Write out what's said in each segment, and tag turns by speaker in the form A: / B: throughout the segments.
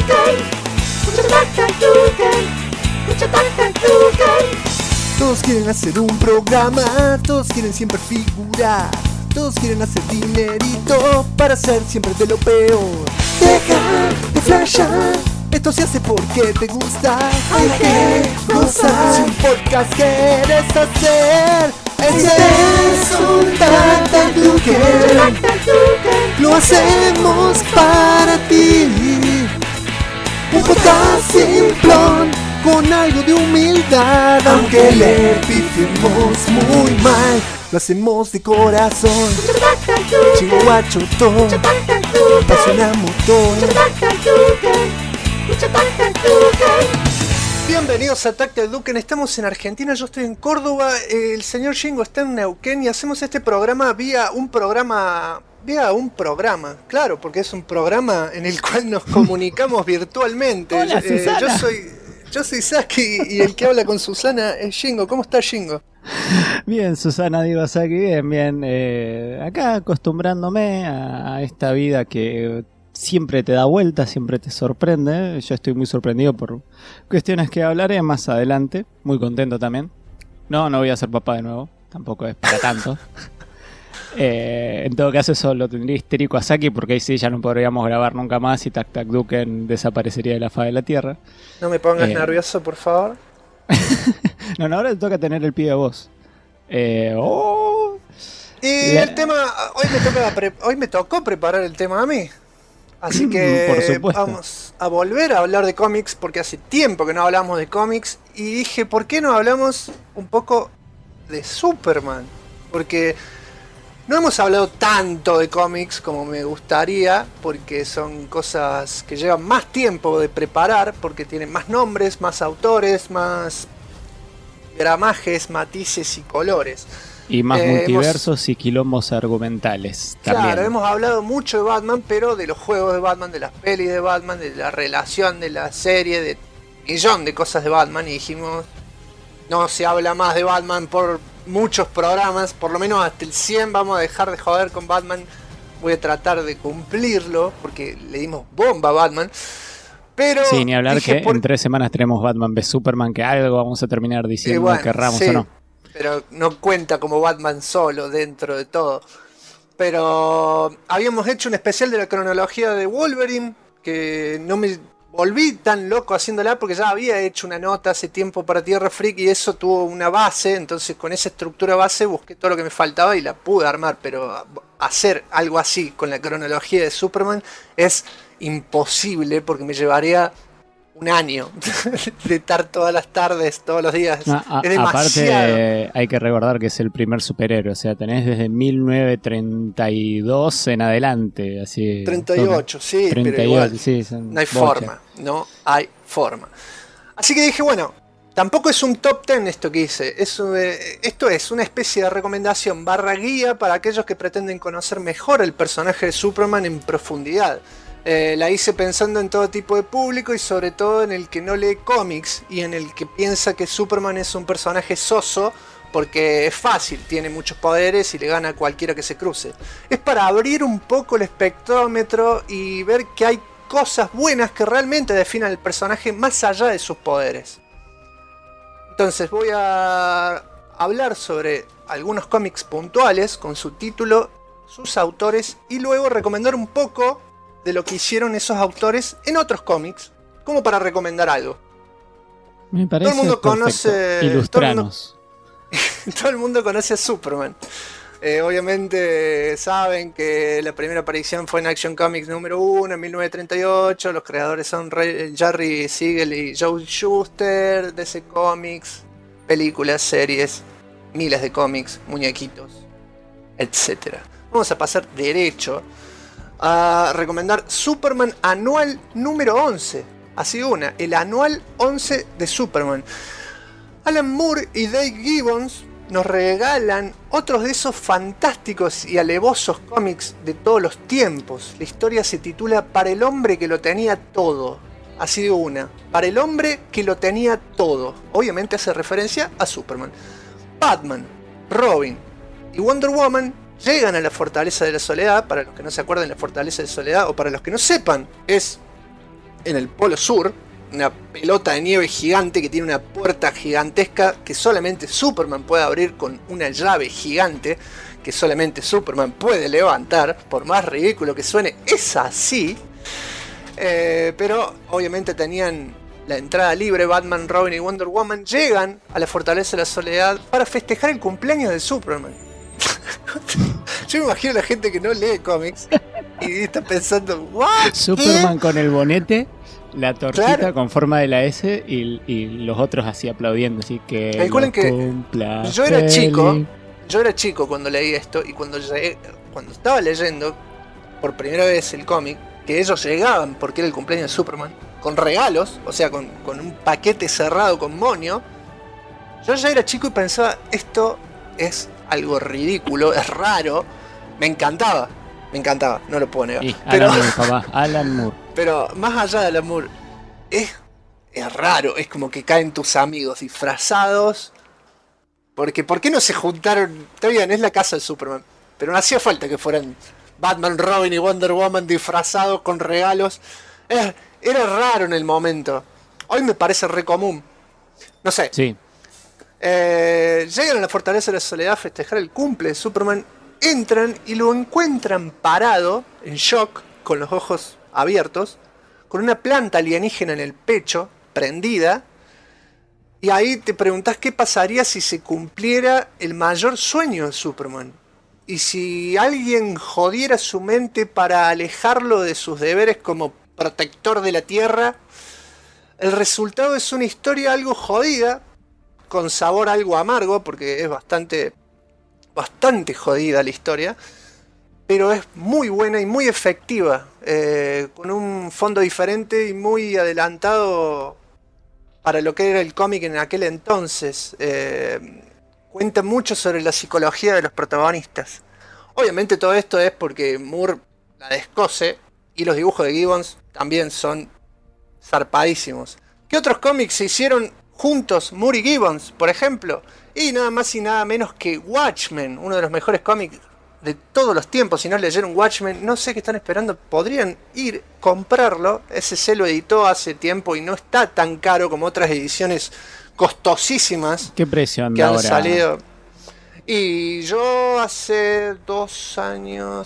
A: Todos quieren hacer un programa, todos quieren siempre figurar, todos quieren hacer dinerito para ser siempre de lo peor. Deja de flashar, esto se hace porque te gusta. Hay que gozar. Si un podcast quieres hacer, ese es un Tactac. Lo hacemos para ti. Un podcast simplón con algo de humildad, aunque le pifiemos muy mal, lo hacemos de corazón. Chingo guacho todo, pasiona motor. Bienvenidos a Tactac. Estamos en Argentina, yo estoy en Córdoba, el señor Shingo está en Neuquén y hacemos este programa vía un programa, claro, porque es un programa en el cual nos comunicamos virtualmente.
B: Hola, Susana.
A: Yo soy Saki y el que habla con Susana es Shingo. ¿Cómo está Shingo?
B: Bien, Susana, digo Saki, bien. Acá acostumbrándome a esta vida que siempre te da vuelta, siempre te sorprende. Yo estoy muy sorprendido por cuestiones que hablaré más adelante. Muy contento también. No voy a ser papá de nuevo, tampoco es para tanto. En todo caso eso lo tendría histérico a Saki, porque ahí sí ya no podríamos grabar nunca más y Tactac desaparecería de la faz de la tierra.
A: No me pongas nervioso, por favor.
B: No, ahora te toca tener el pie de voz.
A: El tema, hoy me tocó preparar el tema a mí. Así que vamos a volver a hablar de cómics, porque hace tiempo que no hablamos de cómics. Y dije, ¿por qué no hablamos un poco de Superman? Porque no hemos hablado tanto de cómics como me gustaría, porque son cosas que llevan más tiempo de preparar, porque tienen más nombres, más autores, más gramajes, matices y colores.
B: Y más multiversos y quilombos argumentales también.
A: Claro, hemos hablado mucho de Batman, pero de los juegos de Batman, de las pelis de Batman, de la relación de la serie, de un millón de cosas de Batman, y dijimos, no se habla más de Batman por muchos programas, por lo menos hasta el 100 vamos a dejar de joder con Batman. Voy a tratar de cumplirlo, porque le dimos bomba a Batman. Pero
B: sí, ni hablar que en 3 semanas tenemos Batman v Superman, que algo vamos a terminar diciendo, querramos sí, o no.
A: Pero no cuenta como Batman solo dentro de todo. Pero habíamos hecho un especial de la cronología de Wolverine, que no me volví tan loco haciéndola porque ya había hecho una nota hace tiempo para Tierra Freak y eso tuvo una base. Entonces con esa estructura base busqué todo lo que me faltaba y la pude armar. Pero hacer algo así con la cronología de Superman es imposible, porque me llevaría un año de estar todas las tardes, todos los días. Es demasiado.
B: Aparte hay que recordar que es el primer superhéroe, o sea, tenés desde 1932 en adelante, así.
A: 38, sí, 38, pero igual, sí, no hay forma, no hay forma. Así que dije, bueno, tampoco es un top 10 esto que hice, esto es una especie de recomendación / guía para aquellos que pretenden conocer mejor el personaje de Superman en profundidad. La hice pensando en todo tipo de público y sobre todo en el que no lee cómics y en el que piensa que Superman es un personaje soso porque es fácil, tiene muchos poderes y le gana a cualquiera que se cruce. Es para abrir un poco el espectrómetro y ver que hay cosas buenas que realmente definen al personaje más allá de sus poderes. Entonces voy a hablar sobre algunos cómics puntuales con su título, sus autores y luego recomendar un poco de lo que hicieron esos autores en otros cómics, como para recomendar algo.
B: Me parece
A: todo el mundo
B: perfecto.
A: Conoce,
B: Ilustranos.
A: Todo el mundo conoce a Superman. Obviamente saben que la primera aparición fue en Action Comics número 1 en 1938. Los creadores son Jerry Siegel y Joe Shuster. DC Comics, películas, series, miles de cómics, muñequitos, etc. Vamos a pasar derecho a recomendar Superman Anual número 11. Así el anual 11 de Superman. Alan Moore y Dave Gibbons nos regalan otros de esos fantásticos y alevosos cómics de todos los tiempos. La historia se titula Para el hombre que lo tenía todo. Así para el hombre que lo tenía todo. Obviamente hace referencia a Superman. Batman, Robin y Wonder Woman llegan a la Fortaleza de la Soledad. Para los que no se acuerden, la Fortaleza de la Soledad, o para los que no sepan, es en el Polo Sur, una pelota de nieve gigante que tiene una puerta gigantesca que solamente Superman puede abrir con una llave gigante que solamente Superman puede levantar, por más ridículo que suene, es así. Pero obviamente tenían la entrada libre. Batman, Robin y Wonder Woman llegan a la Fortaleza de la Soledad para festejar el cumpleaños de Superman. Yo me imagino a la gente que no lee cómics y está pensando, ¿what?
B: Superman con el bonete, la tortita con forma de la S y los otros así aplaudiendo, así que
A: calculen que yo era chico cuando leí esto, y cuando estaba leyendo por primera vez el cómic, que ellos llegaban porque era el cumpleaños de Superman, con regalos, o sea, con un paquete cerrado con moño, yo ya era chico y pensaba, esto es algo ridículo, es raro, me encantaba, no lo puedo negar.
B: Alan Moore.
A: Pero más allá de Alan Moore, es raro, es como que caen tus amigos disfrazados. Porque ¿por qué no se juntaron? Está bien, es la casa de Superman, pero no hacía falta que fueran Batman, Robin y Wonder Woman disfrazados con regalos. Era raro en el momento. Hoy me parece re común. No sé.
B: Sí.
A: Llegan a la Fortaleza de la Soledad a festejar el cumple de Superman. Entran y lo encuentran parado, en shock, con los ojos abiertos, con una planta alienígena en el pecho, prendida. Y ahí te preguntás qué pasaría si se cumpliera el mayor sueño de Superman. Y si alguien jodiera su mente para alejarlo de sus deberes como protector de la Tierra. El resultado es una historia algo jodida, con sabor algo amargo, porque es bastante jodida la historia, pero es muy buena y muy efectiva, con un fondo diferente y muy adelantado para lo que era el cómic en aquel entonces. Cuenta mucho sobre la psicología de los protagonistas. Obviamente todo esto es porque Moore la descose, y los dibujos de Gibbons también son zarpadísimos. ¿Qué otros cómics se hicieron juntos, Moore y Gibbons, por ejemplo? Y nada más y nada menos que Watchmen, uno de los mejores cómics de todos los tiempos. Si no leyeron Watchmen, no sé qué están esperando, podrían ir, comprarlo. Ese se lo editó hace tiempo y no está tan caro como otras ediciones costosísimas.
B: ¿Qué precio anda
A: que han
B: ahora?
A: Salido. Y yo hace 2 años,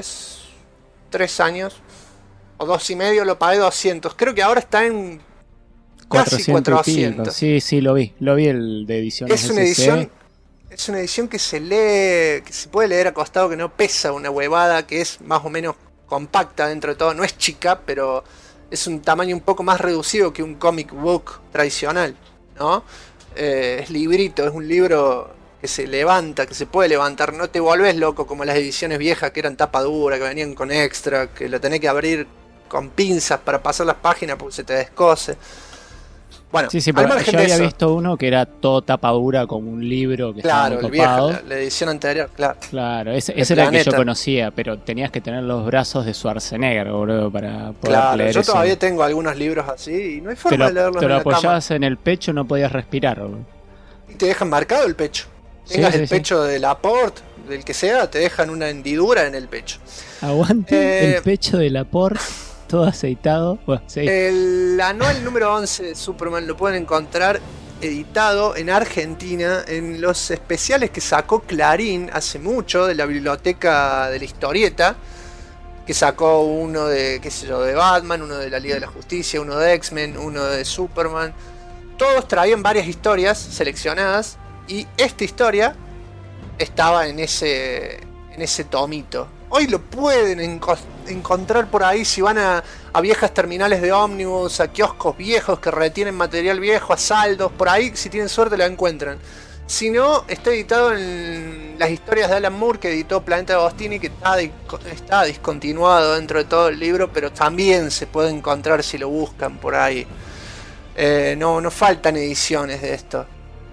A: 3 años, o 2 y medio, lo pagué 200. Creo que ahora está en casi 400.
B: Sí, lo vi el de ediciones.
A: Es una edición que se lee, que se puede leer acostado, que no pesa una huevada, que es más o menos compacta dentro de todo. No es chica, pero es un tamaño un poco más reducido que un comic book tradicional, ¿no? Es librito, es un libro que se levanta, que se puede levantar. No te volvés loco como las ediciones viejas que eran tapa dura, que venían con extra, que lo tenés que abrir con pinzas para pasar las páginas porque se te descose. Bueno,
B: sí, pero yo había visto uno que era todo tapadura como un libro que estaba muy copado.
A: Viejo, la edición anterior, claro.
B: Claro, ese era el que yo conocía, pero tenías que tener los brazos de Schwarzenegger, boludo, para poder leer
A: yo
B: eso.
A: Todavía tengo algunos libros así y no hay forma de leerlos.
B: Te lo apoyabas en el pecho, no podías respirar, boludo.
A: Y te dejan marcado el pecho. Tengas el pecho de Laporte, del que sea, te dejan una hendidura en el pecho.
B: Aguante el pecho de Laporte. Todo aceitado. Bueno, sí.
A: El anual número 11 de Superman lo pueden encontrar editado en Argentina en los especiales que sacó Clarín hace mucho de la biblioteca de la historieta, que sacó uno de, qué sé yo, de Batman, uno de la Liga de la Justicia, uno de X-Men, uno de Superman. Todos traían varias historias seleccionadas y esta historia estaba en ese tomito. Hoy lo pueden encontrar por ahí si van a viejas terminales de ómnibus, a kioscos viejos que retienen material viejo, a saldos, por ahí si tienen suerte lo encuentran. Si no, está editado en las historias de Alan Moore, que editó Planeta de Agostini, que está discontinuado dentro de todo el libro, pero también se puede encontrar si lo buscan por ahí. No faltan ediciones de esto.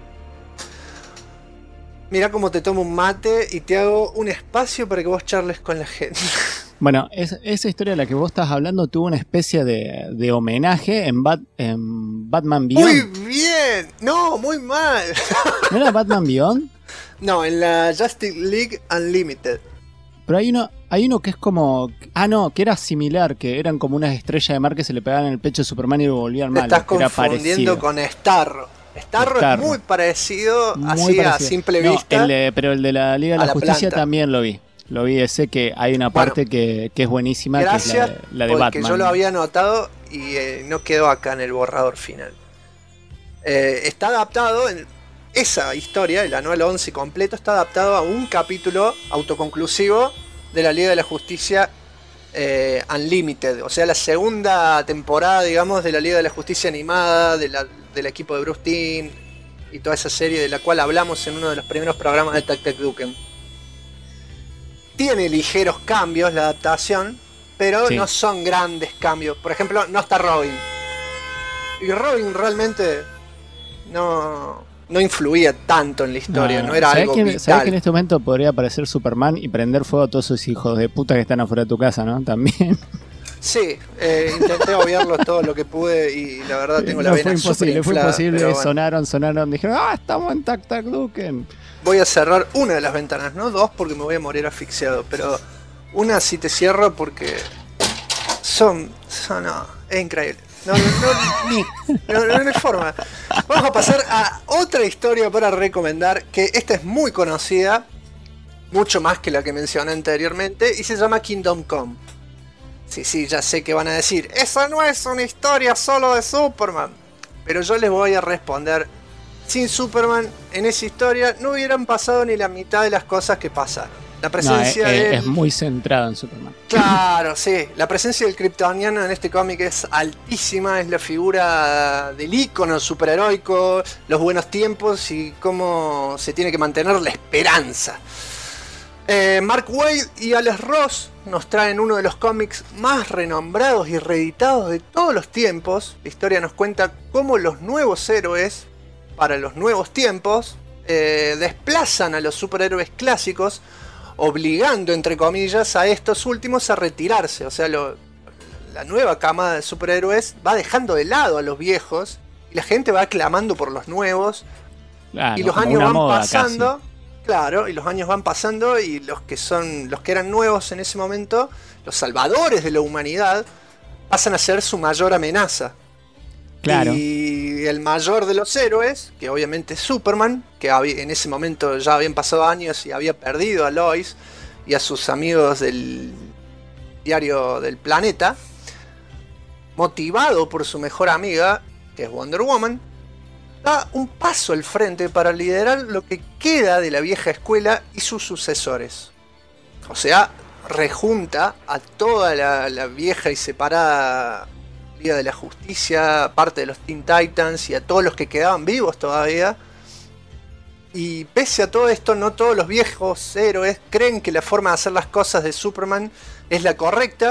A: Mirá cómo te tomo un mate y te hago un espacio para que vos charles con la gente.
B: Bueno, esa historia de la que vos estás hablando tuvo una especie de homenaje en Batman Beyond.
A: ¡Muy bien! No, muy mal.
B: ¿No era Batman Beyond?
A: No, en la Justice League Unlimited.
B: Pero hay uno que es como... no, que era similar, que eran como unas estrellas de mar que se le pegaban en el pecho a Superman y lo volvían mal.
A: Te estás confundiendo con Starro. Starro es muy parecido, a simple vista.
B: Pero el de la Liga de la Justicia también lo vi. Lo vi ese, que hay una parte que es buenísima,
A: gracias,
B: que es la de Batman.
A: Yo lo había notado y no quedó acá en el borrador final. Está adaptado, esa historia, el anual 11 completo, está adaptado a un capítulo autoconclusivo de la Liga de la Justicia Unlimited. O sea, la segunda temporada, digamos, de la Liga de la Justicia animada, del equipo de Bruce Timm y toda esa serie de la cual hablamos en uno de los primeros programas de Tac Tac Duken. Tiene ligeros cambios la adaptación, pero no son grandes cambios. Por ejemplo, no está Robin. Y Robin realmente no influía tanto en la historia, no era algo vital.
B: ¿Sabés que en este momento podría aparecer Superman y prender fuego a todos esos hijos de puta que están afuera de tu casa, ¿no? También.
A: Sí, intenté obviarlo todo lo que pude y la verdad tengo la vena súper inflada.
B: Fue imposible, bueno. sonaron, dijeron, estamos en Tac Tac Duken.
A: Voy a cerrar una de las ventanas, no dos porque me voy a morir asfixiado, pero una sí te cierro porque es increíble. No hay forma. Vamos a pasar a otra historia para recomendar, que esta es muy conocida, mucho más que la que mencioné anteriormente, y se llama Kingdom Come. Sí, ya sé que van a decir, esa no es una historia solo de Superman. Pero yo les voy a responder, sin Superman, en esa historia no hubieran pasado ni la mitad de las cosas que pasaron. La presencia
B: es muy centrado en Superman.
A: Claro, sí. La presencia del kryptoniano en este cómic es altísima. Es la figura del ícono superheroico, los buenos tiempos y cómo se tiene que mantener la esperanza. Mark Waid y Alex Ross nos traen uno de los cómics más renombrados y reeditados de todos los tiempos. La historia nos cuenta cómo los nuevos héroes, para los nuevos tiempos, desplazan a los superhéroes clásicos, obligando, entre comillas, a estos últimos a retirarse. O sea, la nueva camada de superhéroes va dejando de lado a los viejos y la gente va clamando por los nuevos.
B: Claro,
A: y los años van pasando. Casi. Claro, y los años van pasando y los que eran nuevos en ese momento, los salvadores de la humanidad, pasan a ser su mayor amenaza.
B: Claro.
A: Y el mayor de los héroes, que obviamente es Superman, que en ese momento ya habían pasado años y había perdido a Lois y a sus amigos del diario del planeta, motivado por su mejor amiga, que es Wonder Woman, da un paso al frente para liderar lo que queda de la vieja escuela y sus sucesores. O sea, rejunta a toda la vieja y separada Liga de la Justicia, parte de los Teen Titans y a todos los que quedaban vivos todavía. Y pese a todo esto, no todos los viejos héroes creen que la forma de hacer las cosas de Superman es la correcta.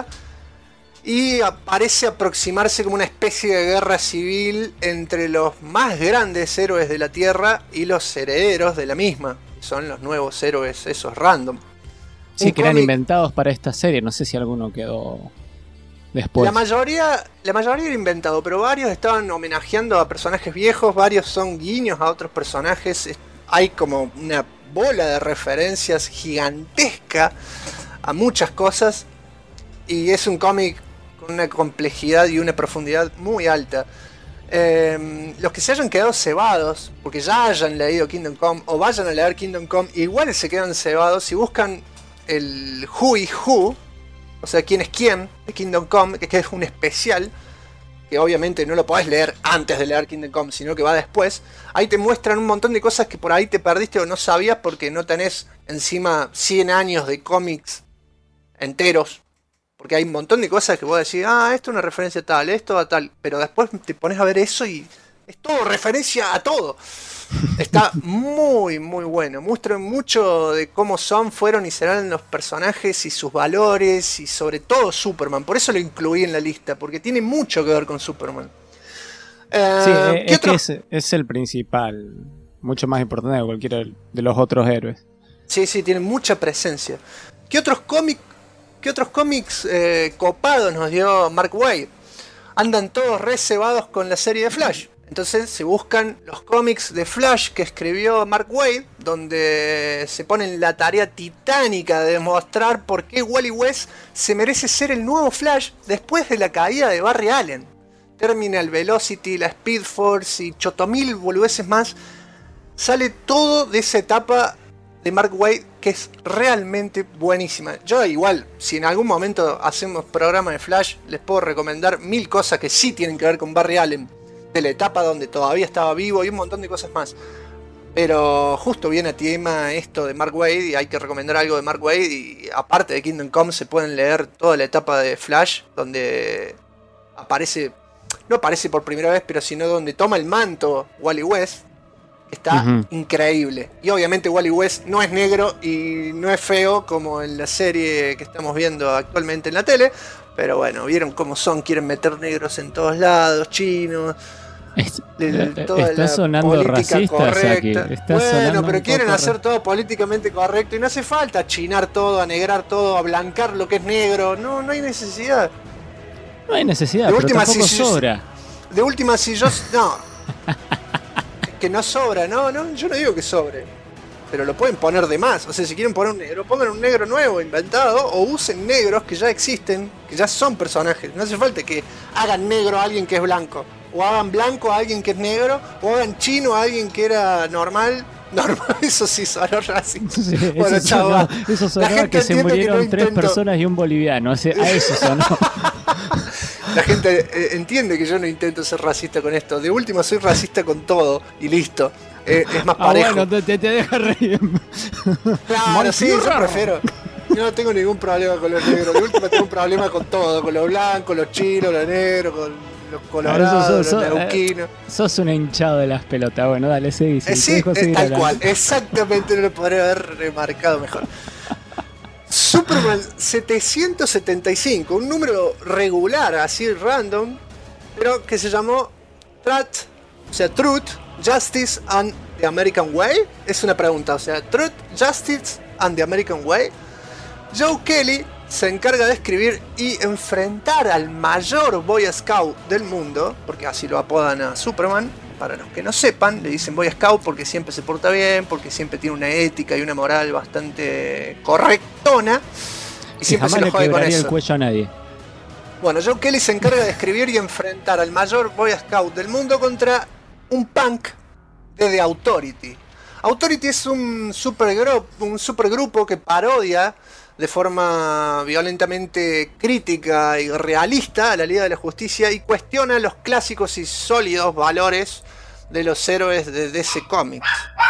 A: Y parece aproximarse como una especie de guerra civil entre los más grandes héroes de la Tierra y los herederos de la misma. Son los nuevos héroes, esos random.
B: Sí, que eran inventados para esta serie. No sé si alguno quedó después.
A: La mayoría era inventado, pero varios estaban homenajeando a personajes viejos. Varios son guiños a otros personajes. Hay como una bola de referencias gigantesca a muchas cosas. Y es un cómic con una complejidad y una profundidad muy alta. Los que se hayan quedado cebados, porque ya hayan leído Kingdom Come o vayan a leer Kingdom Come, igual se quedan cebados si buscan el Who y Who, o sea, quién es quién de Kingdom Come, que es un especial, que obviamente no lo podés leer antes de leer Kingdom Come, sino que va después. Ahí te muestran un montón de cosas que por ahí te perdiste o no sabías porque no tenés encima 100 años de cómics enteros. Porque hay un montón de cosas que vos decís, esto es una referencia a tal, esto a tal, pero después te pones a ver eso y es todo referencia a todo. Está muy, muy bueno. Muestra mucho de cómo fueron y serán los personajes y sus valores y sobre todo Superman. Por eso lo incluí en la lista, porque tiene mucho que ver con Superman.
B: Sí, es el principal, mucho más importante que cualquiera de los otros héroes.
A: Sí, tiene mucha presencia. ¿Qué otros cómics copados nos dio Mark Waid? Andan todos reservados con la serie de Flash. Entonces se buscan los cómics de Flash que escribió Mark Waid, donde se ponen la tarea titánica de demostrar por qué Wally West se merece ser el nuevo Flash después de la caída de Barry Allen. Terminal Velocity, la Speed Force y chotomil boludeces más. Sale todo de esa etapa de Mark Waid que es realmente buenísima. Yo igual, si en algún momento hacemos programa de Flash, les puedo recomendar 1000 cosas que sí tienen que ver con Barry Allen, de la etapa donde todavía estaba vivo y un montón de cosas más. Pero justo viene a tema esto de Mark Waid y hay que recomendar algo de Mark Waid. Y aparte de Kingdom Come se pueden leer toda la etapa de Flash, donde aparece, no aparece por primera vez, pero sino donde toma el manto Wally West. Está increíble. Y obviamente Wally West no es negro y no es feo como en la serie que estamos viendo actualmente en la tele. Pero bueno, vieron cómo son, quieren meter negros en todos lados, chinos.
B: Está sonando racista, Saki.
A: Bueno, pero quieren hacer todo políticamente correcto y no hace falta chinar todo, anegrar todo, ablancar lo que es negro. No hay necesidad.
B: No hay necesidad, pero tampoco sobra.
A: De última, si yo... No. Que no sobra, no, yo no digo que sobre, pero lo pueden poner de más. O sea, si quieren poner un negro, pongan un negro nuevo, inventado, o usen negros que ya existen, que ya son personajes. No hace falta que hagan negro a alguien que es blanco, o hagan blanco a alguien que es negro, o hagan chino a alguien que era normal, eso sí sonó racista.
B: Sí, bueno, chaval, eso sonó que se murieron que 3 personas y un boliviano, o sea, a eso sonó.
A: La gente entiende que yo no intento ser racista con esto. De última soy racista con todo y listo. Es más parejo.
B: Bueno, te deja reír.
A: Claro, sí, yo prefiero. Yo no tengo ningún problema con los negros. De última tengo un problema con todo. Con los blancos, los chinos, los negros, con los colorados, los neuquinos.
B: Sos un hinchado de las pelotas. Bueno, dale, seguí.
A: Sí, tal cual. Exactamente, no lo podría haber remarcado mejor. Superman 775, un número regular, así random, pero que se llamó Truth, Justice and the American Way. Es una pregunta, o sea, Truth, Justice and the American Way. Joe Kelly se encarga de escribir y enfrentar al mayor Boy Scout del mundo, porque así lo apodan a Superman. Para los que no sepan, le dicen Boy Scout porque siempre se porta bien, porque siempre tiene una ética y una moral bastante correctona. Y siempre se lo jode con eso.
B: El cuello a nadie.
A: Bueno, Joe Kelly se encarga de escribir y enfrentar al mayor Boy Scout del mundo contra un punk de The Authority. Authority es un supergrupo que parodia de forma violentamente crítica y realista a la Liga de la Justicia y cuestiona los clásicos y sólidos valores de los héroes de DC Comics.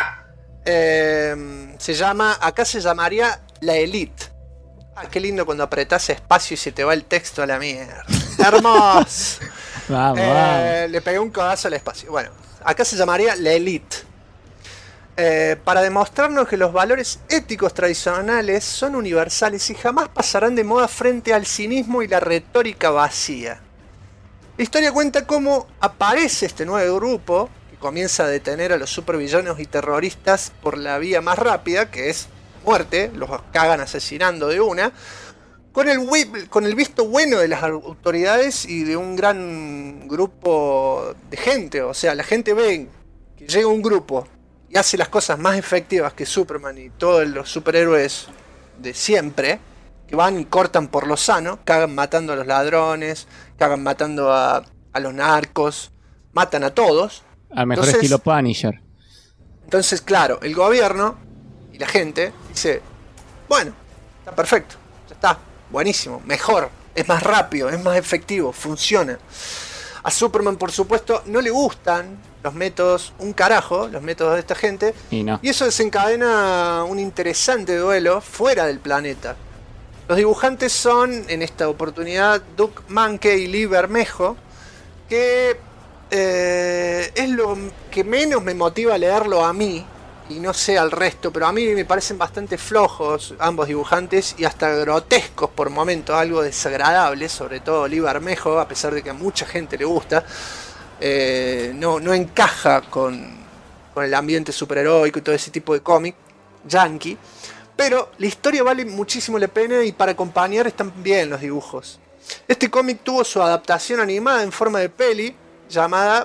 A: Acá se llamaría la Elite. Qué lindo cuando apretás espacio y se te va el texto a la mierda. Hermoso.
B: Vamos.
A: Le pegué un codazo al espacio. Bueno, acá se llamaría la Elite. Para demostrarnos que los valores éticos tradicionales son universales y jamás pasarán de moda frente al cinismo y la retórica vacía. La historia cuenta cómo aparece este nuevo grupo que comienza a detener a los supervillanos y terroristas por la vía más rápida, que es muerte, los cagan asesinando de una, con el visto bueno de las autoridades y de un gran grupo de gente. O sea, la gente ve que llega un grupo y hace las cosas más efectivas que Superman y todos los superhéroes de siempre, que van y cortan por lo sano, cagan matando a los ladrones, cagan matando a los narcos, matan a todos.
B: Al mejor estilo Punisher.
A: Entonces, claro, el gobierno y la gente dice, bueno, está perfecto, ya está, buenísimo, mejor, es más rápido, es más efectivo, funciona. A Superman, por supuesto, no le gustan los métodos, un carajo, los métodos de esta gente. Y eso desencadena un interesante duelo fuera del planeta. Los dibujantes son, en esta oportunidad, Doug Mahnke y Lee Bermejo, que es lo que menos me motiva a leerlo a mí, y no sé al resto, pero a mí me parecen bastante flojos ambos dibujantes y hasta grotescos por momentos, algo desagradable, sobre todo Lee Bermejo, a pesar de que a mucha gente le gusta. No encaja con el ambiente superheroico y todo ese tipo de cómic yankee, pero la historia vale muchísimo la pena y para acompañar están bien los dibujos. Este cómic tuvo su adaptación animada en forma de peli llamada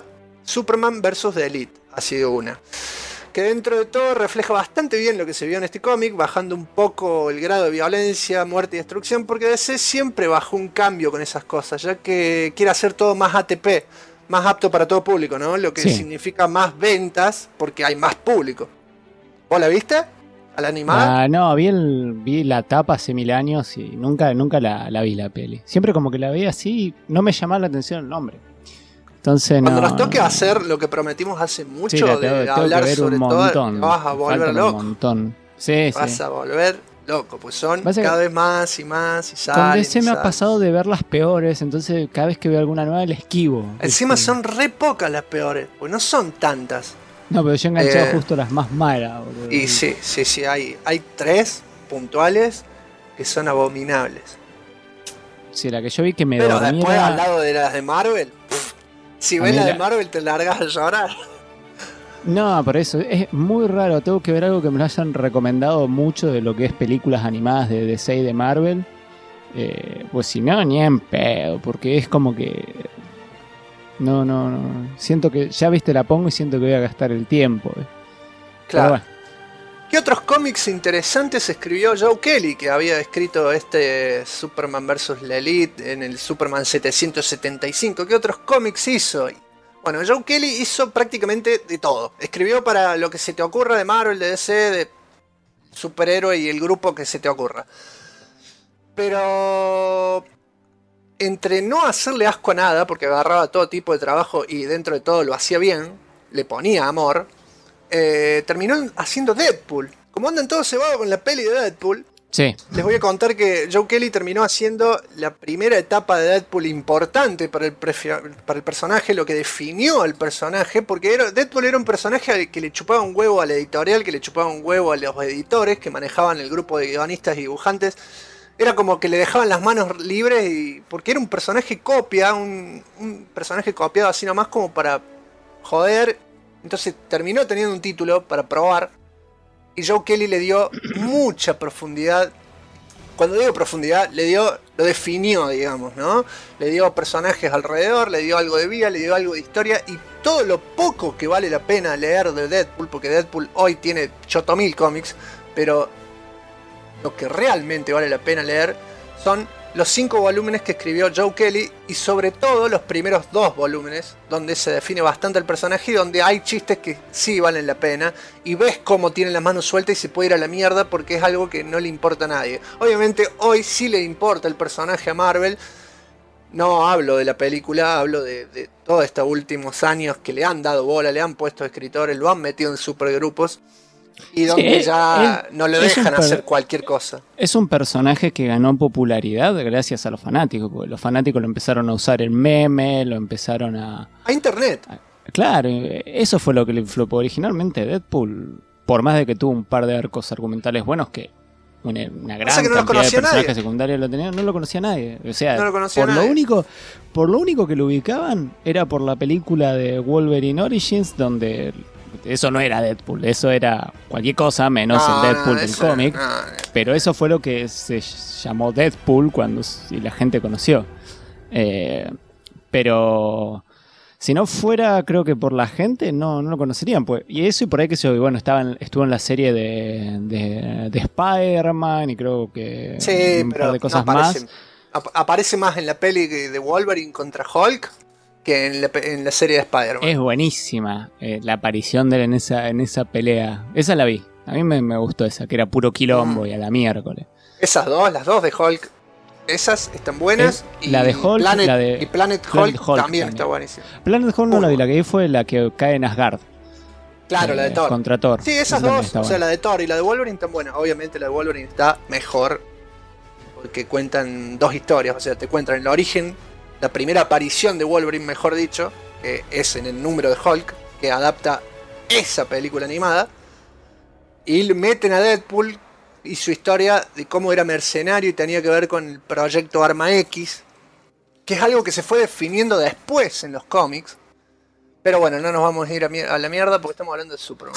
A: Superman vs. The Elite ha sido una. Que dentro de todo refleja bastante bien lo que se vio en este cómic, bajando un poco el grado de violencia, muerte y destrucción, porque DC siempre bajó un cambio con esas cosas, ya que quiere hacer todo más ATP, más apto para todo público, ¿no? Lo que significa más ventas, porque hay más público. ¿Vos la viste? ¿A la animada?
B: No, vi la tapa hace 1000 años y nunca la vi la peli. Siempre como que la veía así, no me llamaba la atención el nombre. Entonces,
A: cuando nos toque hacer lo que prometimos hace mucho, de hablar sobre todo, vas a volver loco.
B: Un montón. Vas
A: a volver loco, pues son cada vez más y más y salen.
B: Con DC me ha pasado de ver las peores, entonces cada vez que veo alguna nueva la esquivo.
A: Encima son re pocas las peores, pues no son tantas.
B: No, pero yo he enganchado justo las más malas, boludo.
A: Y sí, hay 3 puntuales que son abominables.
B: Sí, la que yo vi que me
A: pero
B: dormía...
A: después al lado de las de Marvel... Si ves la de Marvel te largas a llorar.
B: No, por eso, es muy raro. Tengo que ver algo que me lo hayan recomendado mucho de lo que es películas animadas de DC y de Marvel. Pues si no, ni en pedo, porque es como que... No. Siento que ya viste, la pongo y siento que voy a gastar el tiempo.
A: Claro. Bueno. ¿Qué otros cómics interesantes escribió Joe Kelly, que había escrito este Superman vs. la Elite en el Superman 775? ¿Qué otros cómics hizo? Bueno, Joe Kelly hizo prácticamente de todo. Escribió para lo que se te ocurra de Marvel, de DC, de superhéroe y el grupo que se te ocurra. Pero entre no hacerle asco a nada, porque agarraba todo tipo de trabajo y dentro de todo lo hacía bien, le ponía amor... terminó haciendo Deadpool. Como andan todos cebados con la peli de Deadpool, les voy a contar que Joe Kelly terminó haciendo la primera etapa de Deadpool importante para el personaje, lo que definió al personaje, porque Deadpool era un personaje que le chupaba un huevo a la editorial, que le chupaba un huevo a los editores que manejaban el grupo de guionistas y dibujantes. Era como que le dejaban las manos libres, porque era un personaje copia, un personaje copiado así nomás como para joder. Entonces terminó teniendo un título para probar y Joe Kelly le dio mucha profundidad. Cuando digo profundidad, lo definió, digamos, ¿no? Le dio personajes alrededor, le dio algo de vida, le dio algo de historia y todo lo poco que vale la pena leer de Deadpool, porque Deadpool hoy tiene 8000 cómics, pero lo que realmente vale la pena leer son los 5 volúmenes que escribió Joe Kelly y sobre todo los primeros 2 volúmenes donde se define bastante el personaje y donde hay chistes que sí valen la pena y ves cómo tiene las manos sueltas y se puede ir a la mierda porque es algo que no le importa a nadie. Obviamente hoy sí le importa el personaje a Marvel. No hablo de la película, hablo de todos estos últimos años que le han dado bola, le han puesto escritores, lo han metido en supergrupos. Y donde no le dejan hacer cualquier cosa.
B: Es un personaje que ganó popularidad gracias a los fanáticos, porque los fanáticos lo empezaron a usar en meme, lo empezaron a
A: internet.
B: Claro, eso fue lo que le flopó originalmente Deadpool, por más de que tuvo un par de arcos argumentales buenos que una gran cantidad de personajes secundarios lo tenían, no lo conocía nadie. O sea, por lo único que lo ubicaban era por la película de Wolverine Origins, donde eso no era Deadpool, eso era cualquier cosa menos el Deadpool del cómic, pero eso fue lo que se llamó Deadpool cuando la gente conoció. Pero si no fuera, creo que por la gente no lo conocerían, pues. Y eso y por ahí que bueno, estuvo en la serie de Spider-Man y creo que un par de cosas más.
A: Aparece más en la peli de Wolverine contra Hulk que en la serie de Spider-Man.
B: Es buenísima la aparición de él en esa pelea. Esa la vi. A mí me gustó esa, que era puro quilombo y a la miércoles.
A: Esas dos, las dos de Hulk, esas están buenas. Y
B: la de Hulk,
A: Planet Hulk también está buenísima.
B: Planet Hulk no la vi, la que vi fue la que cae en Asgard.
A: Claro, la de Thor.
B: Contra Thor.
A: Sí, esas dos, o sea, la de Thor y la de Wolverine están buenas. Obviamente la de Wolverine está mejor porque cuentan 2 historias. O sea, te cuentan el origen, la primera aparición de Wolverine, mejor dicho, que es en el número de Hulk, que adapta esa película animada, y meten a Deadpool y su historia de cómo era mercenario y tenía que ver con el proyecto Arma X, que es algo que se fue definiendo después en los cómics. Pero bueno, no nos vamos a ir a la mierda porque estamos hablando de Superman.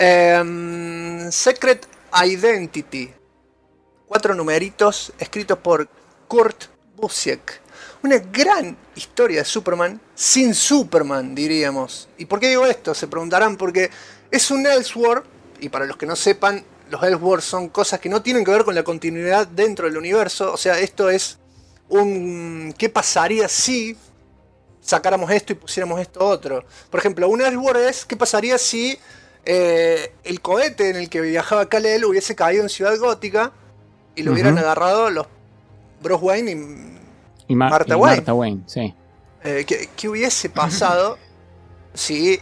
A: Secret Identity, 4 numeritos escritos por Kurt Busiek. una gran historia de Superman sin Superman, diríamos. ¿Y por qué digo esto? Se preguntarán, porque es un Elseworld, y para los que no sepan, los Elseworlds son cosas que no tienen que ver con la continuidad dentro del universo. O sea, esto es un ¿qué pasaría si sacáramos esto y pusiéramos esto otro? Por ejemplo, un Elseworld es ¿qué pasaría si el cohete en el que viajaba Kal-El hubiese caído en Ciudad Gótica y lo hubieran agarrado los Bruce Wayne y Martha Wayne?
B: Martha Wayne, sí.
A: ¿Qué hubiese pasado si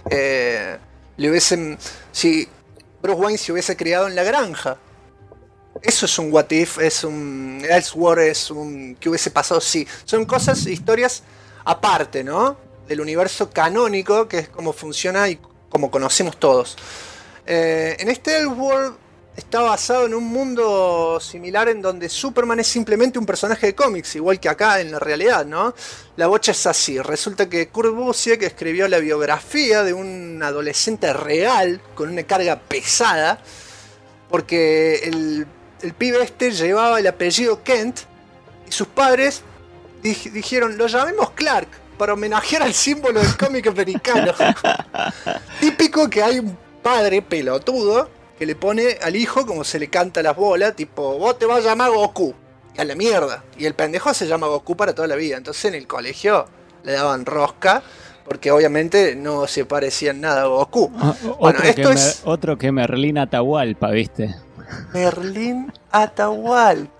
A: si Bruce Wayne se hubiese criado en la granja? Eso es un what if, es un Elseworld, es un ¿qué hubiese pasado si? Son cosas, historias aparte, ¿no? Del universo canónico, que es como funciona y como conocemos todos. En este Elseworld está basado en un mundo similar en donde Superman es simplemente un personaje de cómics, igual que acá en la realidad, ¿no? La bocha es así. Resulta que Kurt Busiek escribió la biografía de un adolescente real con una carga pesada, porque el pibe este llevaba el apellido Kent y sus padres dijeron, lo llamemos Clark, para homenajear al símbolo del cómic americano. Típico que hay un padre pelotudo que le pone al hijo como se le canta las bolas, tipo, vos te vas a llamar Goku. Y a la mierda. Y el pendejo se llama Goku para toda la vida. Entonces en el colegio le daban rosca, porque obviamente no se parecían nada a Goku.
B: Bueno, otro que Merlín Atahualpa, ¿viste?
A: Merlín Atahualpa.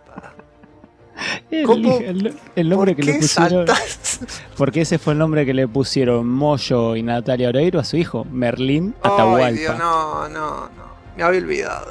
B: El nombre que le pusieron. Porque ese fue el nombre que le pusieron Moyo y Natalia Oreiro a su hijo, Merlín Atahualpa.
A: Ay, Dios, no. Me había olvidado.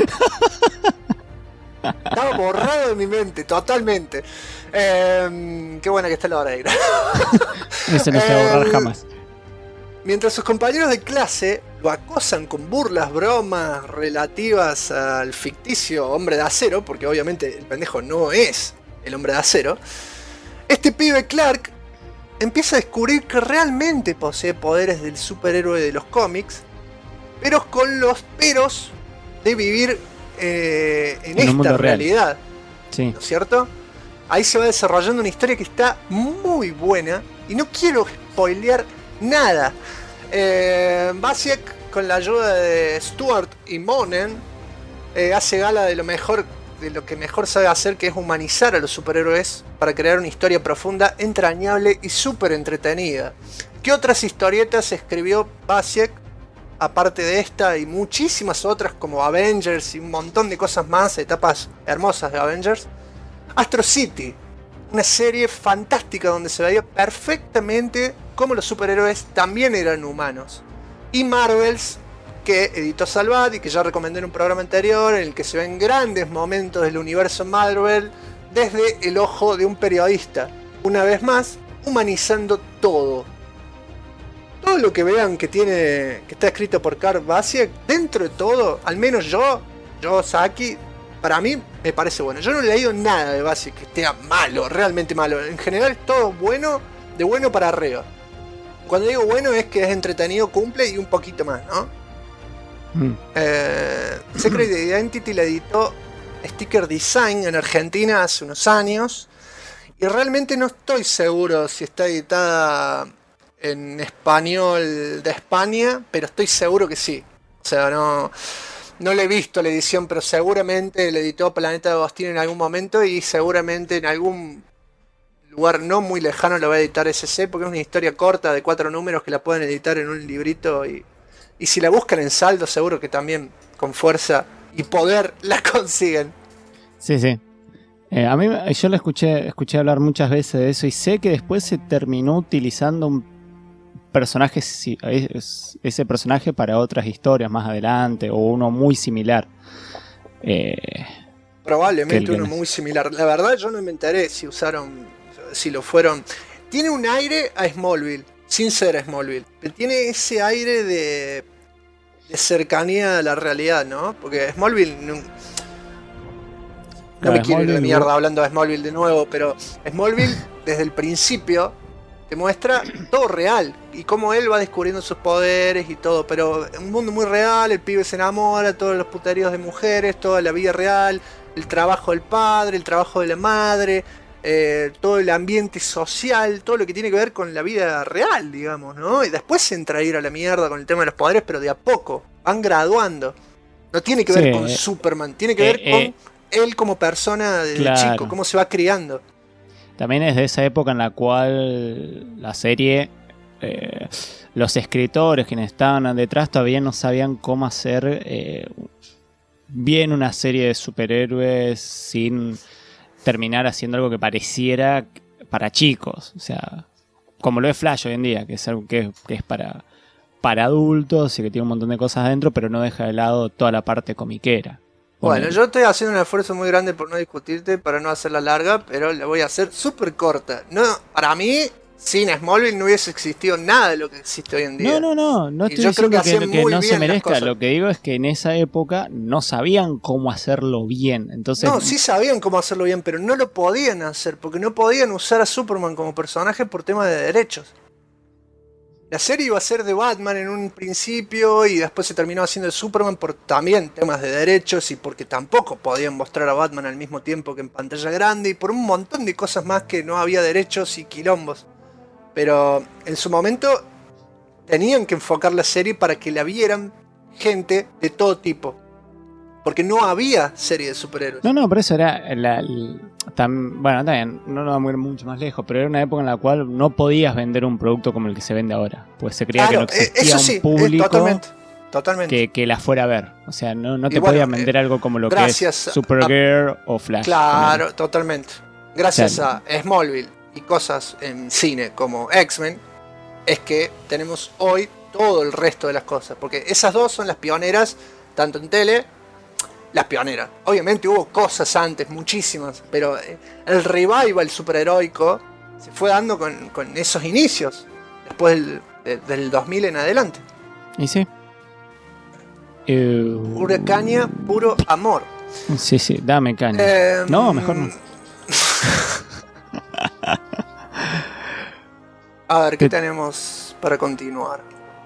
A: Estaba borrado de mi mente, totalmente. Qué buena que está la Oreiro.
B: Eso no se va a borrar jamás.
A: Mientras sus compañeros de clase lo acosan con burlas, bromas relativas al ficticio Hombre de Acero, porque obviamente el pendejo no es el Hombre de Acero, este pibe Clark empieza a descubrir que realmente posee poderes del superhéroe de los cómics, pero con los peros de vivir en esta realidad.
B: Sí.
A: ¿No es cierto? Ahí se va desarrollando una historia que está muy buena y no quiero spoilear nada. Busiek, con la ayuda de Stewart y Monen, hace gala de lo que mejor sabe hacer, que es humanizar a los superhéroes para crear una historia profunda, entrañable y súper entretenida. ¿Qué otras historietas escribió Busiek aparte de esta y muchísimas otras, como Avengers y un montón de cosas más, etapas hermosas de Avengers? Astro City, una serie fantástica donde se veía perfectamente cómo los superhéroes también eran humanos. Y Marvels, que editó Salvat y que ya recomendé en un programa anterior, en el que se ven grandes momentos del universo Marvel desde el ojo de un periodista, una vez más humanizando todo. Todo lo que vean que está escrito por Kurt Busiek, dentro de todo, al menos yo Saki, para mí me parece bueno. Yo no he leído nada de Busiek que esté malo, realmente malo. En general es todo bueno, de bueno para arriba. Cuando digo bueno es que es entretenido, cumple y un poquito más, ¿no? Secret Identity la editó Sticker Design en Argentina hace unos años. Y realmente no estoy seguro si está editada en español de España, pero estoy seguro que sí. O sea, no le he visto la edición, pero seguramente la editó Planeta de Agostini en algún momento y seguramente en algún lugar no muy lejano la va a editar SC, porque es una historia corta de 4 números que la pueden editar en un librito y si la buscan en saldo seguro que también con fuerza y poder la consiguen.
B: Sí. A mí yo la escuché hablar muchas veces de eso y sé que después se terminó utilizando un personaje, ese personaje para otras historias más adelante o uno muy similar.
A: Probablemente uno muy similar. La verdad yo no me enteré si lo fueron. Tiene un aire a Smallville, sin ser Smallville. Tiene ese aire de cercanía a la realidad, ¿no? Porque Smallville no me quiero ir de mierda hablando de Smallville de nuevo, pero Smallville desde el principio te muestra todo real y cómo él va descubriendo sus poderes y todo, pero un mundo muy real, el pibe se enamora, todos los puteríos de mujeres, toda la vida real, el trabajo del padre, el trabajo de la madre, todo el ambiente social, todo lo que tiene que ver con la vida real, digamos, ¿no? Y después se entra a ir a la mierda con el tema de los poderes, pero de a poco, van graduando. No tiene que ver con Superman, tiene que ver con él como persona de chico, cómo se va criando.
B: También es de esa época en la cual la serie, los escritores quienes estaban detrás todavía no sabían cómo hacer bien una serie de superhéroes sin terminar haciendo algo que pareciera para chicos. O sea, como lo es Flash hoy en día, que es algo que es para adultos y que tiene un montón de cosas adentro, pero no deja de lado toda la parte comiquera.
A: Bueno, yo estoy haciendo un esfuerzo muy grande por no discutirte, para no hacerla larga, pero la voy a hacer súper corta. No, para mí, sin Smallville no hubiese existido nada de lo que existe hoy en día.
B: No estoy diciendo que no se merezca. Lo que digo es que en esa época no sabían cómo hacerlo bien. Entonces,
A: no, sí sabían cómo hacerlo bien, pero no lo podían hacer, porque no podían usar a Superman como personaje por temas de derechos. La serie iba a ser de Batman en un principio y después se terminó haciendo de Superman por también temas de derechos y porque tampoco podían mostrar a Batman al mismo tiempo que en pantalla grande y por un montón de cosas más que no había derechos y quilombos. Pero en su momento tenían que enfocar la serie para que la vieran gente de todo tipo. Porque no había serie de superhéroes.
B: No, pero eso era bueno, también, no nos vamos a ir mucho más lejos, pero era una época en la cual no podías vender un producto como el que se vende ahora. Pues se creía que no existía un público
A: totalmente.
B: Que la fuera a ver. O sea, no te podían vender algo como lo que es Supergirl o Flash.
A: Claro, totalmente. Gracias a Smallville y cosas en cine como X-Men, es que tenemos hoy todo el resto de las cosas. Porque esas dos son las pioneras, tanto en tele, las pioneras. Obviamente hubo cosas antes, muchísimas, pero el revival superheroico se fue dando con esos inicios, después del 2000 en adelante.
B: ¿Y sí?
A: Pura caña, puro amor.
B: Sí, dame caña. No, mejor no.
A: A ver, ¿qué tenemos para continuar?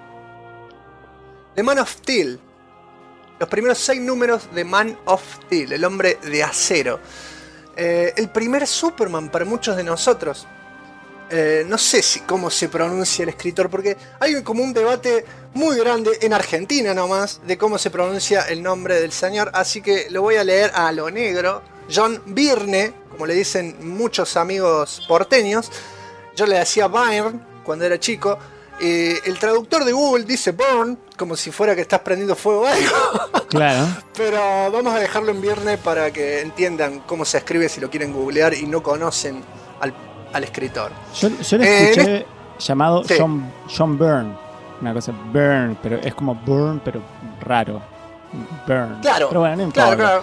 A: The Man of Steel. Los primeros 6 números de Man of Steel, el hombre de acero. El primer Superman para muchos de nosotros. No sé cómo se pronuncia el escritor, porque hay como un debate muy grande en Argentina nomás de cómo se pronuncia el nombre del señor, así que lo voy a leer a lo negro. John Byrne, como le dicen muchos amigos porteños. Yo le decía Byrne cuando era chico. El traductor de Google dice Burn, como si fuera que estás prendiendo fuego o algo.
B: Claro.
A: Pero vamos a dejarlo en viernes para que entiendan cómo se escribe si lo quieren googlear y no conocen al escritor.
B: Yo le escuché llamado John Byrne. Una cosa, Byrne, pero es como Burn, pero raro. Byrne.
A: Claro.
B: Pero bueno, no importa. Claro.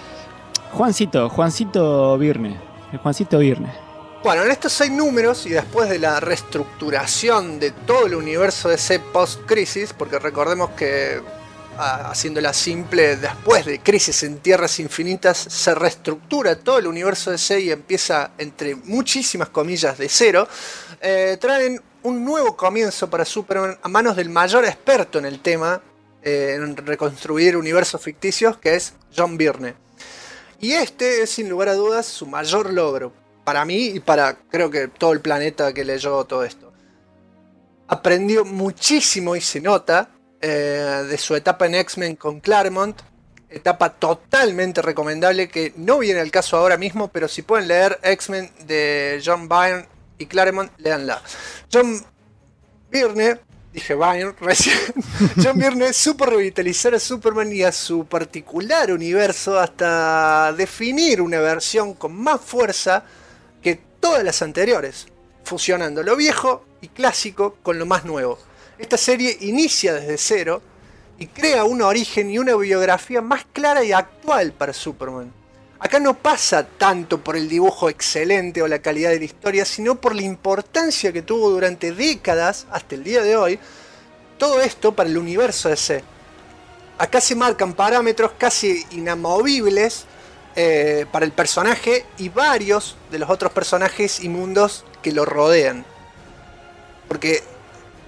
B: Juancito Byrne. El Juancito Byrne.
A: Bueno, en estos 6 números y después de la reestructuración de todo el universo DC post-crisis, porque recordemos que, haciéndola simple, después de Crisis en Tierras Infinitas se reestructura todo el universo DC y empieza, entre muchísimas comillas, de cero, traen un nuevo comienzo para Superman a manos del mayor experto en el tema, en reconstruir universos ficticios, que es John Byrne. Y este es sin lugar a dudas su mayor logro. Para mí y para creo que todo el planeta que leyó todo esto. Aprendió muchísimo y se nota de su etapa en X-Men con Claremont. Etapa totalmente recomendable que no viene al caso ahora mismo, pero si pueden leer X-Men de John Byrne y Claremont, léanla. John Byrne, dije Byrne recién, John Byrne supo revitalizar a Superman y a su particular universo hasta definir una versión con más fuerza que todas las anteriores, fusionando lo viejo y clásico con lo más nuevo. Esta serie inicia desde cero y crea un origen y una biografía más clara y actual para Superman. Acá no pasa tanto por el dibujo excelente o la calidad de la historia, sino por la importancia que tuvo durante décadas, hasta el día de hoy, todo esto para el universo DC. Acá se marcan parámetros casi inamovibles para el personaje y varios de los otros personajes y mundos que lo rodean. Porque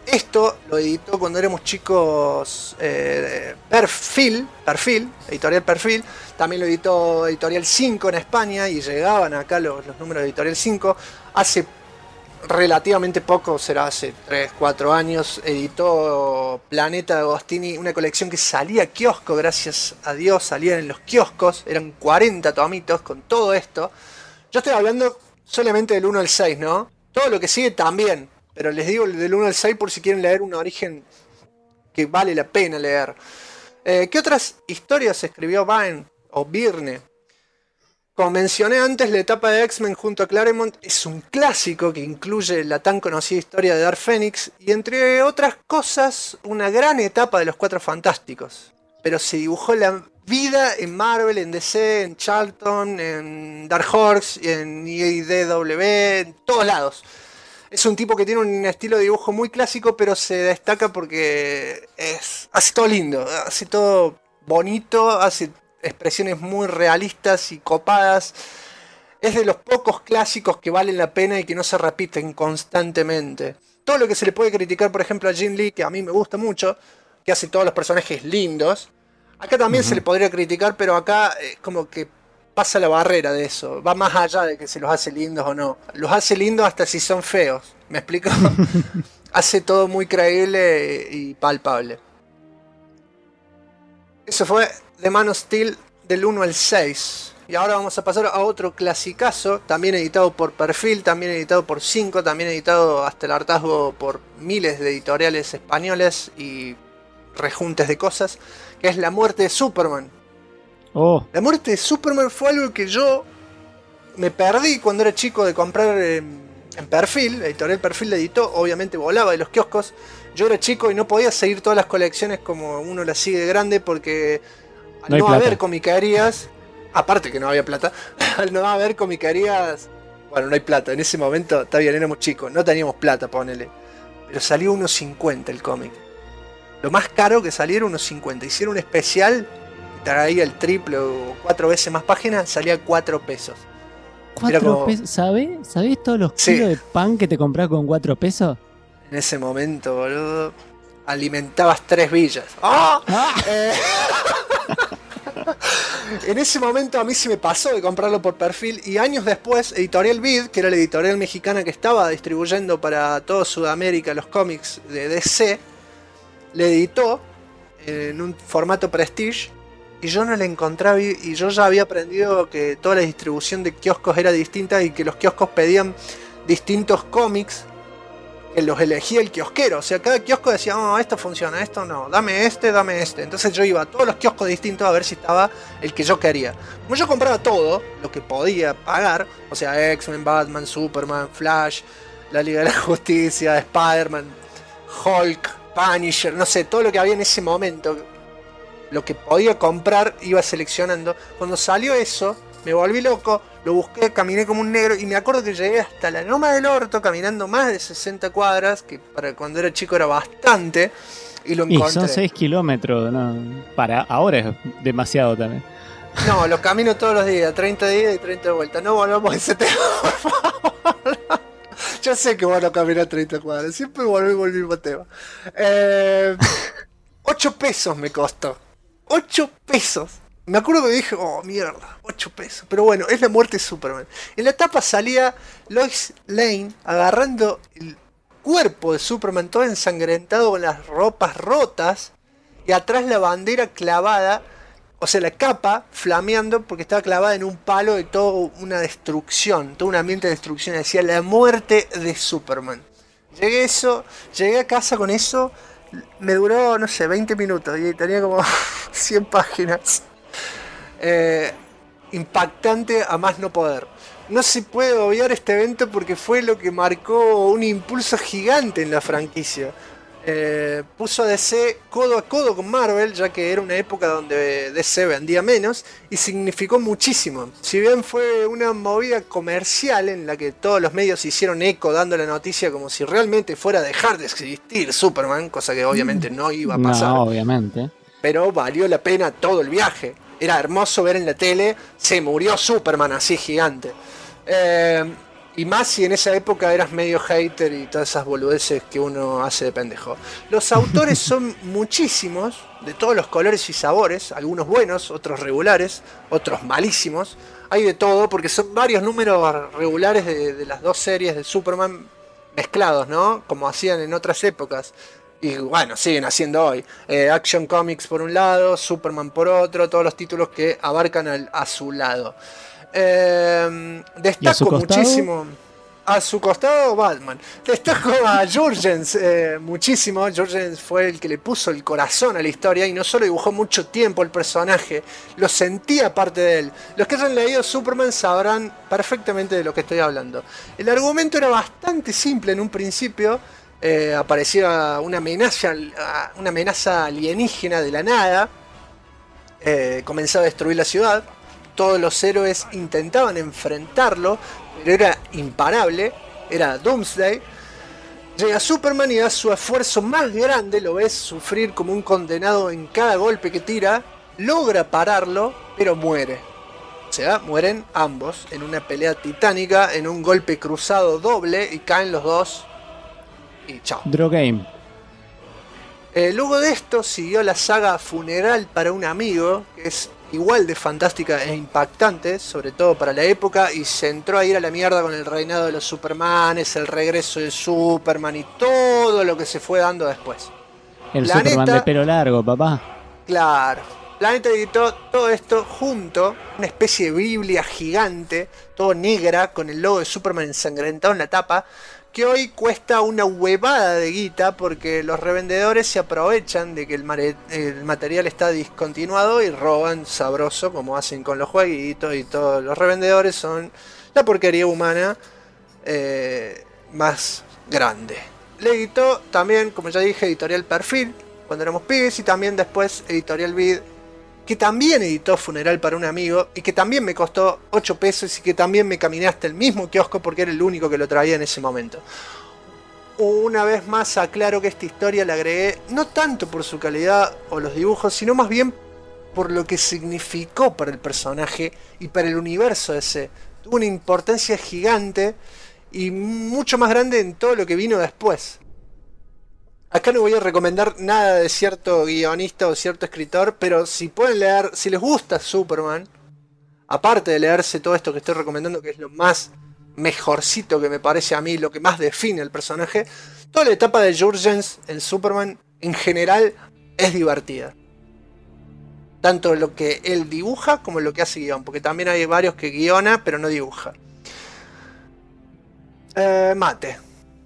A: Esto lo editó cuando éramos chicos Perfil, Editorial Perfil. También lo editó Editorial 5 en España y llegaban acá los números de Editorial 5. Hace relativamente poco, será hace 3-4 años, editó Planeta de Agostini, una colección que salía a kiosco, gracias a Dios, salían en los kioscos, eran 40 tomitos con todo esto. Yo estoy hablando solamente del 1 al 6, ¿no? Todo lo que sigue también, pero les digo del 1 al 6 por si quieren leer un origen que vale la pena leer. ¿Qué otras historias escribió Byrne? Como mencioné antes, la etapa de X-Men junto a Claremont es un clásico que incluye la tan conocida historia de Dark Phoenix y, entre otras cosas, una gran etapa de los Cuatro Fantásticos. Pero se dibujó la vida en Marvel, en DC, en Charlton, en Dark Horse, en IDW, en todos lados. Es un tipo que tiene un estilo de dibujo muy clásico, pero se destaca porque hace todo lindo, hace todo bonito, hace expresiones muy realistas y copadas. Es de los pocos clásicos que valen la pena y que no se repiten constantemente. Todo lo que se le puede criticar, por ejemplo, a Jim Lee, que a mí me gusta mucho, que hace todos los personajes lindos, acá también se le podría criticar, pero acá como que pasa la barrera de eso. Va más allá de que se los hace lindos o no. Los hace lindos hasta si son feos. ¿Me explico? Hace todo muy creíble y palpable. Eso fue The Man of Steel del 1 al 6. Y ahora vamos a pasar a otro clasicazo, también editado por Perfil, también editado por 5, también editado hasta el hartazgo por miles de editoriales españoles y rejuntes de cosas, que es La Muerte de Superman. La Muerte de Superman fue algo que yo me perdí cuando era chico de comprar en Perfil. La editorial Perfil la editó, obviamente volaba de los kioscos. Yo era chico y no podía seguir todas las colecciones como uno las sigue de grande, porque al no haber comiquerías, aparte que no había plata, al no haber comiquerías, bueno, no hay plata. En ese momento, está bien, éramos chicos, no teníamos plata, ponele. Pero salió 1.50 el cómic. Lo más caro que saliera 1.50. Hicieron un especial, traía el triple o 4 veces más páginas, salía 4 pesos.
B: 4 pesos, ¿sabés todos los kilos de pan que te comprás con 4 pesos?
A: En ese momento, boludo, alimentabas 3 villas. ¡Oh! En ese momento a mí se me pasó de comprarlo por Perfil, y años después Editorial Vid, que era la editorial mexicana que estaba distribuyendo para toda Sudamérica los cómics de DC, le editó en un formato Prestige, y yo no le encontraba, y yo ya había aprendido que toda la distribución de kioscos era distinta y que los kioscos pedían distintos cómics que los elegía el kiosquero. O sea, cada kiosco decía, oh, esto funciona, esto no, dame este. Entonces yo iba a todos los kioscos distintos a ver si estaba el que yo quería. Como yo compraba todo lo que podía pagar, o sea, X-Men, Batman, Superman, Flash, la Liga de la Justicia, Spider-Man, Hulk, Punisher, no sé, todo lo que había en ese momento, lo que podía comprar, iba seleccionando. Cuando salió eso, me volví loco, lo busqué, caminé como un negro, y me acuerdo que llegué hasta la Loma del Orto caminando más de 60 cuadras, que para cuando era chico era bastante, y lo encontré.
B: Y son 6 kilómetros, ¿no? Para ahora es demasiado también.
A: No, lo camino todos los días, 30 días y 30 de vuelta. No volvamos a ese tema, por favor. Ya sé que van a caminar 30 cuadras, siempre volví al mismo tema. 8 pesos me costó. 8 pesos. Me acuerdo que dije, oh mierda, 8 pesos. Pero bueno, es La Muerte de Superman. En la tapa salía Lois Lane agarrando el cuerpo de Superman todo ensangrentado con las ropas rotas, y atrás la bandera clavada, o sea, la capa flameando porque estaba clavada en un palo de toda una destrucción, todo un ambiente de destrucción. Decía La Muerte de Superman. Llegué a casa con eso, me duró, no sé, 20 minutos y tenía como 100 páginas. Impactante a más no poder. No se puede obviar este evento porque fue lo que marcó un impulso gigante en la franquicia. Puso a DC codo a codo con Marvel, ya que era una época donde DC vendía menos, y significó muchísimo. Si bien fue una movida comercial en la que todos los medios hicieron eco dando la noticia como si realmente fuera a dejar de existir Superman, cosa que obviamente no iba a pasar.
B: No, obviamente.
A: Pero valió la pena todo el viaje. Era hermoso ver en la tele, se murió Superman así gigante. Y más si en esa época eras medio hater y todas esas boludeces que uno hace de pendejo. Los autores son muchísimos, de todos los colores y sabores, algunos buenos, otros regulares, otros malísimos. Hay de todo, porque son varios números regulares de las dos series de Superman mezclados, ¿no? Como hacían en otras épocas. Y bueno, siguen haciendo hoy. Action Comics por un lado, Superman por otro, todos los títulos que abarcan a su lado. Destaco muchísimo a su costado Batman. Destaco a Jurgens muchísimo. Jurgens fue el que le puso el corazón a la historia y no solo dibujó mucho tiempo el personaje, lo sentía parte de él. Los que hayan leído Superman sabrán perfectamente de lo que estoy hablando. El argumento era bastante simple en un principio. Aparecía una amenaza alienígena de la nada. Comenzaba a destruir la ciudad. Todos los héroes intentaban enfrentarlo, pero era imparable, era Doomsday. Llega Superman y da su esfuerzo más grande, lo ves sufrir como un condenado en cada golpe que tira, logra pararlo, pero muere. O sea, mueren ambos en una pelea titánica, en un golpe cruzado doble, y caen los dos, y chao.
B: Draw Game.
A: Luego de esto siguió la saga Funeral para un amigo, que es igual de fantástica e impactante, sobre todo para la época, y se entró a ir a la mierda con el reinado de los Supermanes, el regreso de Superman y todo lo que se fue dando después.
B: El Planeta, Superman de pelo largo, papá.
A: Claro. Planeta editó todo esto junto, una especie de Biblia gigante, todo negra, con el logo de Superman ensangrentado en la tapa, que hoy cuesta una huevada de guita porque los revendedores se aprovechan de que el material está discontinuado y roban sabroso, como hacen con los jueguitos, y todos los revendedores son la porquería humana más grande. Le editó también, como ya dije, Editorial Perfil cuando éramos pibes, y también después Editorial Vid, que también editó Funeral para un amigo y que también me costó 8 pesos y que también me caminé hasta el mismo kiosco porque era el único que lo traía en ese momento. Una vez más aclaro que esta historia la agregué no tanto por su calidad o los dibujos, sino más bien por lo que significó para el personaje y para el universo ese. Tuvo una importancia gigante y mucho más grande en todo lo que vino después. Acá no voy a recomendar nada de cierto guionista o cierto escritor, pero si pueden leer, si les gusta Superman, aparte de leerse todo esto que estoy recomendando, que es lo más mejorcito que me parece a mí, lo que más define el personaje, toda la etapa de Jurgens en Superman en general es divertida. Tanto lo que él dibuja como lo que hace guión, porque también hay varios que guiona pero no dibuja. Mate.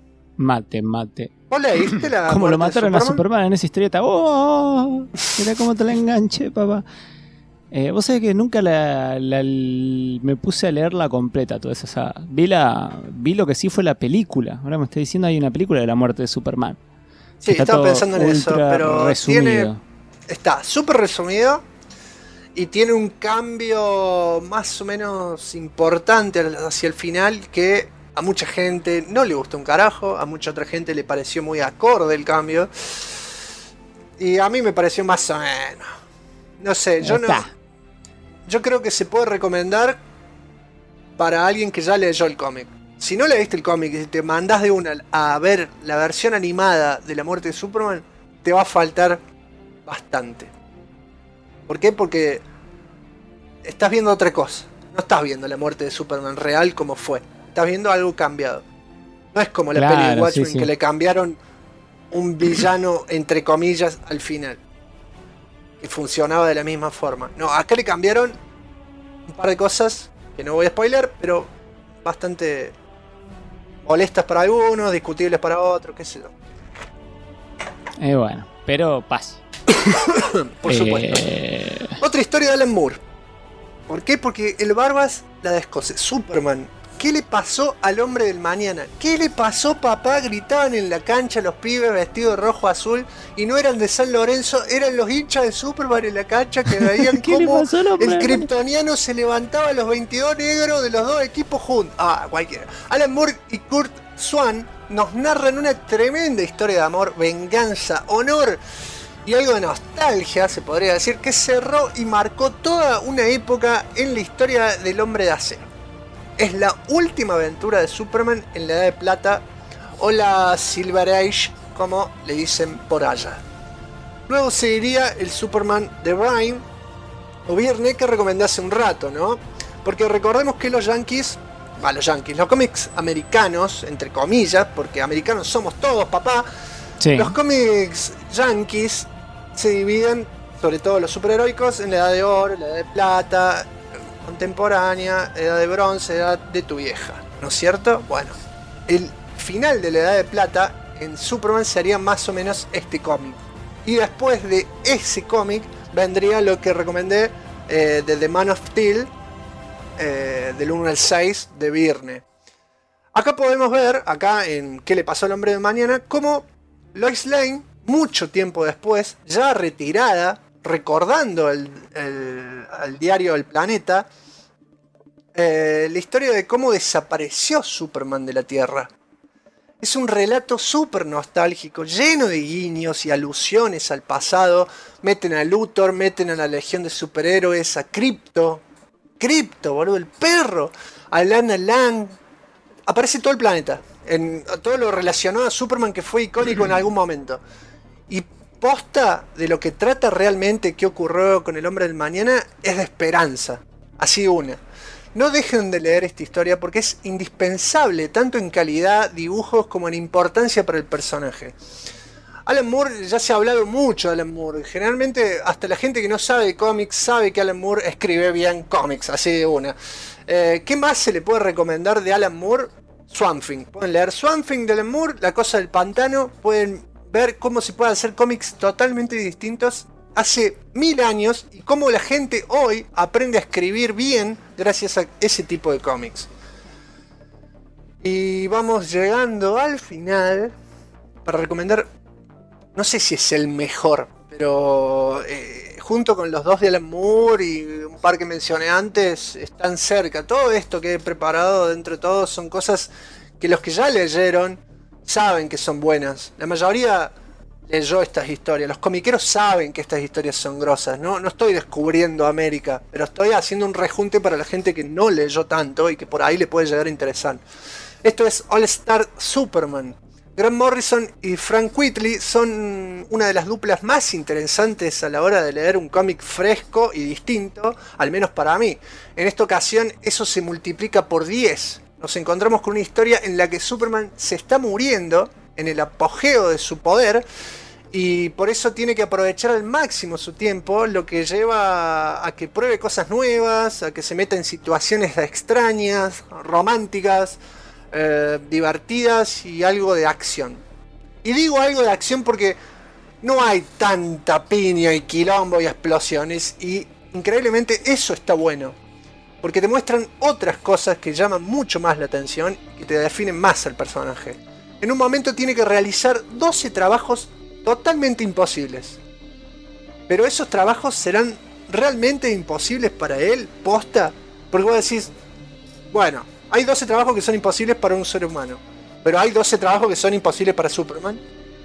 A: ¿Vos leíste la
B: ¿Cómo lo mataron a Superman en esa historieta? ¡Oh! Mira cómo te la enganché, papá. Vos sabés que nunca me puse a leerla completa, toda esa saga. Vi lo que sí fue la película. Ahora me está diciendo hay una película de la muerte de Superman.
A: Sí, estaba pensando en eso, pero está súper resumido y tiene un cambio más o menos importante hacia el final que a mucha gente no le gustó un carajo, a mucha otra gente le pareció muy acorde el cambio. Y a mí me pareció más o menos. No sé, yo creo que se puede recomendar para alguien que ya leyó el cómic. Si no leíste el cómic y te mandás de una a ver la versión animada de la muerte de Superman, te va a faltar bastante. ¿Por qué? Porque estás viendo otra cosa. No estás viendo la muerte de Superman real como fue. Estás viendo algo cambiado. No es como la peli de Watchmen, que le cambiaron un villano entre comillas al final, que funcionaba de la misma forma. No, acá le cambiaron un par de cosas que no voy a spoiler, pero bastante molestas para algunos, discutibles para otros, qué sé yo.
B: Bueno, pero paz.
A: Por supuesto. Otra historia de Alan Moore. ¿Por qué? Porque el Barbas la descoce. Superman. ¿Qué le pasó al hombre del mañana? ¿Qué le pasó, papá? Gritaban en la cancha los pibes vestidos de rojo azul y no eran de San Lorenzo, eran los hinchas de Superman en la cancha que veían cómo el kryptoniano se levantaba a los 22 negros de los dos equipos juntos. Cualquiera. Alan Moore y Kurt Swan nos narran una tremenda historia de amor, venganza, honor y algo de nostalgia, se podría decir, que cerró y marcó toda una época en la historia del hombre de acero. es la última aventura de Superman en la Edad de Plata o la Silver Age, como le dicen por allá. Luego seguiría el Superman de Byrne o Byrne que recomendé hace un rato, ¿no? Porque recordemos que los cómics americanos, entre comillas, porque americanos somos todos, papá. Sí. Los cómics yankees se dividen, sobre todo los superheroicos, en la Edad de Oro, la Edad de Plata, contemporánea, Edad de Bronce, Edad de tu vieja, ¿no es cierto? Bueno, el final de la Edad de Plata en Superman sería más o menos este cómic. Y después de ese cómic vendría lo que recomendé de The Man of Steel, del 1 al 6 de Byrne. Acá podemos ver, acá en ¿Qué le pasó al hombre de mañana?, cómo Lois Lane, mucho tiempo después, ya retirada, recordando al diario El Planeta, la historia de cómo desapareció Superman de la Tierra. Es un relato súper nostálgico, lleno de guiños y alusiones al pasado. Meten a Luthor, meten a la Legión de Superhéroes, a Krypto, boludo, el perro, a Lana Lang. Aparece todo el planeta, en todo lo relacionado a Superman que fue icónico en algún momento. Y posta de lo que trata realmente qué ocurrió con el hombre del mañana es de esperanza. Así una. No dejen de leer esta historia porque es indispensable tanto en calidad, dibujos como en importancia para el personaje. Alan Moore, ya se ha hablado mucho de Alan Moore. Generalmente hasta la gente que no sabe de cómics sabe que Alan Moore escribe bien cómics, así de una. ¿Qué más se le puede recomendar de Alan Moore? Swamp Thing. Pueden leer Swamp Thing de Alan Moore, La Cosa del Pantano. Pueden ver cómo se pueden hacer cómics totalmente distintos hace 1000 años y cómo la gente hoy aprende a escribir bien gracias a ese tipo de cómics. Y vamos llegando al final para recomendar, no sé si es el mejor, pero junto con los dos de Alan Moore y un par que mencioné antes, están cerca. Todo esto que he preparado dentro de todo son cosas que los que ya leyeron saben que son buenas. La mayoría leyó estas historias. Los comiqueros saben que estas historias son grosas. No estoy descubriendo América, pero estoy haciendo un rejunte para la gente que no leyó tanto y que por ahí le puede llegar a interesar. Esto es All Star Superman. Grant Morrison y Frank Whiteley son una de las duplas más interesantes a la hora de leer un cómic fresco y distinto, al menos para mí. En esta ocasión eso se multiplica por 10. Nos encontramos con una historia en la que Superman se está muriendo en el apogeo de su poder y por eso tiene que aprovechar al máximo su tiempo, lo que lleva a que pruebe cosas nuevas, a que se meta en situaciones extrañas, románticas, divertidas y algo de acción. Y digo algo de acción porque no hay tanta piña y quilombo y explosiones, y increíblemente eso está bueno, porque te muestran otras cosas que llaman mucho más la atención y que te definen más al personaje. En un momento tiene que realizar 12 trabajos totalmente imposibles, pero esos trabajos serán realmente imposibles para él, posta, porque vos decís, bueno, hay 12 trabajos que son imposibles para un ser humano, pero hay 12 trabajos que son imposibles para Superman.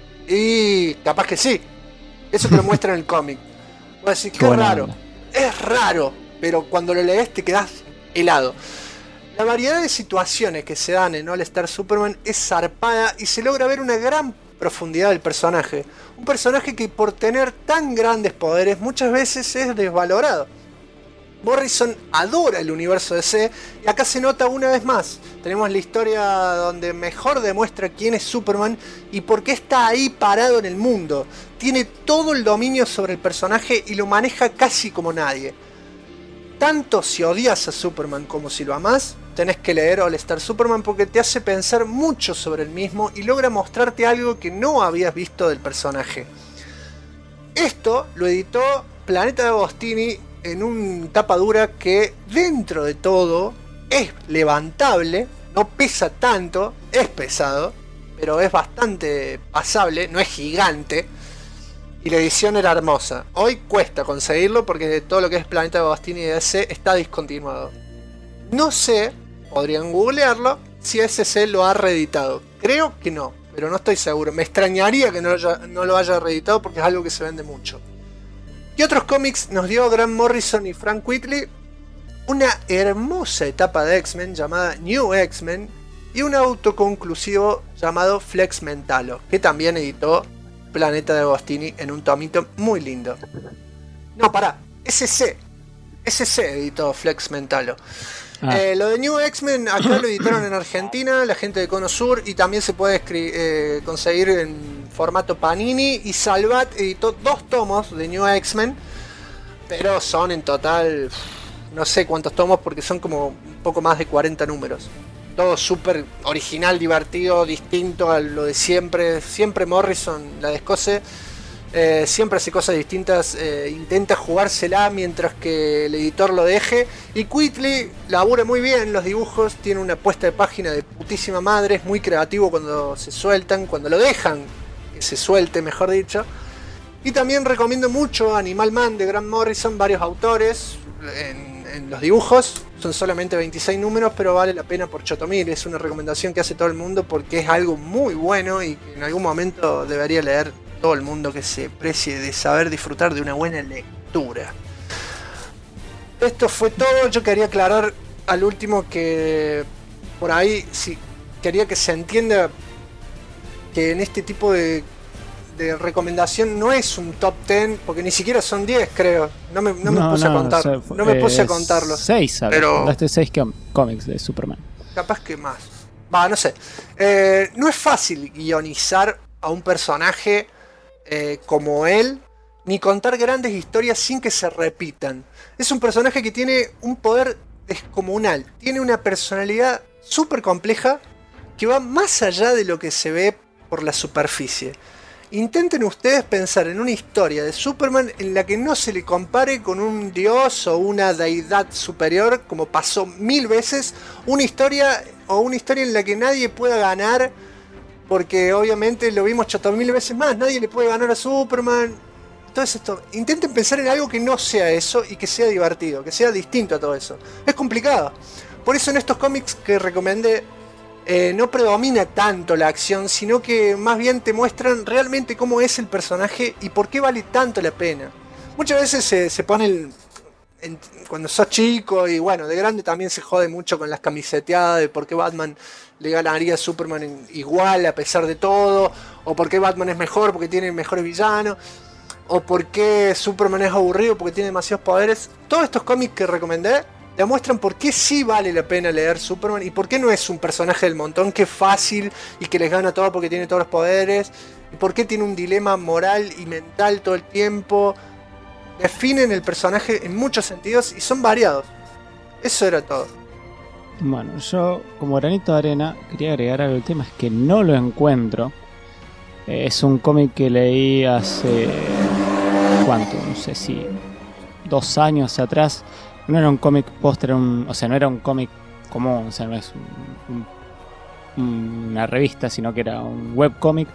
A: Y capaz que sí. Eso te lo muestra en el cómic. Vos decís, qué raro. Es raro, pero cuando lo lees te quedás helado. La variedad de situaciones que se dan en All Star Superman es zarpada y se logra ver una gran profundidad del personaje. Un personaje que por tener tan grandes poderes muchas veces es desvalorado. Morrison adora el universo DC y acá se nota una vez más. Tenemos la historia donde mejor demuestra quién es Superman y por qué está ahí parado en el mundo. Tiene todo el dominio sobre el personaje y lo maneja casi como nadie. Tanto si odias a Superman como si lo amás, tenés que leer All Star Superman porque te hace pensar mucho sobre el mismo y logra mostrarte algo que no habías visto del personaje. Esto lo editó Planeta de Agostini en una tapa dura que dentro de todo es levantable, no pesa tanto, es pesado, pero es bastante pasable, no es gigante y la edición era hermosa. Hoy cuesta conseguirlo porque todo lo que es Planeta de Agostini y DC está discontinuado. No sé, podrían googlearlo, si SC lo ha reeditado. Creo que no, pero no estoy seguro. Me extrañaría que no lo haya reeditado porque es algo que se vende mucho. ¿Qué otros cómics nos dio Grant Morrison y Frank Whiteley? una hermosa etapa de X-Men llamada New X-Men y un autoconclusivo llamado Flex Mentalo, que también editó Planeta de Agostini en un tomito muy lindo. No, pará, SC editó Flex Mentalo. Lo de New X-Men acá lo editaron en Argentina, la gente de Cono Sur, y también se puede conseguir en formato Panini. Y Salvat editó 2 tomos de New X-Men, pero son en total no sé cuántos tomos porque son como un poco más de 40 números. Todo súper original, divertido, distinto a lo de siempre. Siempre Morrison la descose. Siempre hace cosas distintas, intenta jugársela mientras que el editor lo deje. Y Quitely labura muy bien los dibujos, tiene una puesta de página de putísima madre, es muy creativo cuando se sueltan, cuando lo dejan que se suelte, mejor dicho. Y también recomiendo mucho Animal Man de Grant Morrison, varios autores en los dibujos. Son solamente 26 números, pero vale la pena por chotomil. Es una recomendación que hace todo el mundo porque es algo muy bueno y que en algún momento debería leer todo el mundo que se precie de saber disfrutar de una buena lectura. Esto fue todo. Yo quería aclarar al último que por ahí quería que se entienda que en este tipo de recomendación no es un top 10, porque ni siquiera son 10, creo. No me puse a contar. O sea, no me puse a contarlos.
B: 6, pero contaste 6 cómics de Superman.
A: Capaz que más. No sé. No es fácil guionizar a un personaje como él, ni contar grandes historias sin que se repitan. Es un personaje que tiene un poder descomunal, tiene una personalidad súper compleja que va más allá de lo que se ve por la superficie. Intenten ustedes pensar en una historia de Superman en la que no se le compare con un dios o una deidad superior, como pasó 1000 veces, una historia en la que nadie pueda ganar. Porque obviamente lo vimos 8000 veces más, nadie le puede ganar a Superman. Entonces intenten pensar en algo que no sea eso y que sea divertido, que sea distinto a todo eso. Es complicado. Por eso en estos cómics que recomendé no predomina tanto la acción, sino que más bien te muestran realmente cómo es el personaje y por qué vale tanto la pena. Muchas veces se pone cuando sos chico y bueno, de grande también se jode mucho con las camiseteadas de por qué Batman le ganaría a Superman igual a pesar de todo, o por qué Batman es mejor porque tiene mejores villanos, o por qué Superman es aburrido porque tiene demasiados poderes. Todos estos cómics que recomendé demuestran por qué sí vale la pena leer Superman y por qué no es un personaje del montón que es fácil y que les gana todo porque tiene todos los poderes, y por qué tiene un dilema moral y mental todo el tiempo. Definen el personaje en muchos sentidos y son variados. Eso era todo.
B: Bueno, yo como granito de arena quería agregar algo. El tema es que no lo encuentro. Es un cómic que leí hace... ¿cuánto? No sé si 2 años atrás. No era un cómic póster, o sea, no era un cómic común, o sea, no es una revista, sino que era un webcómic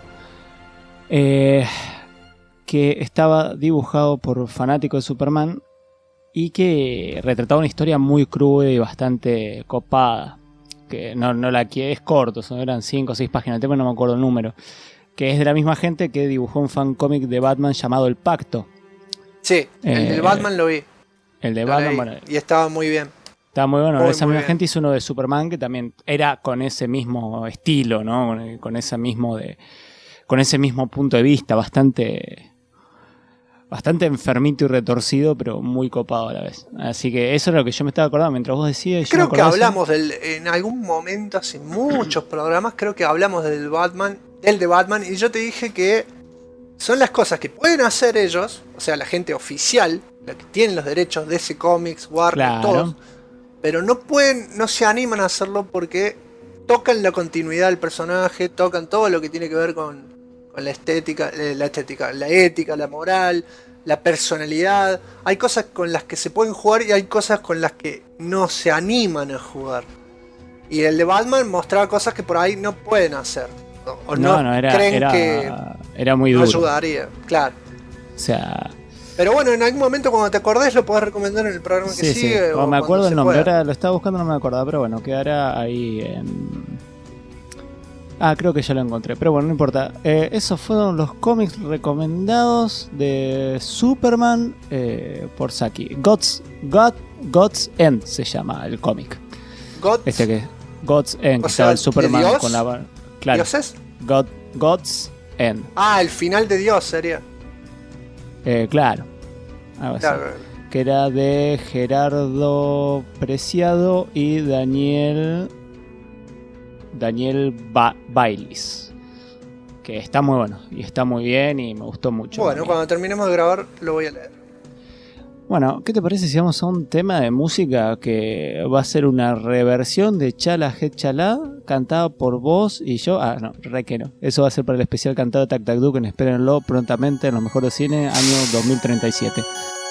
B: que estaba dibujado por fanáticos de Superman y que retrataba una historia muy cruda y bastante copada, que no la que es corto, eran 5 o 6 páginas, no me acuerdo el número, que es de la misma gente que dibujó un fancómic de Batman llamado El Pacto.
A: Sí, el del Batman lo vi.
B: El de Batman, bueno,
A: y estaba muy bien.
B: Estaba muy bueno. Esa misma gente hizo uno de Superman que también era con ese mismo estilo, ¿no? Con ese mismo punto de vista, bastante enfermito y retorcido, pero muy copado a la vez. Así que eso era lo que yo me estaba acordando mientras vos decías.
A: Creo que hablamos en algún momento, hace muchos programas, creo que hablamos del de Batman, y yo te dije que son las cosas que pueden hacer ellos, o sea, la gente oficial, la que tiene los derechos de ese cómics, Warner, claro, todos, pero no se animan a hacerlo porque tocan la continuidad del personaje, tocan todo lo que tiene que ver con la ética, la moral, la personalidad. Hay cosas con las que se pueden jugar y hay cosas con las que no se animan a jugar. Y el de Batman mostraba cosas que por ahí no pueden hacer. O
B: era muy duro.
A: No ayudaría, claro.
B: O sea...
A: Pero bueno, en algún momento cuando te acordés lo podés recomendar en el programa que sigue.
B: Sí. O me acuerdo el nombre, ahora lo estaba buscando, no me acordaba, pero bueno, quedará ahí en... creo que ya lo encontré, pero bueno, no importa. Esos fueron los cómics recomendados de Superman por Saki. God God's End se llama el cómic. God's End, que estaba el Superman con la... Claro,
A: ¿Dioses?
B: God's End.
A: El final de Dios sería.
B: Claro. Que era de Gerardo Preciado y Daniel Bailis. Que está muy bueno y está muy bien y me gustó mucho.
A: Bueno, cuando terminemos de grabar lo voy a leer.
B: Bueno, ¿qué te parece si vamos a un tema de música que va a ser una reversión de Chala Head Chalá, cantada por vos y yo? No, que no. Eso va a ser para el especial cantado Tac Tac Duken. Espérenlo prontamente en los mejores cines, año 2037.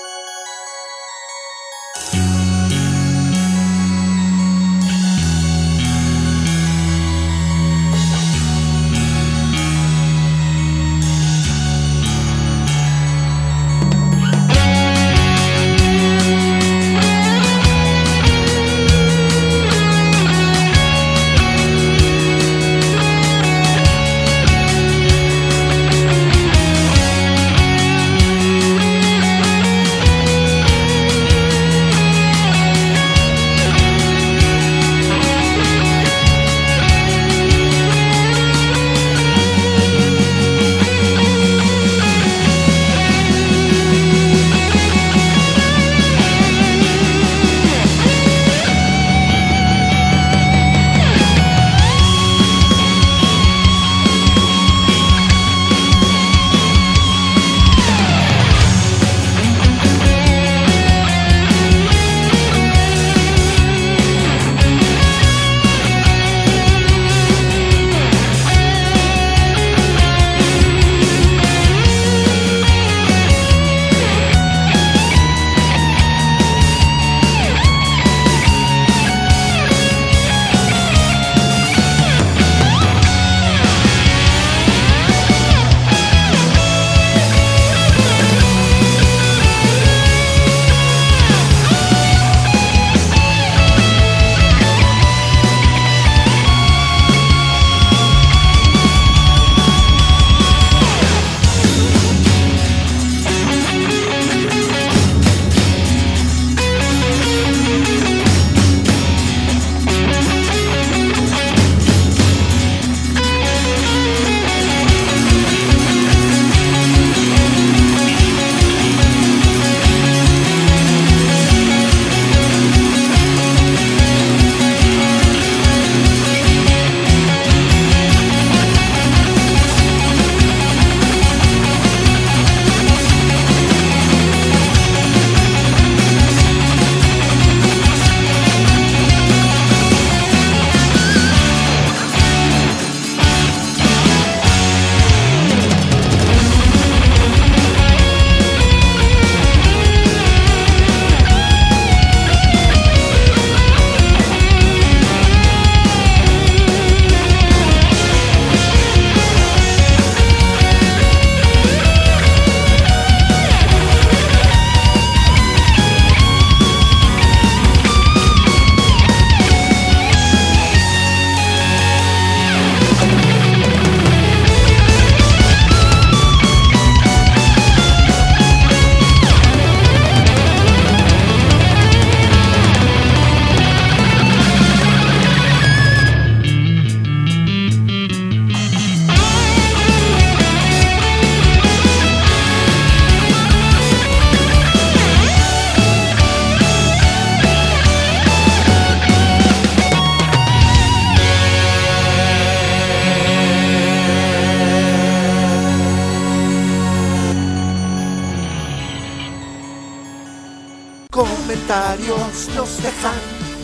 A: Comentarios nos dejan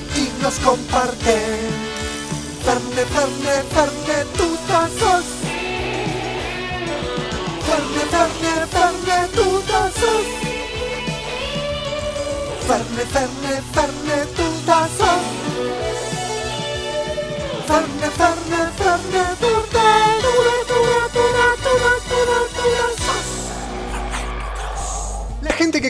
A: y nos comparten. Ferne, Ferne, Ferne, tú sos. Ferne, Ferne, Ferne, tú sos. Ferne, Ferne, Ferne, tú sos. Ferne, Ferne, Ferne, tú sos. La gente que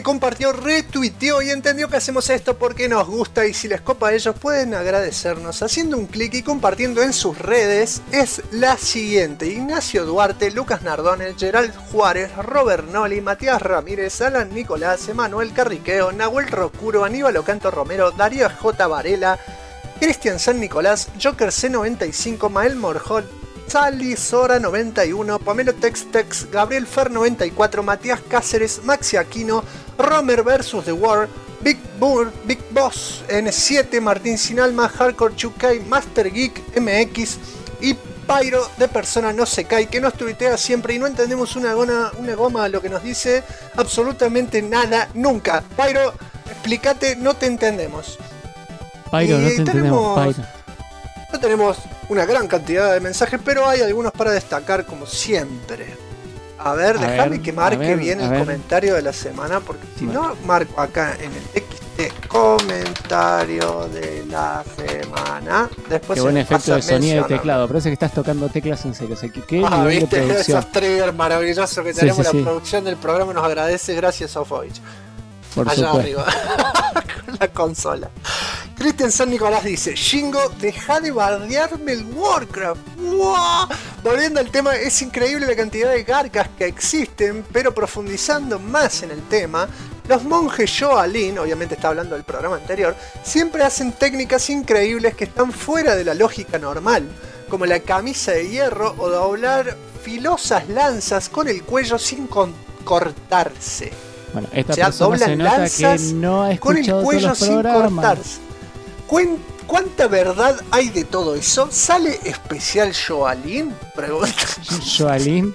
A: compartió, retuiteó y entendió que hacemos esto porque nos gusta, y si les copa a ellos pueden agradecernos haciendo un clic y compartiendo en sus redes. Es la siguiente: Ignacio Duarte, Lucas Nardone, Gerald Juárez, Robert Noli, Matías Ramírez, Alan Nicolás, Emanuel Carriqueo, Nahuel Rocuro, Aníbal Ocanto Romero, Darío J. Varela, Cristian San Nicolás, Joker C95, Mael Morjol, Sally Sora 91, Pamelo Tex, Gabriel Fer 94, Matías Cáceres, Maxi Aquino, Romer vs The War, Big Boss N7, Martín Sinalma, Hardcore 2K, Master Geek MX y Pyro de Persona No Se Cae, que nos tuitea siempre y no entendemos una goma a lo que nos dice absolutamente nada nunca. Pyro, explícate, no te entendemos.
B: Pyro, no te entendemos, Pyro.
A: No tenemos una gran cantidad de mensajes, pero hay algunos para destacar como siempre. A ver, déjame que marque bien el comentario de la semana, porque si no marco acá en el TXT comentario de la semana, después
B: qué buen efecto de sonido de teclado, parece que estás tocando teclas en serio. O sea, ¿qué nivel
A: viste,
B: de producción?
A: Esos triggers maravillosos que tenemos, la producción del programa nos agradece, gracias Sofovich.
B: Por
A: allá
B: supuesto.
A: arriba, con la consola. Cristian San Nicolás dice: Shingo, deja de bardearme el Warcraft. ¡Wow! Volviendo al tema, es increíble la cantidad de garcas que existen, pero profundizando más en el tema, los monjes Shoalin, obviamente está hablando del programa anterior, siempre hacen técnicas increíbles que están fuera de la lógica normal, como la camisa de hierro o doblar filosas lanzas con el cuello sin cortarse.
B: Bueno, esta persona se nota que no ha escuchado
A: con el cuello
B: todos los programas.
A: sin cortarse. ¿Cuánta verdad hay de todo eso? ¿Sale especial Shoalin? Pregunta.
B: Shaolin.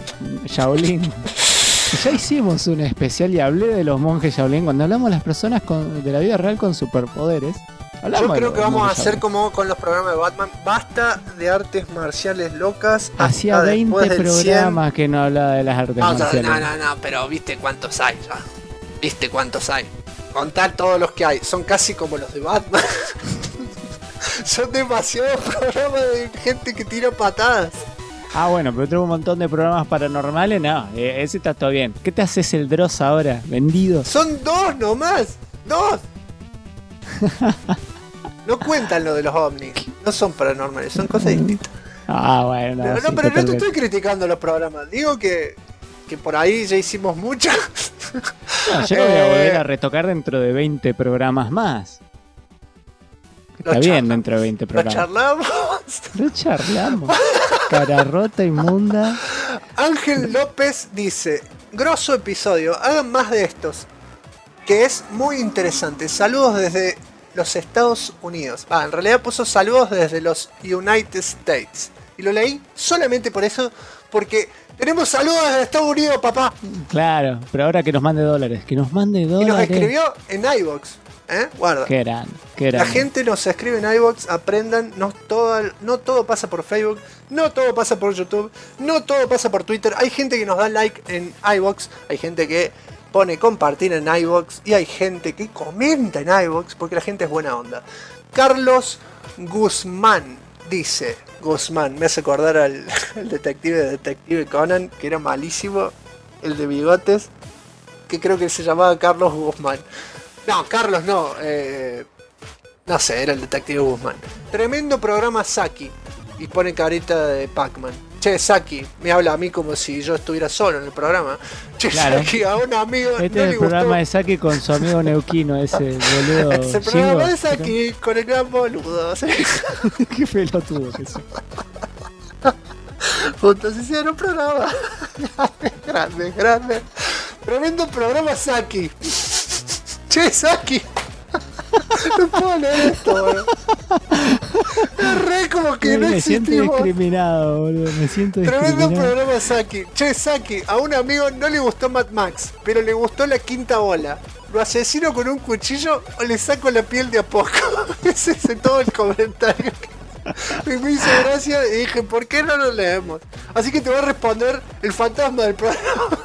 B: Ya hicimos un especial y hablé de los monjes Shaolin. Cuando hablamos de las personas de la vida real con superpoderes,
A: yo creo que vamos a hacer como con los programas de Batman. Basta de artes marciales locas.
B: Hacía 20 programas 100. Que no hablaba de las artes marciales.
A: No, pero viste cuántos hay ya. ¿Viste cuántos hay? Contar todos los que hay. Son casi como los de Batman. Son demasiados programas de gente que tira patadas.
B: Ah, bueno, pero tengo un montón de programas paranormales. No, ese está todo bien. ¿Qué te haces el Dross ahora? ¿Vendido?
A: Son 2 nomás. 2. No cuentan lo de los ovnis. No son paranormales, son cosas distintas.
B: Ah, bueno.
A: No,
B: sí,
A: pero no te estoy criticando los programas. Digo que por ahí ya hicimos muchas.
B: No, yo lo voy a volver a retocar dentro de 20 programas más. Está bien dentro de 20 programas. Lo charlamos. Cara rota, inmunda.
A: Ángel López dice: grosso episodio, hagan más de estos, que es muy interesante. Saludos desde los Estados Unidos. En realidad puso saludos desde los United States. Y lo leí solamente por eso, porque tenemos saludos desde Estados Unidos, papá.
B: Claro, pero ahora que nos mande dólares. Que nos mande dólares.
A: Y nos escribió en iVoox. Guarda.
B: Qué grande.
A: La gente nos escribe en iVoox, aprendan, no todo pasa por Facebook, no todo pasa por YouTube, no todo pasa por Twitter. Hay gente que nos da like en iVoox, hay gente que pone compartir en iVoox y hay gente que comenta en iVoox porque la gente es buena onda. Carlos Guzmán dice: Guzmán, me hace acordar al detective Conan, que era malísimo, el de bigotes, que creo que se llamaba Carlos Guzmán. No, Carlos no, no sé, era el detective Guzmán. Tremendo programa Saki. Y pone carita de Pac-Man. Che, Saki, me habla a mí como si yo estuviera solo en el programa. Che, claro. Saki, a un amigo
B: este no es el programa de Saki con su amigo neuquino, ese boludo.
A: Es el programa de Saki con el gran boludo. ¿Sí?
B: Qué pelotudo que es.
A: Juntos hicieron un programa. Grande. Tremendo programa Saki. Che, Saki. No puedo leer esto, boludo. Es re como que no existimos.
B: Me siento discriminado, boludo.
A: Tremendo programa Saki. Che, Saki, a un amigo no le gustó Mad Max, pero le gustó La Quinta Ola. ¿Lo asesino con un cuchillo o le saco la piel de a poco? Ese es todo el comentario. Me hizo gracia y dije, ¿por qué no lo leemos? Así que te voy a responder el fantasma del programa.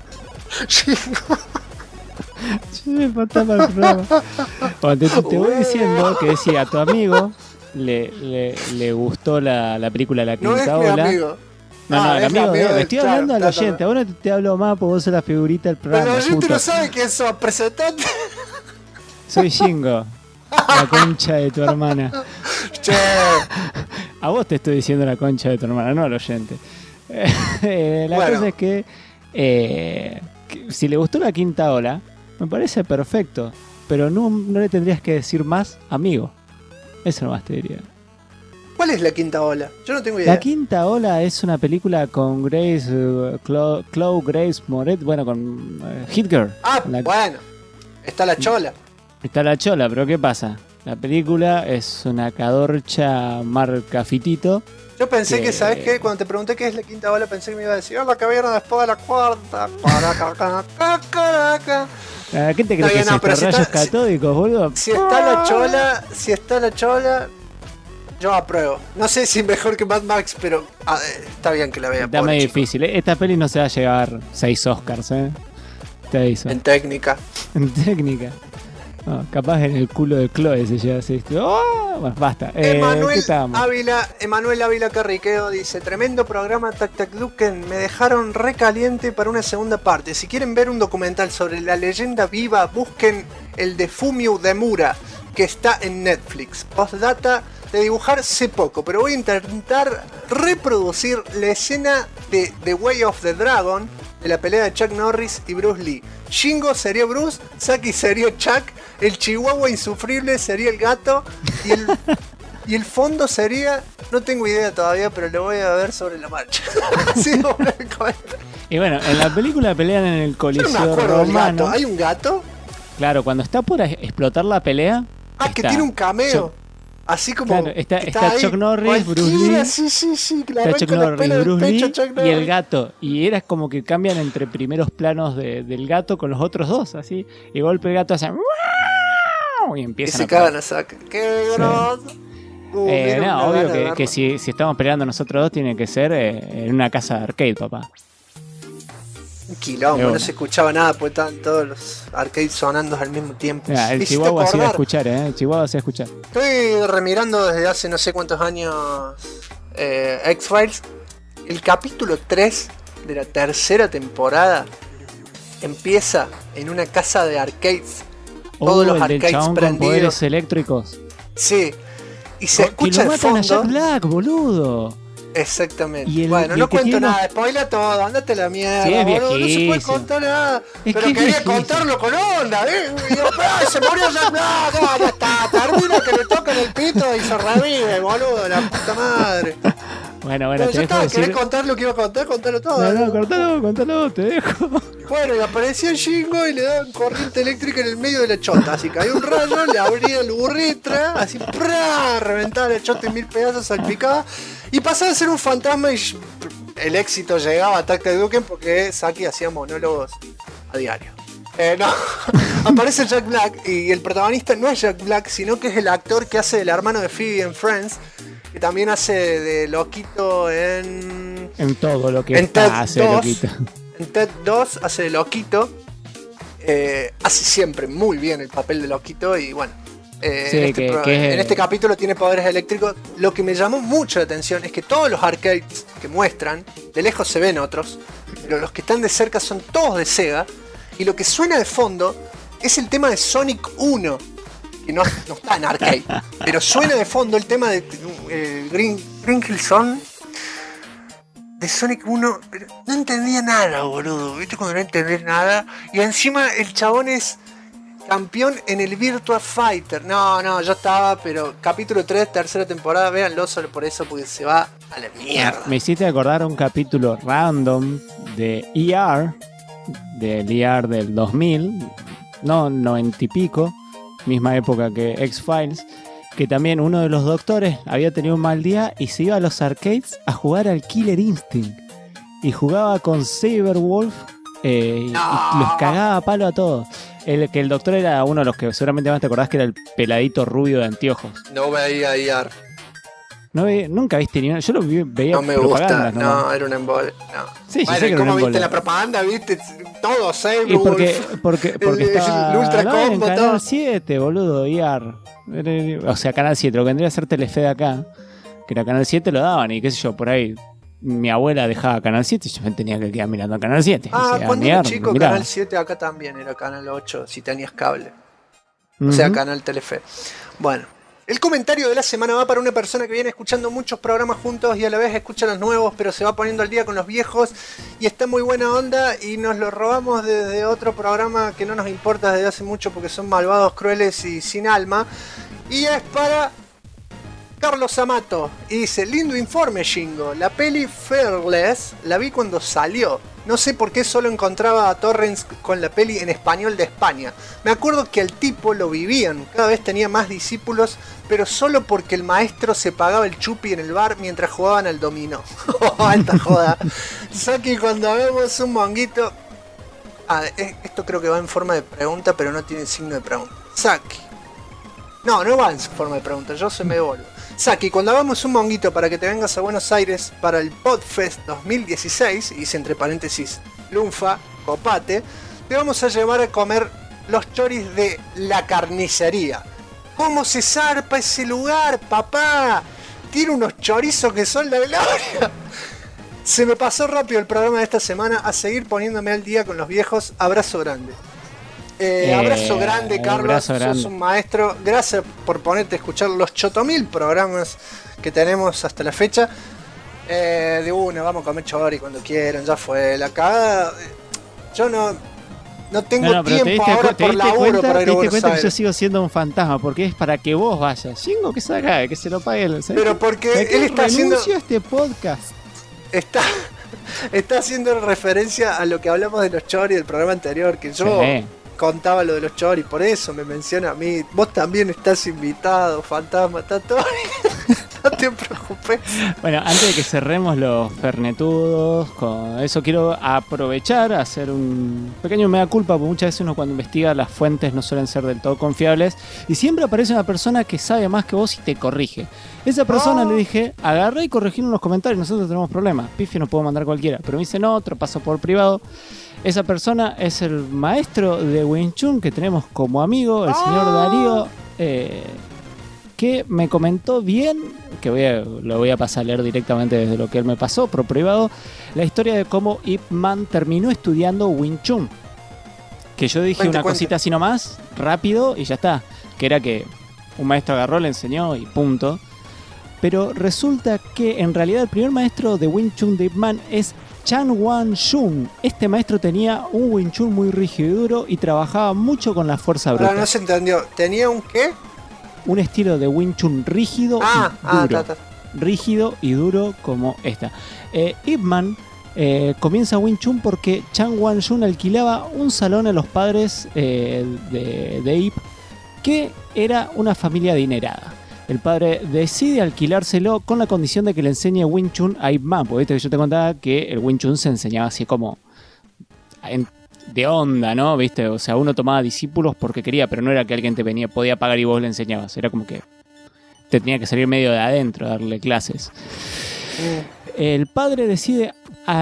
B: El fantasma del programa. Bueno, te voy diciendo que si a tu amigo le gustó la película La Quinta Ola.
A: No es mi amigo.
B: No, el amigo me estoy hablando al oyente. Ahora te hablo más porque vos sos la figurita del programa.
A: Pero el oyente no sabe quién sos, presentante.
B: Soy Shingo, la concha de tu hermana.
A: Che.
B: A vos te estoy diciendo la concha de tu hermana, no al oyente. Cosa es que si le gustó la quinta ola, me parece perfecto. Pero no le tendrías que decir más amigo. Eso nomás te diría.
A: ¿Cuál es la quinta ola? Yo no tengo idea.
B: La quinta ola es una película con Grace, Chloe Grace Moretz, bueno, con Hit Girl.
A: Bueno, está la chola.
B: Está la chola, pero ¿qué pasa? La película es una cadorcha marca Fitito.
A: Yo pensé que, ¿sabes qué? Cuando te pregunté qué es la quinta ola, pensé que me iba a decir, la que vieron después de la cuarta.
B: ¿Qué te crees que es esto? ¿Rayos catódicos, boludo?
A: Si está la chola, yo apruebo. No sé si mejor que Mad Max, pero está bien que la vea.
B: Está medio difícil. Esta peli no se va a llevar 6 Oscars, te aviso.
A: En técnica.
B: No, capaz en el culo de Chloe se lleva así. Bueno, basta.
A: Emanuel Ávila Carriqueo dice: tremendo programa Tac Tac Duken, me dejaron recaliente para una segunda parte. Si quieren ver un documental sobre la leyenda viva, busquen el de Fumio Demura, que está en Netflix. Postdata, de dibujar sé poco, pero voy a intentar reproducir la escena de The Way of the Dragon, de la pelea de Chuck Norris y Bruce Lee. Shingo sería Bruce, Saki sería Chuck, el chihuahua insufrible sería el gato y el fondo sería, no tengo idea todavía, pero lo voy a ver sobre la marcha. Sí,
B: y bueno, en la película pelean en el Coliseo Romano.
A: ¿Hay un gato?
B: Claro, cuando está por explotar la pelea.
A: Que tiene un cameo. Así como.
B: Claro, está Chuck Norris, Bruce Lee.
A: Sí,
B: está Chuck Norris, Bruce Lee y el gato. Y era como que cambian entre primeros planos del gato con los otros dos, así. Y golpe el gato hace. Y empiezan
A: y se cagan a sacar. ¡Qué grosso!
B: Obvio que si estamos peleando nosotros dos, tiene que ser en una casa de arcade, papá.
A: Un quilombo, no se escuchaba nada, pues estaban todos los arcades sonando al mismo tiempo.
B: El Chihuahua se iba a escuchar, el Chihuahua se iba a escuchar.
A: Estoy remirando desde hace no sé cuántos años X-Files. El capítulo 3 de la tercera temporada empieza en una casa de arcades. Todos los arcades
B: prendidos. Con poderes eléctricos.
A: Sí. Y se escucha
B: que lo
A: el fondo.
B: A Jack Black, boludo.
A: Exactamente. Bueno, no cuento nada, spoila todo, andate a la mierda,
B: sí,
A: boludo, no se puede contar nada. Pero quería contarlo con onda, y yo, se murió Jack Black, ya está, termina que le tocan el pito y se revive, boludo, la puta madre.
B: Bueno,
A: ya está, ¿querés contar lo que iba a contar? Contalo todo.
B: No, contalo, te dejo.
A: Bueno, y aparecía Shingo y le daban corriente eléctrica en el medio de la chota, así caía un rayo, le abría el burritra, así, reventaba la chota en 1000 pedazos, salpicaba. Y pasaba a ser un fantasma y el éxito llegaba a Tac Tac Duken porque Saki hacía monólogos a diario. Aparece Jack Black y el protagonista no es Jack Black, sino que es el actor que hace del hermano de Phoebe en Friends, que también hace de loquito en
B: todo lo que hace loquito.
A: En Ted 2 hace de loquito, hace siempre muy bien el papel de loquito y bueno. En este capítulo tiene poderes eléctricos. Lo que me llamó mucho la atención es que todos los arcades que muestran, de lejos se ven otros, pero los que están de cerca son todos de Sega. Y lo que suena de fondo es el tema de Sonic 1, que no está en arcade, pero suena de fondo el tema de Green Hill Zone de Sonic 1. Pero no entendía nada, boludo. ¿Viste cuando no entendés nada? Y encima el chabón es campeón en el Virtua Fighter. No, yo estaba, pero capítulo 3, tercera temporada, véanlo solo por eso, porque se va a la mierda.
B: Me hiciste acordar un capítulo random de ER, del ER del 2000, no, 90 y pico, misma época que X-Files, que también uno de los doctores había tenido un mal día y se iba a los arcades a jugar al Killer Instinct. Y jugaba con Cyberwolf y los cagaba a palo a todos. Que el doctor era uno de los que seguramente más te acordás, que era el peladito rubio de anteojos.
A: No veía IR.
B: Nunca viste ni una. Yo lo veía.
A: No me gusta, no, era un embole. No.
B: Sí,
A: bueno,
B: sé que
A: ¿cómo
B: era
A: viste la propaganda? ¿Viste? Todo,
B: y porque estaba
A: el Ultra Combo,
B: en Canal 7, boludo, IR. O sea, Canal 7, lo que vendría a ser Telefe de acá. Que era Canal 7 lo daban y qué sé yo, por ahí mi abuela dejaba Canal 7 y yo me tenía que quedar mirando Canal 7.
A: Cuando era chico, miraba. Canal 7 acá también era Canal 8, si tenías cable. O sea, Canal Telefe. Bueno, el comentario de la semana va para una persona que viene escuchando muchos programas juntos y a la vez escucha los nuevos, pero se va poniendo al día con los viejos y está muy buena onda y nos lo robamos desde otro programa que no nos importa desde hace mucho porque son malvados, crueles y sin alma. Y es para Carlos Amato y dice: lindo informe, Shingo. La peli Fearless la vi cuando salió. No sé por qué solo encontraba a Torrens con la peli en español de España. Me acuerdo que al tipo lo vivían, cada vez tenía más discípulos, pero solo porque el maestro se pagaba el chupi en el bar mientras jugaban al dominó. Alta joda. Saki, cuando vemos un monguito... esto creo que va en forma de pregunta, pero no tiene signo de pregunta. Saki. No va en forma de pregunta, yo se me devuelvo. Saki, cuando hagamos un monguito para que te vengas a Buenos Aires para el Podfest 2016, hice entre paréntesis Lunfa, copate, te vamos a llevar a comer los choris de La Carnicería. ¿Cómo se zarpa ese lugar, papá? Tiene unos chorizos que son la gloria. Se me pasó rápido el programa de esta semana, a seguir poniéndome al día con los viejos. Abrazo grande. Abrazo grande, Carlos, abrazo grande. Sos un maestro. Gracias por ponerte a escuchar los 8000 programas que tenemos hasta la fecha. De una, vamos a comer chori cuando quieran, ya fue. La cagada. Yo no tengo tiempo ahora por laburo para ir a Buenos Aires.
B: Que yo sigo siendo un fantasma, porque es para que vos vayas. Shingo, que se haga, que se lo pague él.
A: Pero porque él está haciendo...
B: este podcast.
A: Está haciendo referencia a lo que hablamos de los choris del programa anterior, que yo... Sí. Contaba lo de los choris, por eso me menciona a mí. Vos también estás invitado, fantasma, está todo bien. No te preocupes.
B: Bueno, antes de que cerremos los fernetudos, con eso quiero aprovechar a hacer un pequeño mea culpa, porque muchas veces uno cuando investiga las fuentes no suelen ser del todo confiables y siempre aparece una persona que sabe más que vos y te corrige. Esa persona le dije, agarré y corregí en los comentarios, nosotros tenemos problemas, Pifi nos puedo mandar cualquiera, pero me dice no, otro paso por privado. Esa persona es el maestro de Wing Chun que tenemos como amigo, el señor Darío, que me comentó bien, que lo voy a pasar a leer directamente desde lo que él me pasó, por privado, la historia de cómo Ip Man terminó estudiando Wing Chun. Que yo dije cosita así nomás, rápido, y ya está. Que era que un maestro agarró, le enseñó y punto. Pero resulta que en realidad el primer maestro de Wing Chun de Ip Man es Chan Wan Shun. Este maestro tenía un Wing Chun muy rígido y duro y trabajaba mucho con la fuerza bruta.
A: No se entendió. ¿Tenía un qué?
B: Un estilo de Wing Chun rígido y duro. Rígido y duro como esta. Ip Man comienza Wing Chun porque Chan Wan Shun alquilaba un salón a los padres de Ip, que era una familia adinerada. El padre decide alquilárselo con la condición de que le enseñe Wing Chun a Ip Man. Porque viste que yo te contaba que el Wing Chun se enseñaba así como de onda, ¿no? ¿Viste? O sea, uno tomaba discípulos porque quería, pero no era que alguien te podía pagar y vos le enseñabas. Era como que te tenía que salir medio de adentro a darle clases. El padre decide...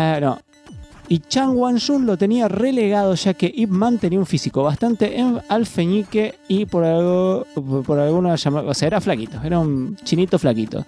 B: Y Chan Wan Shun lo tenía relegado, ya que Ip Man tenía un físico bastante alfeñique y por alguna llamada, o sea, era flaquito, era un chinito flaquito.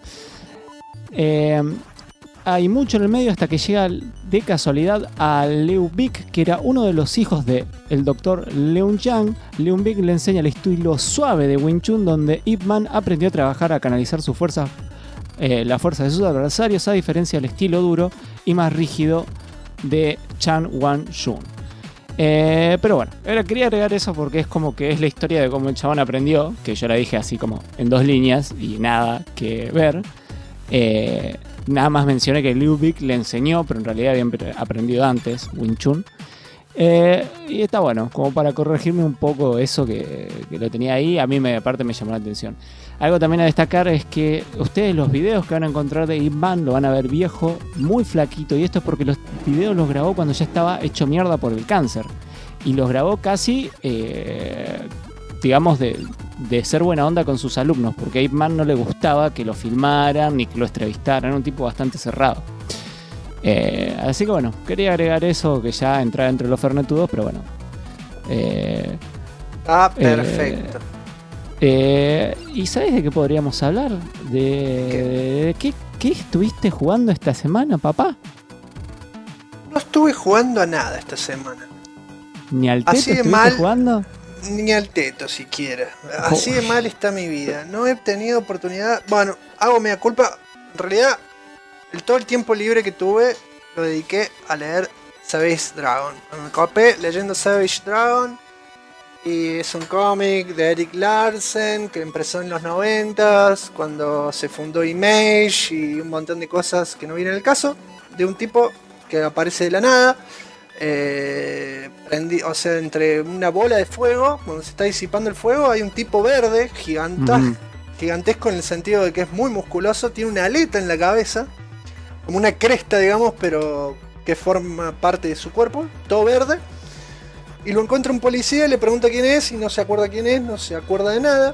B: Hay mucho en el medio hasta que llega de casualidad a Liu Bik, que era uno de los hijos del doctor Leung Yang. Liu Bik le enseña el estilo suave de Wing Chun, donde Ip Man aprendió a trabajar a canalizar sus fuerzas, la fuerza de sus adversarios, a diferencia del estilo duro y más rígido de Chan Wan Shun. Pero bueno, quería agregar eso porque es como que es la historia de cómo el chabón aprendió, que yo la dije así como en 2 líneas y nada que ver. Nada más mencioné que Liu Bik le enseñó, pero en realidad había aprendido antes Wing Chun. Y está bueno, como para corregirme un poco eso que lo tenía ahí. A mí aparte me llamó la atención. Algo también a destacar es que ustedes los videos que van a encontrar de Ip Man lo van a ver viejo, muy flaquito. Y esto es porque los videos los grabó cuando ya estaba hecho mierda por el cáncer. Y los grabó casi, digamos, de ser buena onda con sus alumnos. Porque a Ip Man no le gustaba que lo filmaran ni que lo entrevistaran. Era un tipo bastante cerrado. Así que bueno, quería agregar eso, que ya entra entre los fernetudos, pero bueno.
A: Perfecto.
B: ¿Y sabes de qué podríamos hablar? ¿De qué qué estuviste jugando esta semana, papá?
A: No estuve jugando a nada esta semana.
B: ¿Ni al Teto estuviste jugando?
A: Ni al Teto siquiera. Así de mal está mi vida. No he tenido oportunidad. Bueno, hago mea culpa. En realidad, todo el tiempo libre que tuve lo dediqué a leer Savage Dragon. Me copé leyendo Savage Dragon. Y es un cómic de Erik Larsen que empezó en los 90s, cuando se fundó Image y un montón de cosas que no vienen al caso. De un tipo que aparece de la nada. O sea, entre una bola de fuego, cuando se está disipando el fuego, hay un tipo verde, gigantesco en el sentido de que es muy musculoso, tiene una aleta en la cabeza, como una cresta, digamos, pero que forma parte de su cuerpo, todo verde. Y lo encuentra un policía, le pregunta quién es y no se acuerda quién es, no se acuerda de nada.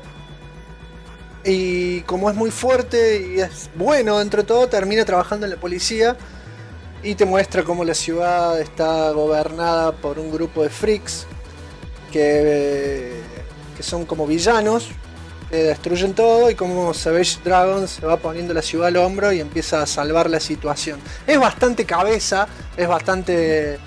A: Y como es muy fuerte y es bueno dentro de todo, termina trabajando en la policía. Y te muestra cómo la ciudad está gobernada por un grupo de freaks que son como villanos, que destruyen todo, y cómo Savage Dragon se va poniendo la ciudad al hombro y empieza a salvar la situación. Es bastante cabeza, es bastante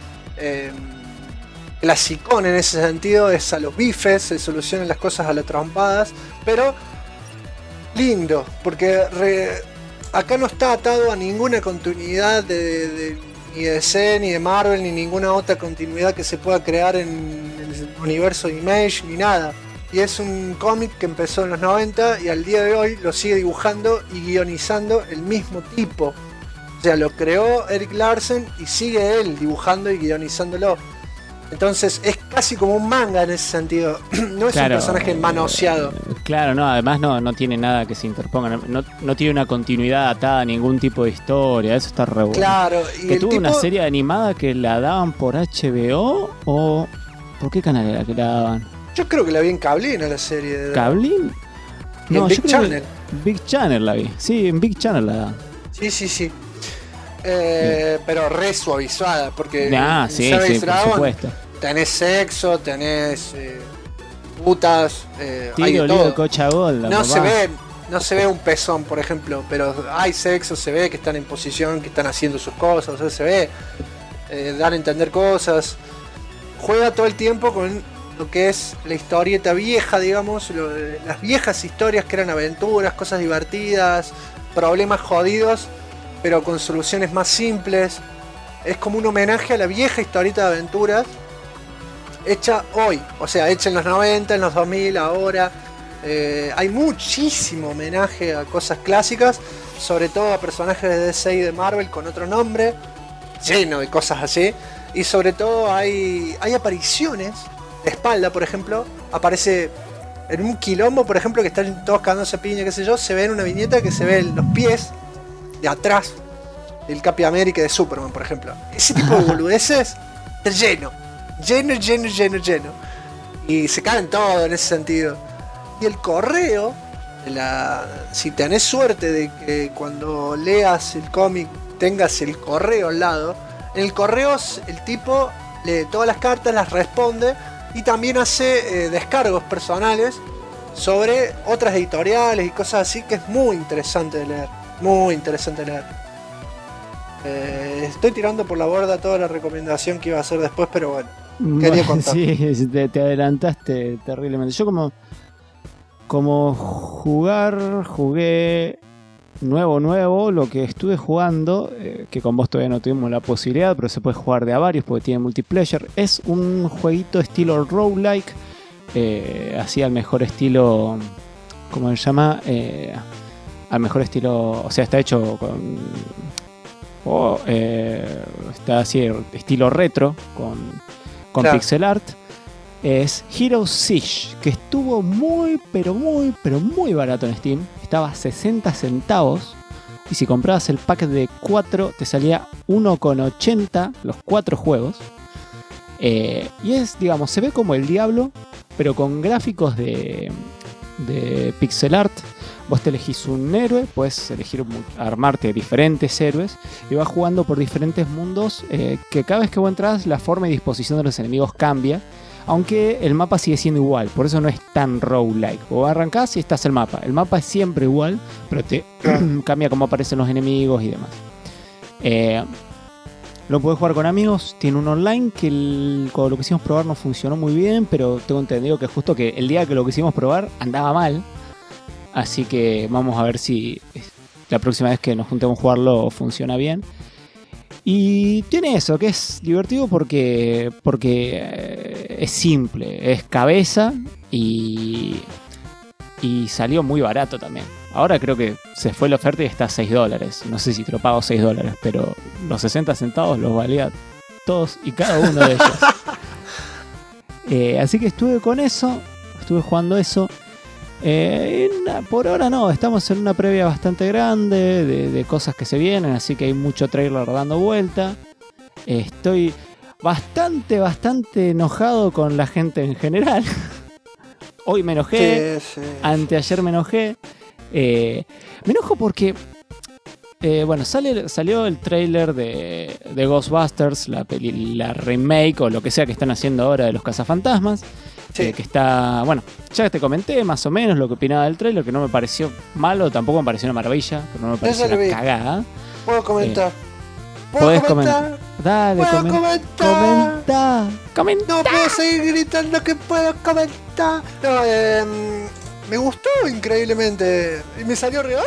A: clasicón en ese sentido, es a los bifes, se solucionan las cosas a las trompadas, pero lindo, porque acá no está atado a ninguna continuidad ni de DC, ni de Marvel, ni ninguna otra continuidad que se pueda crear en el universo de Image, ni nada. Y es un cómic que empezó en los 90 y al día de hoy lo sigue dibujando y guionizando el mismo tipo. O sea, lo creó Erik Larsen y sigue él dibujando y guionizándolo. Entonces es casi como un manga en ese sentido. No es un personaje manoseado.
B: Claro, no, además no tiene nada que se interponga. No tiene una continuidad atada a ningún tipo de historia. Eso está re bueno.
A: Claro.
B: Y que tuvo una serie animada que la daban por HBO o... ¿Por qué canal era que la daban?
A: Yo creo que la vi en Cablin a la serie.
B: ¿Cablin?
A: No, en Big Channel.
B: Big Channel la vi. Sí, en Big Channel la daban.
A: Sí. Pero re suavizada, porque
B: sí, por supuesto.
A: Tenés sexo, tenés putas,
B: hay de todo. Cocha Gold,
A: no se ve un pezón, por ejemplo, pero hay sexo, se ve que están en posición, que están haciendo sus cosas, o sea, se ve, dan a entender cosas. Juega todo el tiempo con lo que es la historieta vieja, digamos, las viejas historias que eran aventuras, cosas divertidas, problemas jodidos, pero con soluciones más simples. Es como un homenaje a la vieja historieta de aventuras hecha hoy, o sea, hecha en los 90, en los 2000, ahora. Hay muchísimo homenaje a cosas clásicas, sobre todo a personajes de DC y de Marvel con otro nombre, lleno de cosas así. Y sobre todo hay apariciones de espalda, por ejemplo, aparece en un quilombo, por ejemplo, que están todos cagándose a piña, qué sé yo, se ve en una viñeta que se ven los pies de atrás del Capi América de Superman, por ejemplo. Ese tipo de boludeces lleno. Y se caen todo en ese sentido. Y el correo, si tenés suerte de que cuando leas el cómic tengas el correo al lado, en el correo el tipo lee todas las cartas, las responde y también hace descargos personales sobre otras editoriales y cosas así, que es muy interesante de leer. Muy interesante de leer. Estoy tirando por la borda toda la recomendación que iba a hacer después, pero bueno, quería contar.
B: Sí, te adelantaste terriblemente. Yo como jugué nuevo, lo que estuve jugando, que con vos todavía no tuvimos la posibilidad, pero se puede jugar de a varios porque tiene multiplayer, es un jueguito estilo roguelike, así al mejor estilo, ¿cómo se llama? Al mejor estilo, o sea, está hecho está así estilo retro, con claro, pixel art. Es Hero Siege, que estuvo muy barato en Steam. Estaba a 60 centavos. Y si comprabas el pack de 4, te salía 1,80 los 4 juegos. Y es, digamos, se ve como el Diablo, pero con gráficos de pixel art. Vos te elegís un héroe, puedes elegir armarte diferentes héroes y vas jugando por diferentes mundos, que cada vez que vos entras la forma y disposición de los enemigos cambia. Aunque el mapa sigue siendo igual, por eso no es tan roguelike. Vos arrancás y estás el mapa. El mapa es siempre igual, pero te cambia cómo aparecen los enemigos y demás. Lo podés jugar con amigos. Tiene un online que cuando lo quisimos probar no funcionó muy bien, pero tengo entendido que justo que el día que lo quisimos probar andaba mal. Así que vamos a ver si la próxima vez que nos juntemos a jugarlo funciona bien. Y tiene eso, que es divertido porque es simple, es cabeza y salió muy barato también. Ahora creo que se fue la oferta y está a $6. No sé si te lo pago $6, pero los 60 centavos los valía todos y cada uno de ellos. Así que estuve con eso, estuve jugando eso. Por ahora no, estamos en una previa bastante grande de cosas que se vienen, así que hay mucho trailer dando vuelta. Estoy bastante enojado con la gente en general. Hoy me enojé, sí. Anteayer me enojé. Me enojo porque bueno, salió el trailer de Ghostbusters, la remake o lo que sea que están haciendo ahora de los cazafantasmas. Sí. Que está, bueno, ya te comenté más o menos lo que opinaba del trailer, que no me pareció malo, tampoco me pareció una maravilla, pero no me pareció una cagada.
A: Puedo comentar.
B: ¿Puedes comentar? Dale, comenta.
A: No puedo seguir gritando que puedo comentar. No, me gustó increíblemente. Y me salió re...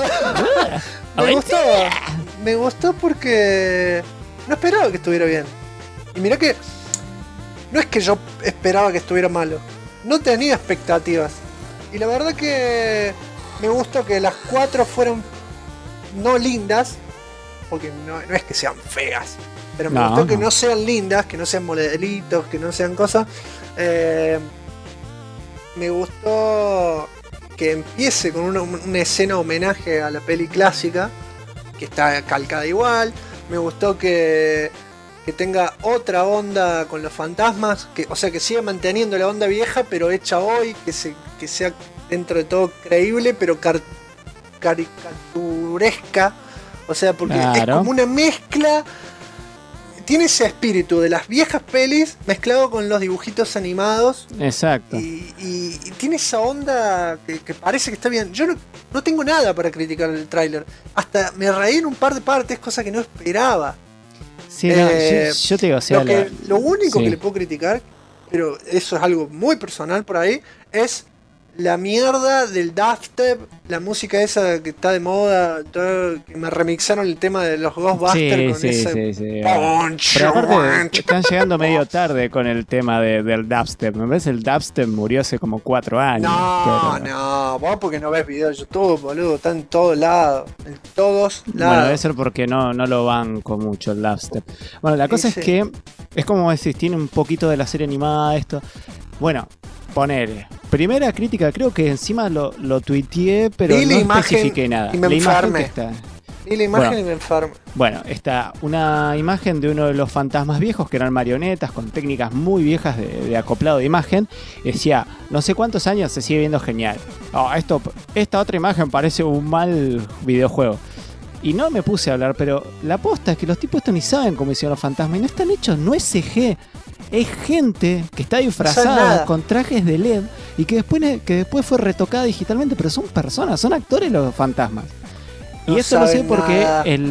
A: Me gustó porque no esperaba que estuviera bien. Y mirá que no es que yo esperaba que estuviera malo. No tenía expectativas. Y la verdad que me gustó que las 4 fueran no lindas. Porque no es que sean feas. Pero me gustó que no sean lindas, que no sean modelitos, que no sean cosas. Me gustó que empiece con una escena homenaje a la peli clásica, que está calcada igual. Me gustó que tenga otra onda con los fantasmas, o sea, que siga manteniendo la onda vieja, pero hecha hoy, que sea dentro de todo creíble, pero caricaturesca. O sea, porque es como una mezcla. Tiene ese espíritu de las viejas pelis mezclado con los dibujitos animados.
B: Exacto.
A: Y tiene esa onda que parece que está bien. Yo no tengo nada para criticar el tráiler. Hasta me reí en un par de partes, cosa que no esperaba.
B: Sí, yo te digo, o sea,
A: lo único que le puedo criticar, pero eso es algo muy personal por ahí, es la mierda del dubstep, la música esa que está de moda, que me remixaron el tema de los Ghostbusters con ese punch.
B: Pero aparte están llegando medio tarde con el tema del dubstep. Me parece el dubstep murió hace como 4 años.
A: No, vos porque no ves videos de YouTube, boludo, está en todos lados. En todos lados.
B: Bueno, debe ser porque no lo banco mucho el dubstep. Bueno, la cosa es que es como decís, tiene un poquito de la serie animada esto. Bueno, poner primera crítica, creo que encima lo tuiteé, pero no especifiqué nada.
A: Y me enfermé. Y la imagen y me enfermo.
B: Bueno, está una imagen de uno de los fantasmas viejos que eran marionetas con técnicas muy viejas de acoplado de imagen. Decía, no sé cuántos años se sigue viendo genial. Esta otra imagen parece un mal videojuego. Y no me puse a hablar, pero la posta es que los tipos estos ni saben cómo hicieron los fantasmas. Y no están hechos, no es CG. Es gente que está disfrazada con trajes de LED y que después fue retocada digitalmente, pero son personas, son actores los fantasmas. Y eso lo sé porque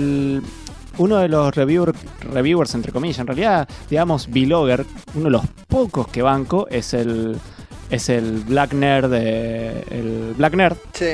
B: uno de los reviewers, entre comillas, en realidad, digamos, vlogger, uno de los pocos que banco es el Black Nerd. El Black Nerd.
A: Sí.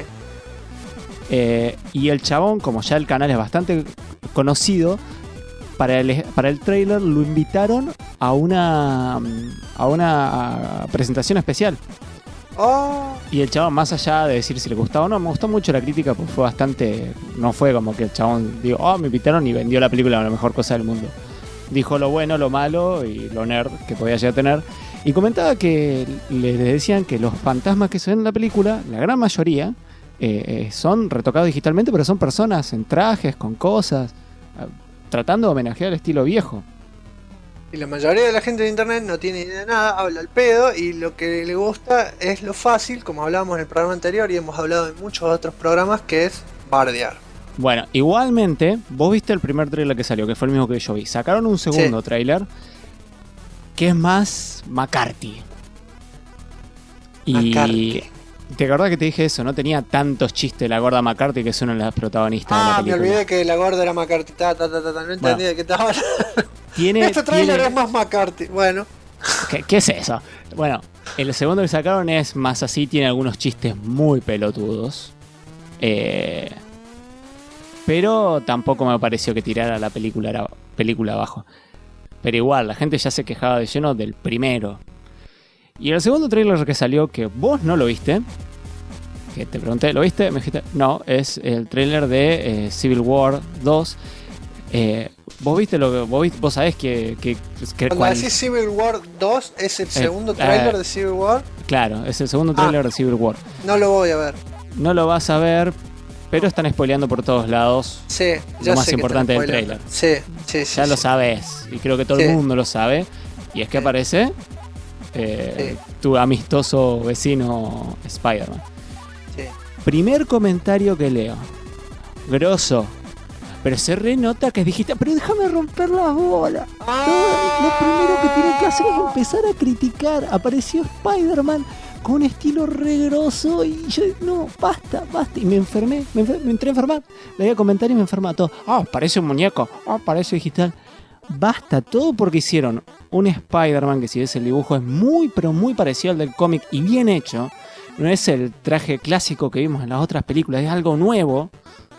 B: Y el chabón, como ya el canal es bastante conocido, para el trailer lo invitaron a una presentación especial. Y el chabón, más allá de decir si le gustaba o no, me gustó mucho la crítica porque fue bastante... No fue como que el chabón dijo, me invitaron y vendió la película la mejor cosa del mundo. Dijo lo bueno, lo malo y lo nerd que podía llegar a tener. Y comentaba que le decían que los fantasmas que se ven en la película, la gran mayoría, son retocados digitalmente, pero son personas en trajes, con cosas, tratando de homenajear el estilo viejo.
A: Y la mayoría de la gente de internet no tiene idea de nada, habla al pedo, y lo que le gusta es lo fácil, como hablábamos en el programa anterior y hemos hablado en muchos otros programas, que es bardear.
B: Bueno, igualmente, vos viste el primer trailer que salió, que fue el mismo que yo vi. Sacaron un segundo trailer que es más McCarthy. Y ¿te acordás que te dije eso? No tenía tantos chistes la gorda McCarthy, que es una de las protagonistas de la película.
A: Me olvidé que la gorda era McCarthy. No entendí de qué estaba. Este trailer es más McCarthy. Bueno.
B: ¿Qué es eso? Bueno, el segundo que sacaron es más así, tiene algunos chistes muy pelotudos. Pero tampoco me pareció que tirara la película abajo. Pero igual, la gente ya se quejaba de lleno del primero. Y el segundo trailer que salió, que vos no lo viste, que te pregunté, ¿lo viste? Me dijiste, no, es el trailer de Civil War 2. ¿Vos viste lo que vos sabés que
A: cuando decís Civil War 2 es el segundo trailer de Civil War?
B: Claro, es el segundo trailer de Civil War.
A: No lo voy a ver.
B: No lo vas a ver, pero están spoileando por todos lados.
A: Sí,
B: lo más importante del trailer.
A: Sí.
B: Ya lo sabés, y creo que todo el mundo lo sabe. Y es que aparece tu amistoso vecino Spider-Man. Sí. Primer comentario que leo. Grosso. Pero se renota que dijiste, pero déjame romper la bola. Lo primero que tienen que hacer es empezar a criticar. Apareció Spider-Man con un estilo re grosso y yo, no, basta. Y me entré a enfermar. Leía comentarios y me enferma todo. Parece un muñeco. Parece digital. Basta, todo porque hicieron un Spider-Man que, si ves el dibujo, es muy, pero muy parecido al del cómic y bien hecho. No es el traje clásico que vimos en las otras películas, es algo nuevo.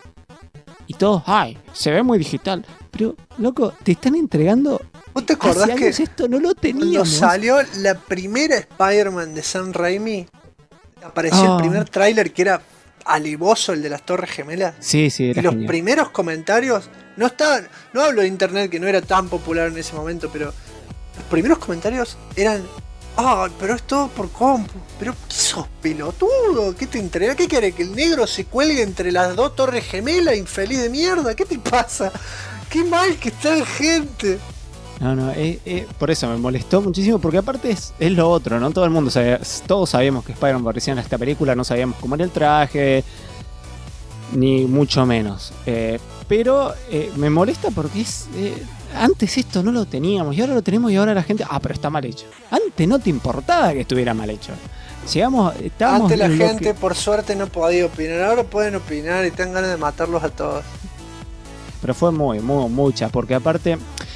B: Y todos, se ve muy digital. Pero, loco, te están entregando.
A: ¿Vos te acordás que
B: esto no lo teníamos?
A: Cuando salió la primera Spider-Man de Sam Raimi, apareció el primer tráiler que era alevoso, el de las Torres Gemelas?
B: Sí, era
A: y los
B: genial.
A: Primeros comentarios no hablo de internet, que no era tan popular en ese momento, pero los primeros comentarios eran: pero es todo por compu. Pero ¿qué sos, pelotudo? ¿Qué te entrega? ¿Qué quiere? ¿Que el negro se cuelgue entre las dos Torres Gemelas, infeliz de mierda? ¿Qué te pasa? Qué mal que está la gente.
B: No, por eso me molestó muchísimo, porque aparte es lo otro, ¿no? Todo el mundo sabía, todos sabíamos que Spider-Man aparecía en esta película, no sabíamos cómo era el traje, ni mucho menos. Pero me molesta porque antes esto no lo teníamos y ahora lo tenemos, y ahora la gente, pero está mal hecho. Antes no te importaba que estuviera mal hecho. Antes
A: la gente, por suerte, no podía opinar. Ahora pueden opinar y tengan ganas de matarlos a todos.
B: Pero fue mucha, porque aparte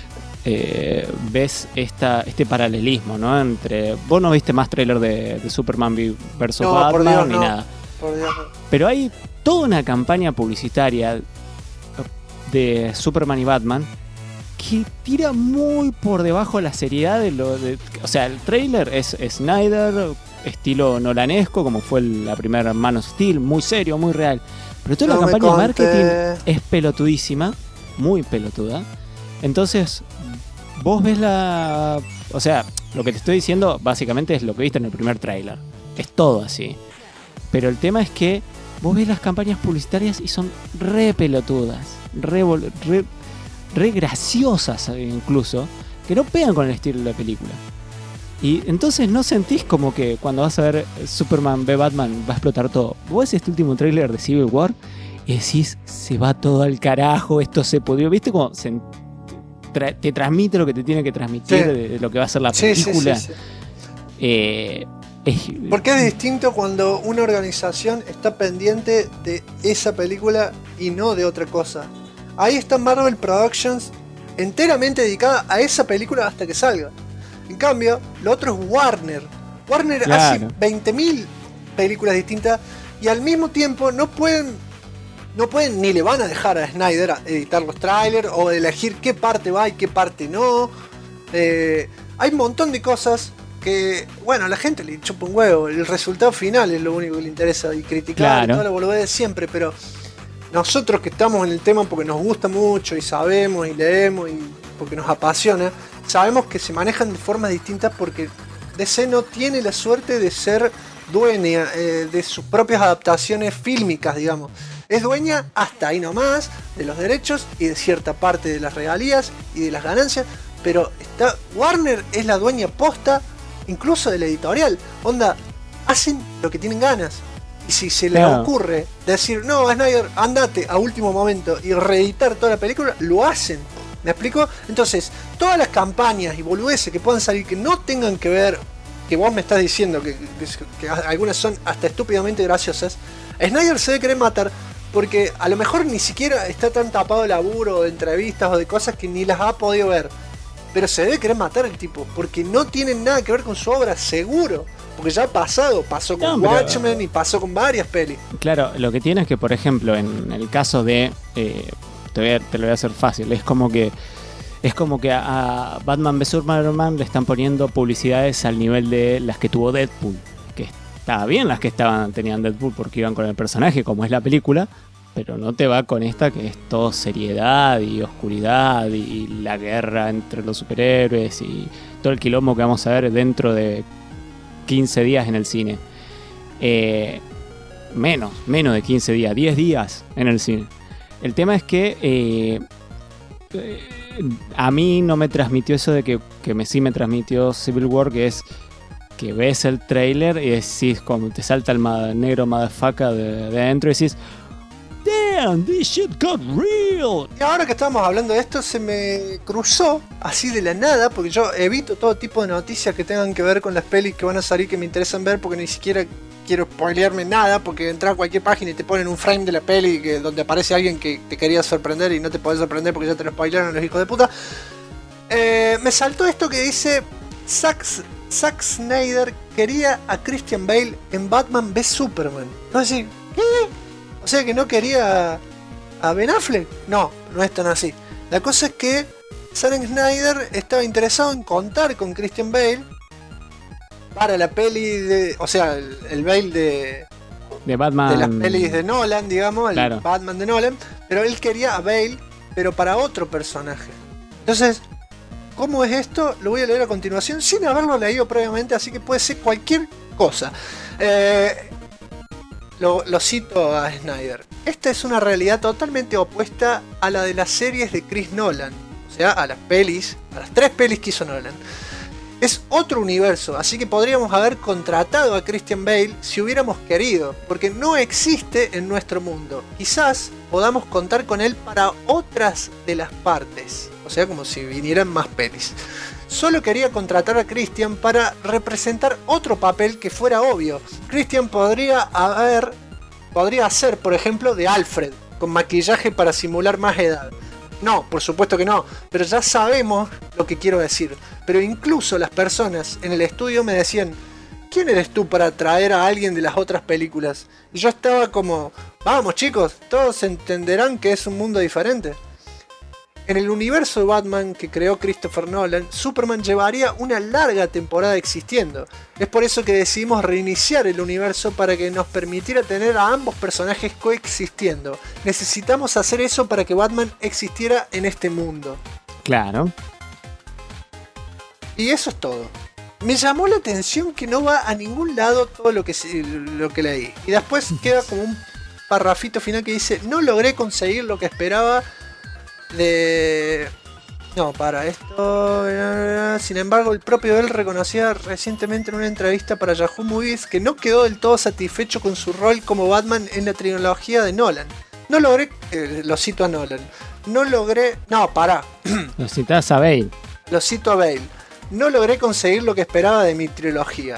B: ves este paralelismo, ¿no? Entre, vos no viste más trailer de Superman vs. Batman ni nada.
A: Por Dios, no.
B: Pero hay toda una campaña publicitaria de Superman y Batman que tira muy por debajo la seriedad o sea, el trailer es Snyder, estilo nolanesco, como fue la primera Man of Steel, muy serio, muy real. Pero toda la campaña de marketing es pelotudísima, muy pelotuda. Entonces, vos ves o sea, lo que te estoy diciendo básicamente es lo que viste en el primer trailer. Es todo así. Pero el tema es que vos ves las campañas publicitarias y son re pelotudas, re graciosas incluso, que no pegan con el estilo de la película. Y entonces no sentís como que cuando vas a ver Superman v Batman va a explotar todo. Vos ves este último tráiler de Civil War y decís, se va todo al carajo, esto se podrió. ¿Viste cómo te transmite lo que te tiene que transmitir de lo que va a ser la película?
A: Sí. Porque es distinto cuando una organización está pendiente de esa película y no de otra cosa. Ahí está Marvel Productions enteramente dedicada a esa película hasta que salga. En cambio, lo otro es Warner. Warner hace 20.000 películas distintas y al mismo tiempo no pueden ni le van a dejar a Snyder a editar los trailers o elegir qué parte va y qué parte no. Hay un montón de cosas que, bueno, a la gente le chupa un huevo. El resultado final es lo único que le interesa, y criticar toda la boludez de siempre, pero nosotros que estamos en el tema porque nos gusta mucho y sabemos y leemos y porque nos apasiona, sabemos que se manejan de formas distintas porque DC no tiene la suerte de ser dueña de sus propias adaptaciones fílmicas, digamos. Es dueña hasta ahí nomás de los derechos y de cierta parte de las regalías y de las ganancias, pero Warner es la dueña posta incluso de la editorial. Onda, hacen lo que tienen ganas. Y si se les ocurre decir, no, Snyder, andate a último momento y reeditar toda la película, lo hacen. ¿Me explico? Entonces, todas las campañas y boludeces que puedan salir que no tengan que ver, que vos me estás diciendo que algunas son hasta estúpidamente graciosas, Snyder se debe querer matar porque a lo mejor ni siquiera está tan tapado de laburo, de entrevistas o de cosas que ni las ha podido ver. Pero se debe querer matar el tipo, porque no tienen nada que ver con su obra, seguro. Porque ya ha pasado, pasó con Watchmen y pasó con varias pelis.
B: Claro, lo que tiene es que, por ejemplo, en el caso de... te lo voy a hacer fácil, es como que a Batman v Superman le están poniendo publicidades al nivel de las que tuvo Deadpool. Que estaba bien las que tenían Deadpool porque iban con el personaje, como es la película, pero no te va con esta que es todo seriedad y oscuridad y la guerra entre los superhéroes y todo el quilombo que vamos a ver dentro de 15 días en el cine. Menos de 15 días, 10 días en el cine. El tema es que a mí no me transmitió eso de que sí me transmitió Civil War, que es que ves el trailer y decís, como te salta el negro motherfucker de adentro y decís, damn, this shit got real.
A: Y ahora que estamos hablando de esto, se me cruzó así de la nada, porque yo evito todo tipo de noticias que tengan que ver con las pelis que van a salir que me interesan ver, porque ni siquiera quiero spoilearme nada, porque entras a cualquier página y te ponen un frame de la peli donde aparece alguien que te quería sorprender y no te podés sorprender porque ya te lo spoilearon los hijos de puta. Me saltó esto que dice Zack Snyder quería a Christian Bale en Batman v Superman. Entonces, ¿qué? O sea que no quería a Ben Affleck. No es tan así. La cosa es que Zack Snyder estaba interesado en contar con Christian Bale para la peli o sea, el Bale
B: de Batman,
A: de las pelis de Nolan, digamos, el claro. Batman de Nolan, pero él quería a Bale, pero para otro personaje. Entonces, ¿cómo es esto? Lo voy a leer a continuación sin haberlo leído previamente, así que puede ser cualquier cosa. Lo cito a Snyder. Esta es una realidad totalmente opuesta a la de las series de Chris Nolan, o sea, a las 3 pelis que hizo Nolan. Es otro universo, así que podríamos haber contratado a Christian Bale si hubiéramos querido, porque no existe en nuestro mundo. Quizás podamos contar con él para otras de las partes, o sea, como si vinieran más pelis. Solo quería contratar a Christian para representar otro papel que fuera obvio. Christian podría hacer, por ejemplo, de Alfred, con maquillaje para simular más edad. No, por supuesto que no, pero ya sabemos lo que quiero decir. Pero incluso las personas en el estudio me decían, ¿quién eres tú para traer a alguien de las otras películas? Y yo estaba como, vamos chicos, todos entenderán que es un mundo diferente. En el universo de Batman que creó Christopher Nolan, Superman llevaría una larga temporada existiendo. Es por eso que decidimos reiniciar el universo para que nos permitiera tener a ambos personajes coexistiendo. Necesitamos hacer eso para que Batman existiera en este mundo.
B: Claro.
A: Y eso es todo. Me llamó la atención que no va a ningún lado todo lo que leí. Y después queda como un parrafito final que dice, no logré conseguir lo que esperaba sin embargo, el propio él reconocía recientemente en una entrevista para Yahoo Movies que no quedó del todo satisfecho con su rol como Batman en la trilogía de Nolan. No logré, lo cito a Nolan.
B: Lo citas a Bale.
A: Lo cito a Bale. No logré conseguir lo que esperaba de mi trilogía.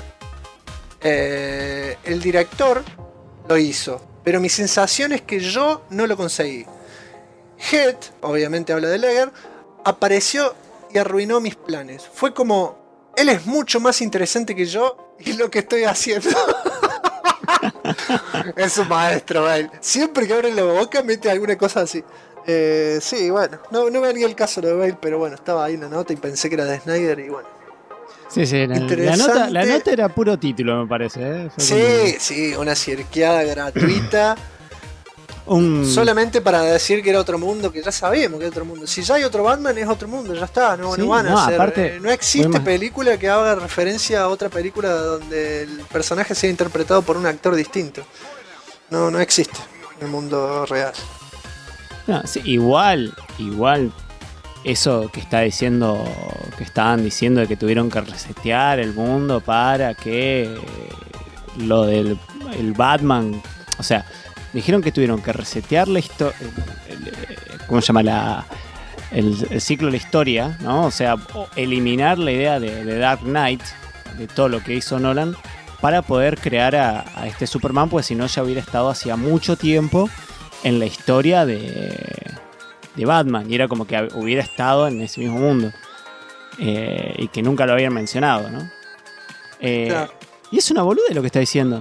A: El director lo hizo, pero mi sensación es que yo no lo conseguí. Head, obviamente habla de Leger, apareció y arruinó mis planes. Fue como, él es mucho más interesante que yo y lo que estoy haciendo. Es un maestro, Bale. Siempre que abre la boca mete alguna cosa así. Sí, bueno, no me venía el caso de Bale, pero bueno, estaba ahí en la nota y pensé que era de Snyder y bueno.
B: Sí, la nota era puro título, me parece.
A: Sí, una cirqueada gratuita. Solamente para decir que era otro mundo, que ya sabíamos que era otro mundo. Si ya hay otro Batman, es otro mundo, ya está. No van a hacer. Aparte, no existe película que haga referencia a otra película donde el personaje sea interpretado por un actor distinto. No existe en el mundo real.
B: No, sí, igual eso que estaban diciendo de que tuvieron que resetear el mundo para que lo del el Batman, o sea, dijeron que tuvieron que resetear la historia, ¿cómo se llama? el ciclo de la historia, ¿no? O sea, eliminar la idea de Dark Knight, de todo lo que hizo Nolan, para poder crear a este Superman, pues si no ya hubiera estado hacía mucho tiempo en la historia de Batman, y era como que hubiera estado en ese mismo mundo, y que nunca lo habían mencionado, ¿no? Claro. Y es una boludez lo que está diciendo.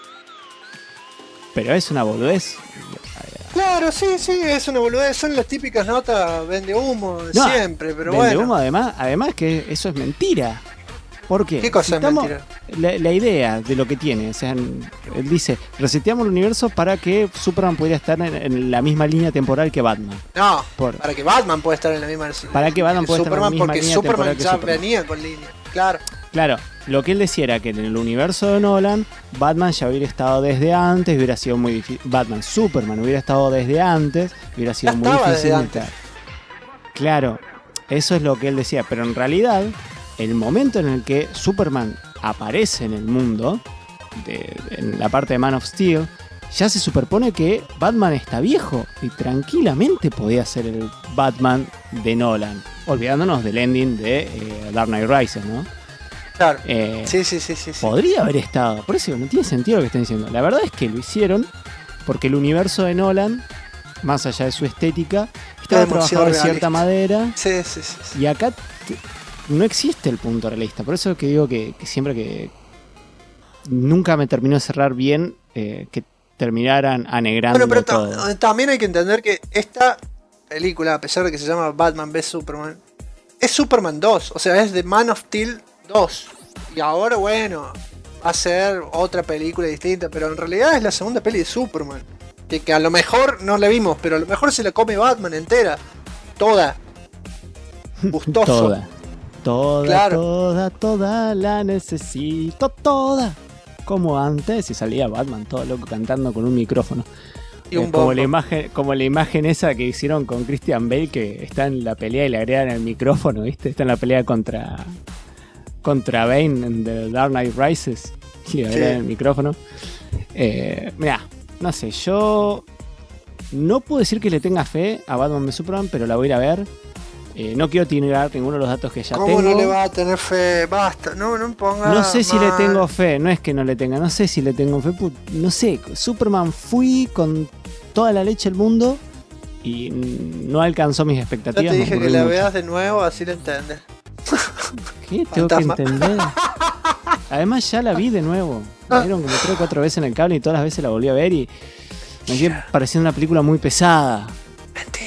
B: Pero es una boludez.
A: Claro, sí, es una boludez. Son las típicas notas vende humo de siempre, pero
B: vende
A: bueno.
B: Humo, además que eso es mentira. ¿Por qué?
A: ¿Qué cosa es mentira?
B: La idea de lo que tiene. O sea, él dice, reseteamos el universo para que Superman pudiera estar en la misma línea temporal que Batman.
A: No, para que Batman pueda estar en la misma
B: para que Batman pueda estar en la misma línea temporal que
A: Superman. Porque Superman
B: ya
A: venía con línea, claro.
B: Claro, lo que él decía era que en el universo de Nolan, Batman ya hubiera estado desde antes, hubiera sido muy difícil. Superman hubiera estado desde antes, hubiera sido muy difícil meter. Claro, eso es lo que él decía, pero en realidad, el momento en el que Superman aparece en el mundo, en la parte de Man of Steel, ya se superpone que Batman está viejo y tranquilamente podía ser el Batman de Nolan, olvidándonos del ending de Dark Knight Rises, ¿no?
A: Claro. Sí.
B: Podría haber estado. Por eso no tiene sentido lo que están diciendo. La verdad es que lo hicieron porque el universo de Nolan, más allá de su estética, estaba trabajado de cierta manera.
A: Sí.
B: Y acá no existe el punto realista. Por eso que digo que siempre que nunca me terminó de cerrar bien que terminaran anegrando
A: pero
B: todo.
A: También hay que entender que esta película, a pesar de que se llama Batman v Superman, es Superman 2. O sea, es de Man of Steel 2. Y ahora, bueno, va a ser otra película distinta, pero en realidad es la segunda peli de Superman. Que a lo mejor no la vimos, pero a lo mejor se la come Batman entera. Toda. Gustoso.
B: Toda la necesito, toda. Como antes, y salía Batman todo loco cantando con un micrófono.
A: Y un
B: como la imagen esa que hicieron con Christian Bale, que está en la pelea y le agregan el micrófono, ¿viste? Está en la pelea contra Bane en The Dark Knight Rises y le agregan el micrófono. Mirá, no sé, yo no puedo decir que le tenga fe a Batman v Superman, pero la voy a ir a ver. No quiero tirar ninguno de los datos que ya tengo.
A: ¿Cómo no le va a tener fe? Basta, no ponga.
B: No sé si le tengo fe, no es que no le tenga, no sé si le tengo fe. No sé, Superman fui con toda la leche del mundo y no alcanzó mis expectativas.
A: Yo te dije que la veas de nuevo, así la entiendes.
B: ¿Qué? Tengo que entender. Además ya la vi de nuevo. Me dieron como 3 o 4 veces en el cable y todas las veces la volví a ver y me sigue pareciendo una película muy pesada.
A: Mentira.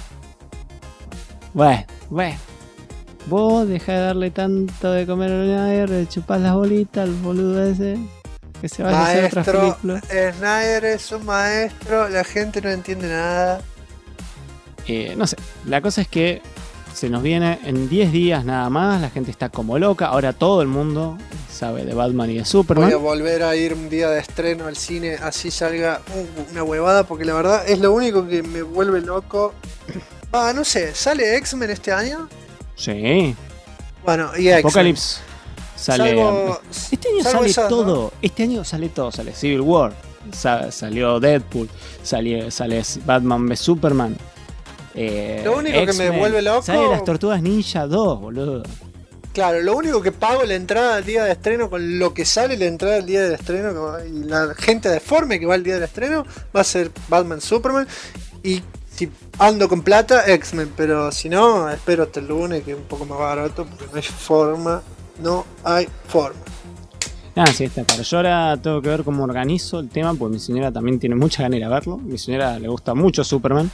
B: Bueno. Vos dejá de darle tanto de comer a Snyder, de chupar las bolitas al boludo ese. Que se vaya a hacer otras películas.
A: Snyder es un maestro, la gente no entiende nada.
B: No sé, la cosa es que se nos viene en 10 días nada más, la gente está como loca, ahora todo el mundo sabe de Batman y de Superman.
A: Voy a volver a ir un día de estreno al cine, así salga una huevada, porque la verdad es lo único que me vuelve loco. No sé, ¿sale X-Men este año?
B: Sí.
A: Bueno, y X-Men.
B: Apocalypse sale. Este año sale todo. ¿No? Este año sale todo. Sale Civil War. Salió Deadpool. Sale Batman v Superman.
A: Lo único que me vuelve loco.
B: Sale las Tortugas Ninja 2, boludo.
A: Claro, lo único que pago la entrada al día de estreno con lo que sale la entrada al día del estreno y la gente deforme que va al día del estreno va a ser Batman Superman. Y si ando con plata, X-Men, pero si no, espero hasta el lunes, que es un poco más barato, porque no hay forma.
B: Sí, está claro. Yo ahora tengo que ver cómo organizo el tema, porque mi señora también tiene mucha ganas de ir a verlo. Mi señora le gusta mucho Superman.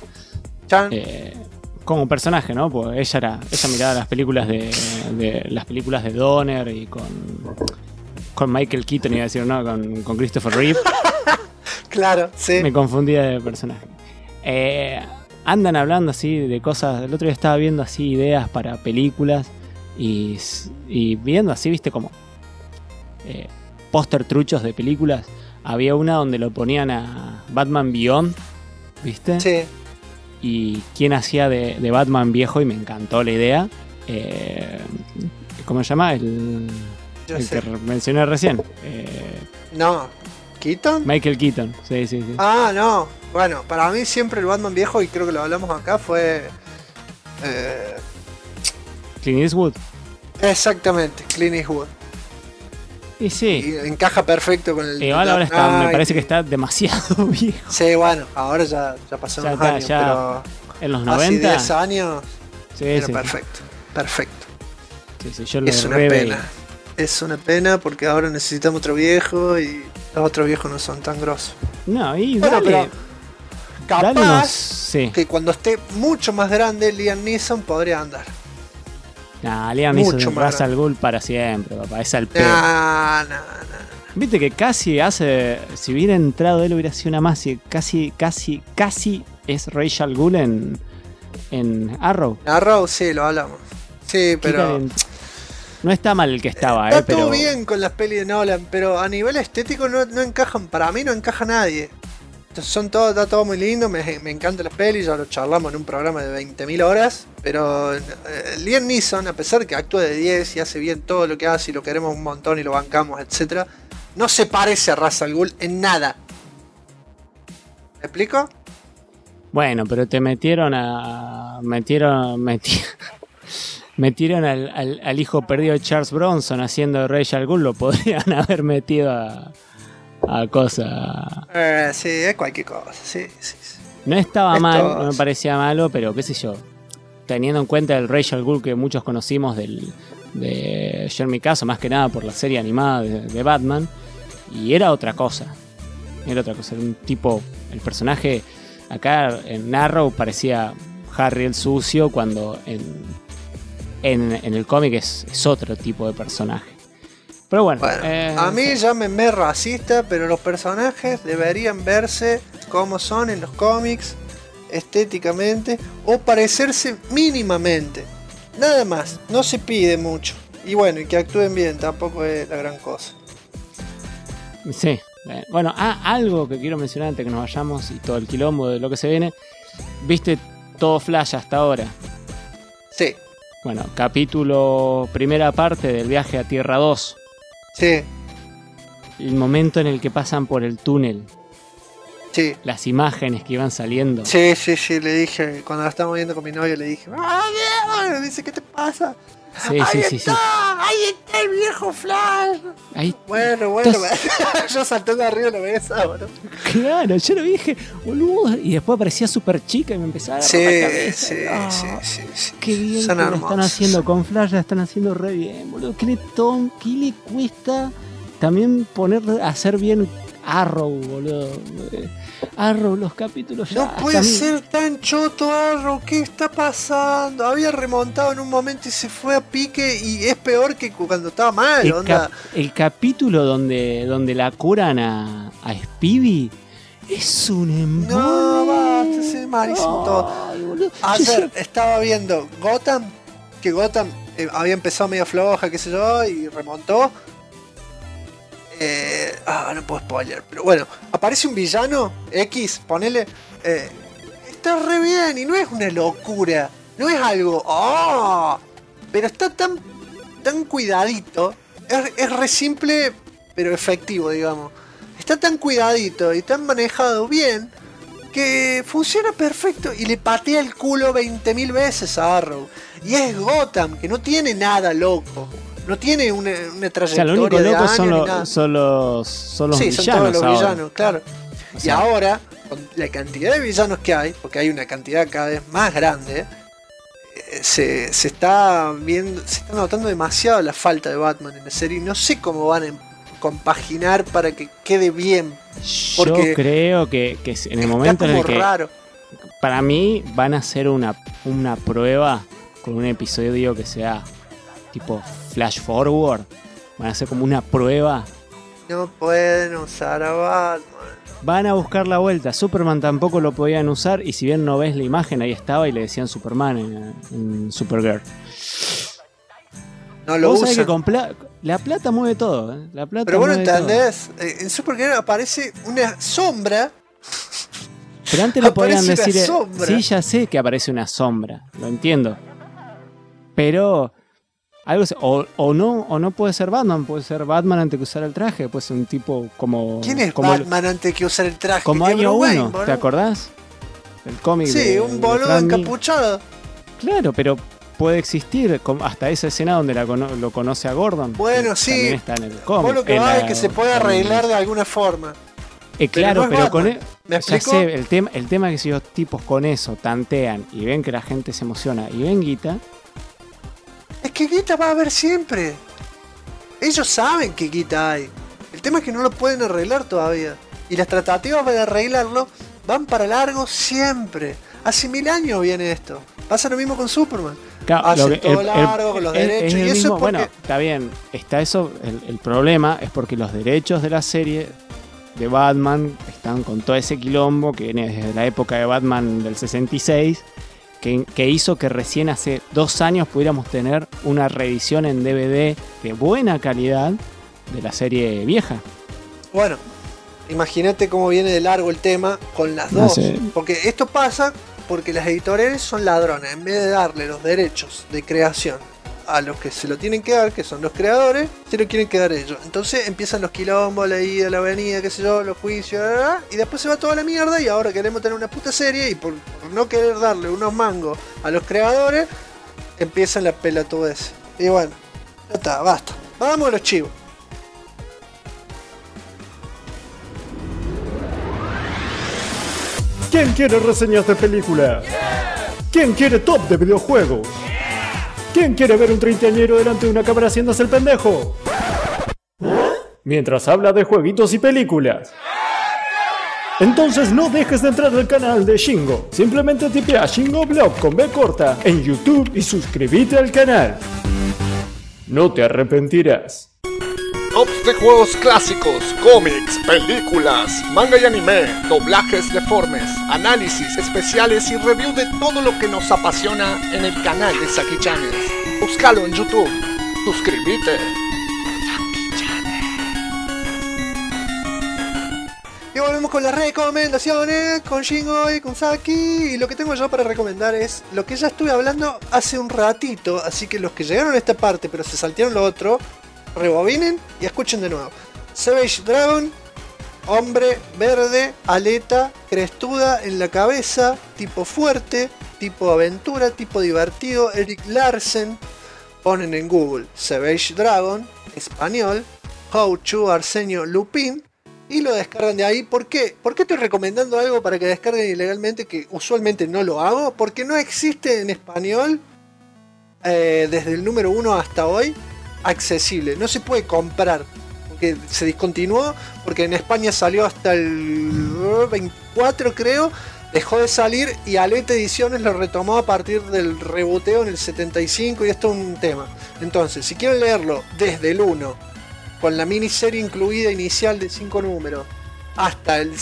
B: Como personaje, ¿no? Pues ella miraba las películas de Donner y con Michael Keaton, iba a decir, ¿no? Con Christopher Reeve.
A: Claro, sí.
B: Me confundía de personaje. Andan hablando así de cosas. El otro día estaba viendo así ideas para películas y viendo así, viste, como póster truchos de películas. Había una donde lo ponían a Batman Beyond, ¿viste?
A: Sí.
B: Y quién hacía de Batman viejo, y me encantó la idea. ¿Cómo se llama? El que mencioné recién.
A: No, ¿Keaton?
B: Michael Keaton, sí.
A: No. Bueno, para mí siempre el Batman viejo, y creo que lo hablamos acá, fue
B: Clint Eastwood.
A: Exactamente, Clint Eastwood.
B: Y sí.
A: Y encaja perfecto con el.
B: Igual ahora está, me parece que está demasiado viejo.
A: Sí, bueno, ahora ya pasó unos años, pero.
B: En los 90.
A: Hace 10 años.
B: Sí,
A: era
B: sí.
A: Perfecto.
B: Sí, yo lo
A: es una pena. Es una pena porque ahora necesitamos otro viejo y los otros viejos no son tan grosos.
B: No, y
A: bueno,
B: dale.
A: pero capaz
B: sí.
A: que cuando esté mucho más grande Liam Neeson podría andar.
B: Nah, Liam Neeson Ra's al Ghul para siempre, papá. Es al pedo.
A: No.
B: Viste que casi hace. Si hubiera entrado él, hubiera sido una más. Y casi es Ra's al Ghul en Arrow.
A: Arrow, sí, lo hablamos. Sí, pero.
B: No está mal el que estaba,
A: Está
B: pero.
A: todo bien con las pelis de Nolan, pero a nivel estético no encajan. Para mí no encaja nadie. Está todo muy lindo, me encantan las pelis, ya lo charlamos en un programa de 20.000 horas, pero Liam Neeson, a pesar que actúa de 10 y hace bien todo lo que hace y lo queremos un montón y lo bancamos, etc., no se parece a Ra's al Ghul en nada. ¿Me explico?
B: Bueno, pero te metieron al hijo perdido de Charles Bronson haciendo de Ra's al Ghul, lo podrían haber metido a cosa.
A: Sí, es cualquier cosa. Sí.
B: No estaba mal, no me parecía malo, pero qué sé yo. Teniendo en cuenta el Ra's al Ghul que muchos conocimos de Jeremy Caso, más que nada por la serie animada de Batman, y era otra cosa. Era un tipo. El personaje acá en Arrow parecía Harry el sucio, cuando en el cómic es otro tipo de personaje. Pero bueno,
A: a mí llámenme racista, pero los personajes deberían verse como son en los cómics, estéticamente, o parecerse mínimamente. Nada más, no se pide mucho. Y bueno, y que actúen bien, tampoco es la gran cosa.
B: Sí, bueno, algo que quiero mencionar antes que nos vayamos y todo el quilombo de lo que se viene. ¿Viste todo Flash hasta ahora?
A: Sí.
B: Bueno, capítulo, primera parte del viaje a Tierra 2.
A: Sí.
B: El momento en el que pasan por el túnel.
A: Sí.
B: Las imágenes que iban saliendo.
A: Sí, le dije, cuando la estábamos viendo con mi novio, le dije, ¡ay, Dios! Dice, ¿qué te pasa?
B: Sí.
A: Ahí está el viejo Flash.
B: Ahí.
A: Bueno, yo saltando arriba de la mesa, bro.
B: Claro, yo lo dije, boludo. Y después aparecía súper chica y me empezaba a agarrar la cabeza.
A: Sí.
B: Qué bien
A: son
B: que
A: hermosos.
B: lo están haciendo con Flash, la están haciendo re bien, boludo. ¿Qué le cuesta también hacer bien Arrow, boludo? Arrow, los capítulos ya.
A: No puede ser tan choto Arrow, ¿qué está pasando? Había remontado en un momento y se fue a pique y es peor que cuando estaba mal.
B: El capítulo donde la curan a Speedy es un embole.
A: No, basta, es malísimo todo.
B: Boludo.
A: Ayer estaba viendo Gotham, que Gotham había empezado medio floja, qué sé yo, y remontó. No puedo spoiler, pero bueno, aparece un villano X, ponele, está re bien y no es una locura, no es algo, pero está tan cuidadito, es re simple pero efectivo, digamos, está tan cuidadito y tan manejado bien que funciona perfecto y le patea el culo 20.000 veces a Arrow, y es Gotham, que no tiene nada loco. No tiene una trayectoria. O sea,
B: lo único loco son los
A: sí,
B: villanos.
A: Son todos los
B: ahora.
A: villanos, claro. O sea, y ahora, con la cantidad de villanos que hay, porque hay una cantidad cada vez más grande, se está notando demasiado la falta de Batman en la serie. No sé cómo van a compaginar para que quede bien. Porque
B: yo creo que en el momento en el que
A: raro.
B: Para mí van a hacer una prueba con un episodio que sea tipo flash forward. Van a hacer como una prueba.
A: No pueden usar a Batman.
B: Van a buscar la vuelta. Superman tampoco lo podían usar. Y si bien no ves la imagen, ahí estaba y le decían Superman en Supergirl.
A: No lo usan.
B: Que con la plata mueve todo. La plata
A: pero bueno,
B: mueve
A: ¿entendés? En Supergirl aparece una sombra.
B: Pero antes lo podían decir.
A: Sombra.
B: Sí, ya sé que aparece una sombra. Lo entiendo. Pero algo o no puede ser Batman. Puede ser Batman antes que usar el traje. Puede ser un tipo como.
A: ¿Quién es Batman antes que usar el traje?
B: Como año 1, ¿te acordás? El cómic.
A: Sí, un boludo encapuchado.
B: Claro, pero puede existir hasta esa escena donde lo conoce a Gordon.
A: Bueno, sí.
B: También está en el cómic.
A: Vos lo que va es que se puede arreglar de alguna forma.
B: Claro, pero con
A: ¿Me
B: ya
A: explico?
B: sé, el tema es que si los tipos con eso tantean y ven que la gente se emociona y ven guita.
A: Es que guita va a haber siempre. Ellos saben que guita hay. El tema es que no lo pueden arreglar todavía. Y las tratativas para arreglarlo van para largo siempre. Hace 1000 años viene esto. Pasa lo mismo con Superman.
B: Claro,
A: Hace todo largo con los derechos. Y eso
B: mismo,
A: es porque...
B: bueno, está bien. Está eso. El problema es porque los derechos de la serie de Batman están con todo ese quilombo que viene desde la época de Batman del 66, que hizo que recién hace 2 años pudiéramos tener una reedición en DVD de buena calidad de la serie vieja.
A: Bueno, imagínate cómo viene de largo el tema con las dos.
B: sé.
A: Porque esto pasa porque las editoriales son ladrones. En vez de darle los derechos de creación a los que se lo tienen que dar, que son los creadores, se lo quieren quedar ellos. Entonces empiezan los quilombos, la ida, la venida, qué sé yo, los juicios, y después se va toda la mierda y ahora queremos tener una puta serie y por no querer darle unos mangos a los creadores, empiezan la pelotudez. Y bueno, ya está, basta. Vamos a los chivos.
C: ¿Quién quiere reseñas de películas? ¿Quién quiere top de videojuegos? ¿Quién quiere ver un treintañero delante de una cámara haciéndose el pendejo? Mientras habla de jueguitos y películas. Entonces no dejes de entrar al canal de Shingo. Simplemente tipea Shingo Blog con B corta en YouTube y suscríbete al canal. No te arrepentirás.
D: Tops de juegos clásicos, cómics, películas, manga y anime, doblajes deformes, análisis especiales y review de todo lo que nos apasiona en el canal de Saki Channels. Búscalo en YouTube. Suscríbete.
A: Y volvemos con las recomendaciones, con Shingo y con Saki. Y lo que tengo yo para recomendar es lo que ya estuve hablando hace un ratito. Así que los que llegaron a esta parte pero se saltearon lo otro, rebobinen y escuchen de nuevo. Savage Dragon, hombre verde, aleta, crestuda en la cabeza, tipo fuerte, tipo aventura, tipo divertido, Eric Larsen. Ponen en Google Savage Dragon, español, How to Arsenio Lupin y lo descargan de ahí. ¿Por qué? ¿Por qué estoy recomendando algo para que descarguen ilegalmente que usualmente no lo hago? Porque no existe en español desde el número 1 hasta hoy accesible, no se puede comprar porque se discontinuó, porque en España salió hasta el 24 creo, dejó de salir y Aleta Ediciones lo retomó a partir del reboteo en el 75 y esto es un tema. Entonces, si quieren leerlo desde el 1 con la miniserie incluida inicial de 5 números hasta el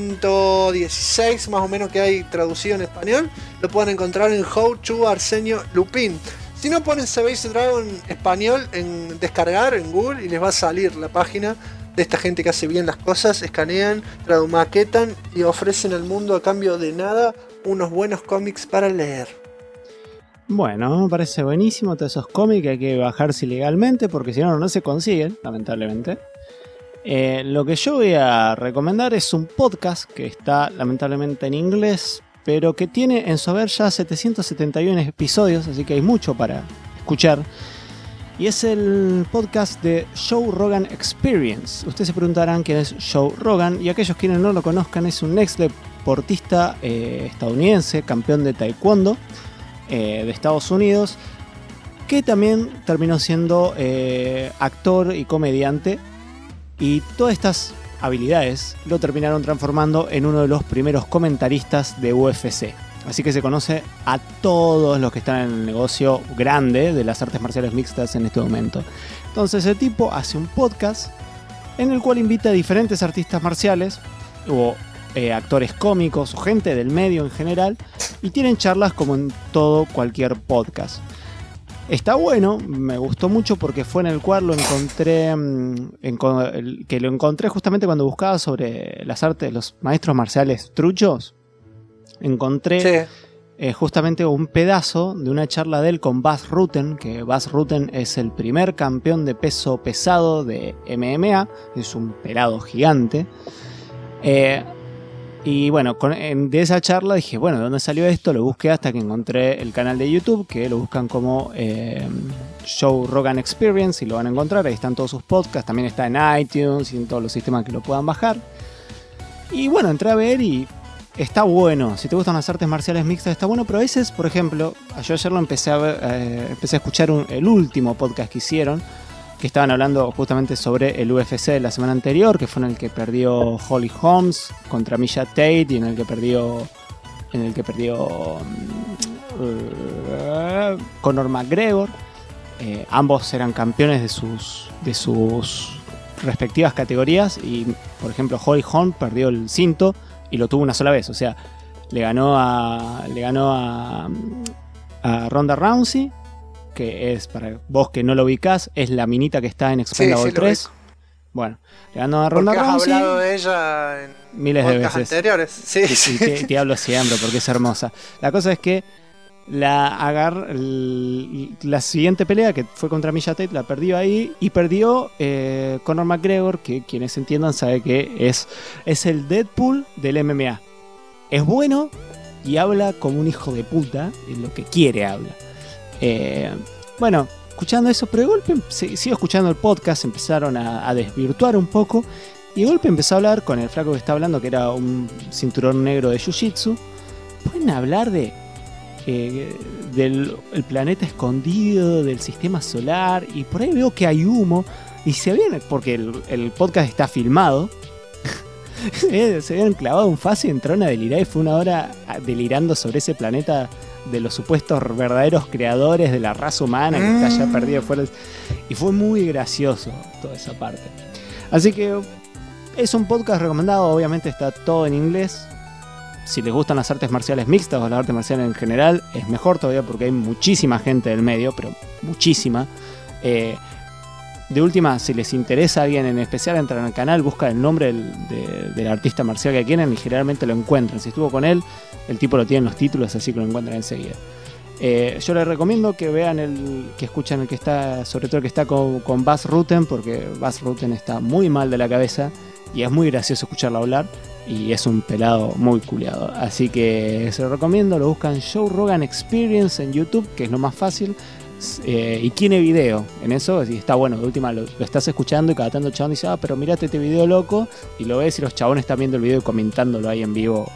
A: 116 más o menos que hay traducido en español, lo pueden encontrar en How to Arsenio Lupin. Si no, ponen Savage Dragon español en descargar en Google y les va a salir la página de esta gente que hace bien las cosas, escanean, maquetan y ofrecen al mundo a cambio de nada unos buenos cómics para leer.
B: Bueno, me parece buenísimo todos esos cómics que hay que bajarse ilegalmente porque si no, no se consiguen, lamentablemente. Lo que yo voy a recomendar es un podcast que está lamentablemente en inglés, pero que tiene en su haber ya 771 episodios, así que hay mucho para escuchar. Y es el podcast de Joe Rogan Experience. Ustedes se preguntarán quién es Joe Rogan, y aquellos quienes no lo conozcan, es un ex deportista estadounidense, campeón de taekwondo de Estados Unidos, que también terminó siendo actor y comediante, y todas estas habilidades lo terminaron transformando en uno de los primeros comentaristas de UFC. Así que se conoce a todos los que están en el negocio grande de las artes marciales mixtas en este momento. Entonces el tipo hace un podcast en el cual invita a diferentes artistas marciales o actores cómicos o gente del medio en general, y tienen charlas como en cualquier podcast. Está bueno, me gustó mucho porque fue en el cual lo encontré, que lo encontré justamente cuando buscaba sobre las artes, los maestros marciales truchos. Encontré justamente un pedazo de una charla de él con Bas Rutten, que Bas Rutten es el primer campeón de peso pesado de MMA, es un pelado gigante. Y bueno, de esa charla dije, bueno, ¿de dónde salió esto? Lo busqué hasta que encontré el canal de YouTube, que lo buscan como Joe Rogan Experience y lo van a encontrar. Ahí están todos sus podcasts, también está en iTunes y en todos los sistemas que lo puedan bajar. Y bueno, entré a ver y está bueno. Si te gustan las artes marciales mixtas, está bueno. Pero a veces, por ejemplo, yo ayer lo empecé a escuchar el último podcast que hicieron, que estaban hablando justamente sobre el UFC de la semana anterior, que fue en el que perdió Holly Holmes contra Miesha Tate y en el que perdió Conor McGregor. Ambos eran campeones de sus respectivas categorías y, por ejemplo, Holly Holm perdió el cinto y lo tuvo una sola vez. O sea, le ganó a Ronda Rousey, que es, para vos que no lo ubicás, es la minita que está en Expendable 3. Bueno, le ganó a Ronda Rousey.
A: Has hablado de ella en
B: miles de veces
A: anteriores. Sí.
B: Te hablo siempre porque es hermosa. La cosa es que la siguiente pelea, que fue contra Miesha Tate, la perdió ahí y perdió Conor McGregor, que quienes entiendan saben que es el Deadpool del MMA. Es bueno y habla como un hijo de puta, en lo que quiere habla. Bueno, escuchando eso, pero de golpe sigo escuchando el podcast, empezaron a desvirtuar un poco y de golpe empezó a hablar con el flaco que está hablando, que era un cinturón negro de Jiu-Jitsu. Pueden hablar del el planeta escondido, del sistema solar, y por ahí veo que hay humo y se viene, porque el podcast está filmado. Se habían clavado un fase y entraron a delirar y fue una hora delirando sobre ese planeta de los supuestos verdaderos creadores de la raza humana que está ya perdido fuera. Y fue muy gracioso toda esa parte. Así que es un podcast recomendado, obviamente está todo en inglés. Si les gustan las artes marciales mixtas o las artes marciales en general, es mejor todavía porque hay muchísima gente del medio, pero muchísima. De última, si les interesa a alguien en especial, entran al canal, buscan el nombre del artista marcial que quieren y generalmente lo encuentran. Si estuvo con él, el tipo lo tiene en los títulos, así que lo encuentran enseguida. Yo les recomiendo que vean que escuchen el que está, sobre todo el que está con Bas Rutten, porque Bas Rutten está muy mal de la cabeza y es muy gracioso escucharlo hablar y es un pelado muy culiado. Así que se lo recomiendo, lo buscan Joe Rogan Experience en YouTube, que es lo más fácil. Y tiene video en eso y está bueno. De última lo estás escuchando y cada tanto el chabón dice, pero mirate este video loco, y lo ves y los chabones están viendo el video y comentándolo ahí en vivo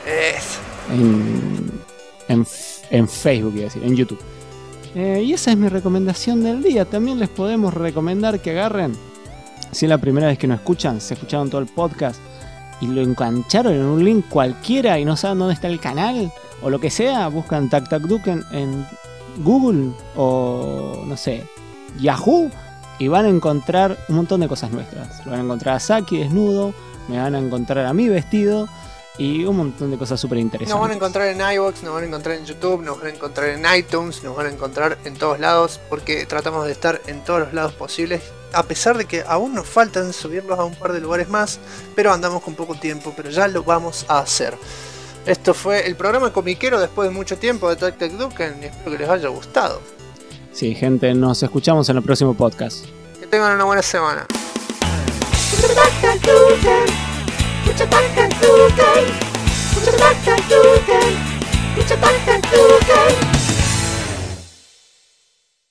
B: en Facebook, iba a decir, en YouTube. Y esa es mi recomendación del día. También les podemos recomendar que agarren, si es la primera vez que nos escuchan, se escucharon todo el podcast y lo engancharon en un link cualquiera y no saben dónde está el canal o lo que sea, buscan Tac Tac Duke en Google o no sé, Yahoo, y van a encontrar un montón de cosas nuestras. Lo van a encontrar a Saki desnudo, me van a encontrar a mí vestido y un montón de cosas súper interesantes.
A: Nos van a encontrar en iVoox, nos van a encontrar en YouTube, nos van a encontrar en iTunes, nos van a encontrar en todos lados, porque tratamos de estar en todos los lados posibles, a pesar de que aún nos faltan subirlos a un par de lugares más, pero andamos con poco tiempo, pero ya lo vamos a hacer. Esto fue el programa comiquero después de mucho tiempo de Tac Tac Duken y espero que les haya gustado.
B: Sí, gente, nos escuchamos en el próximo podcast.
A: Que tengan una buena semana.
E: Mucha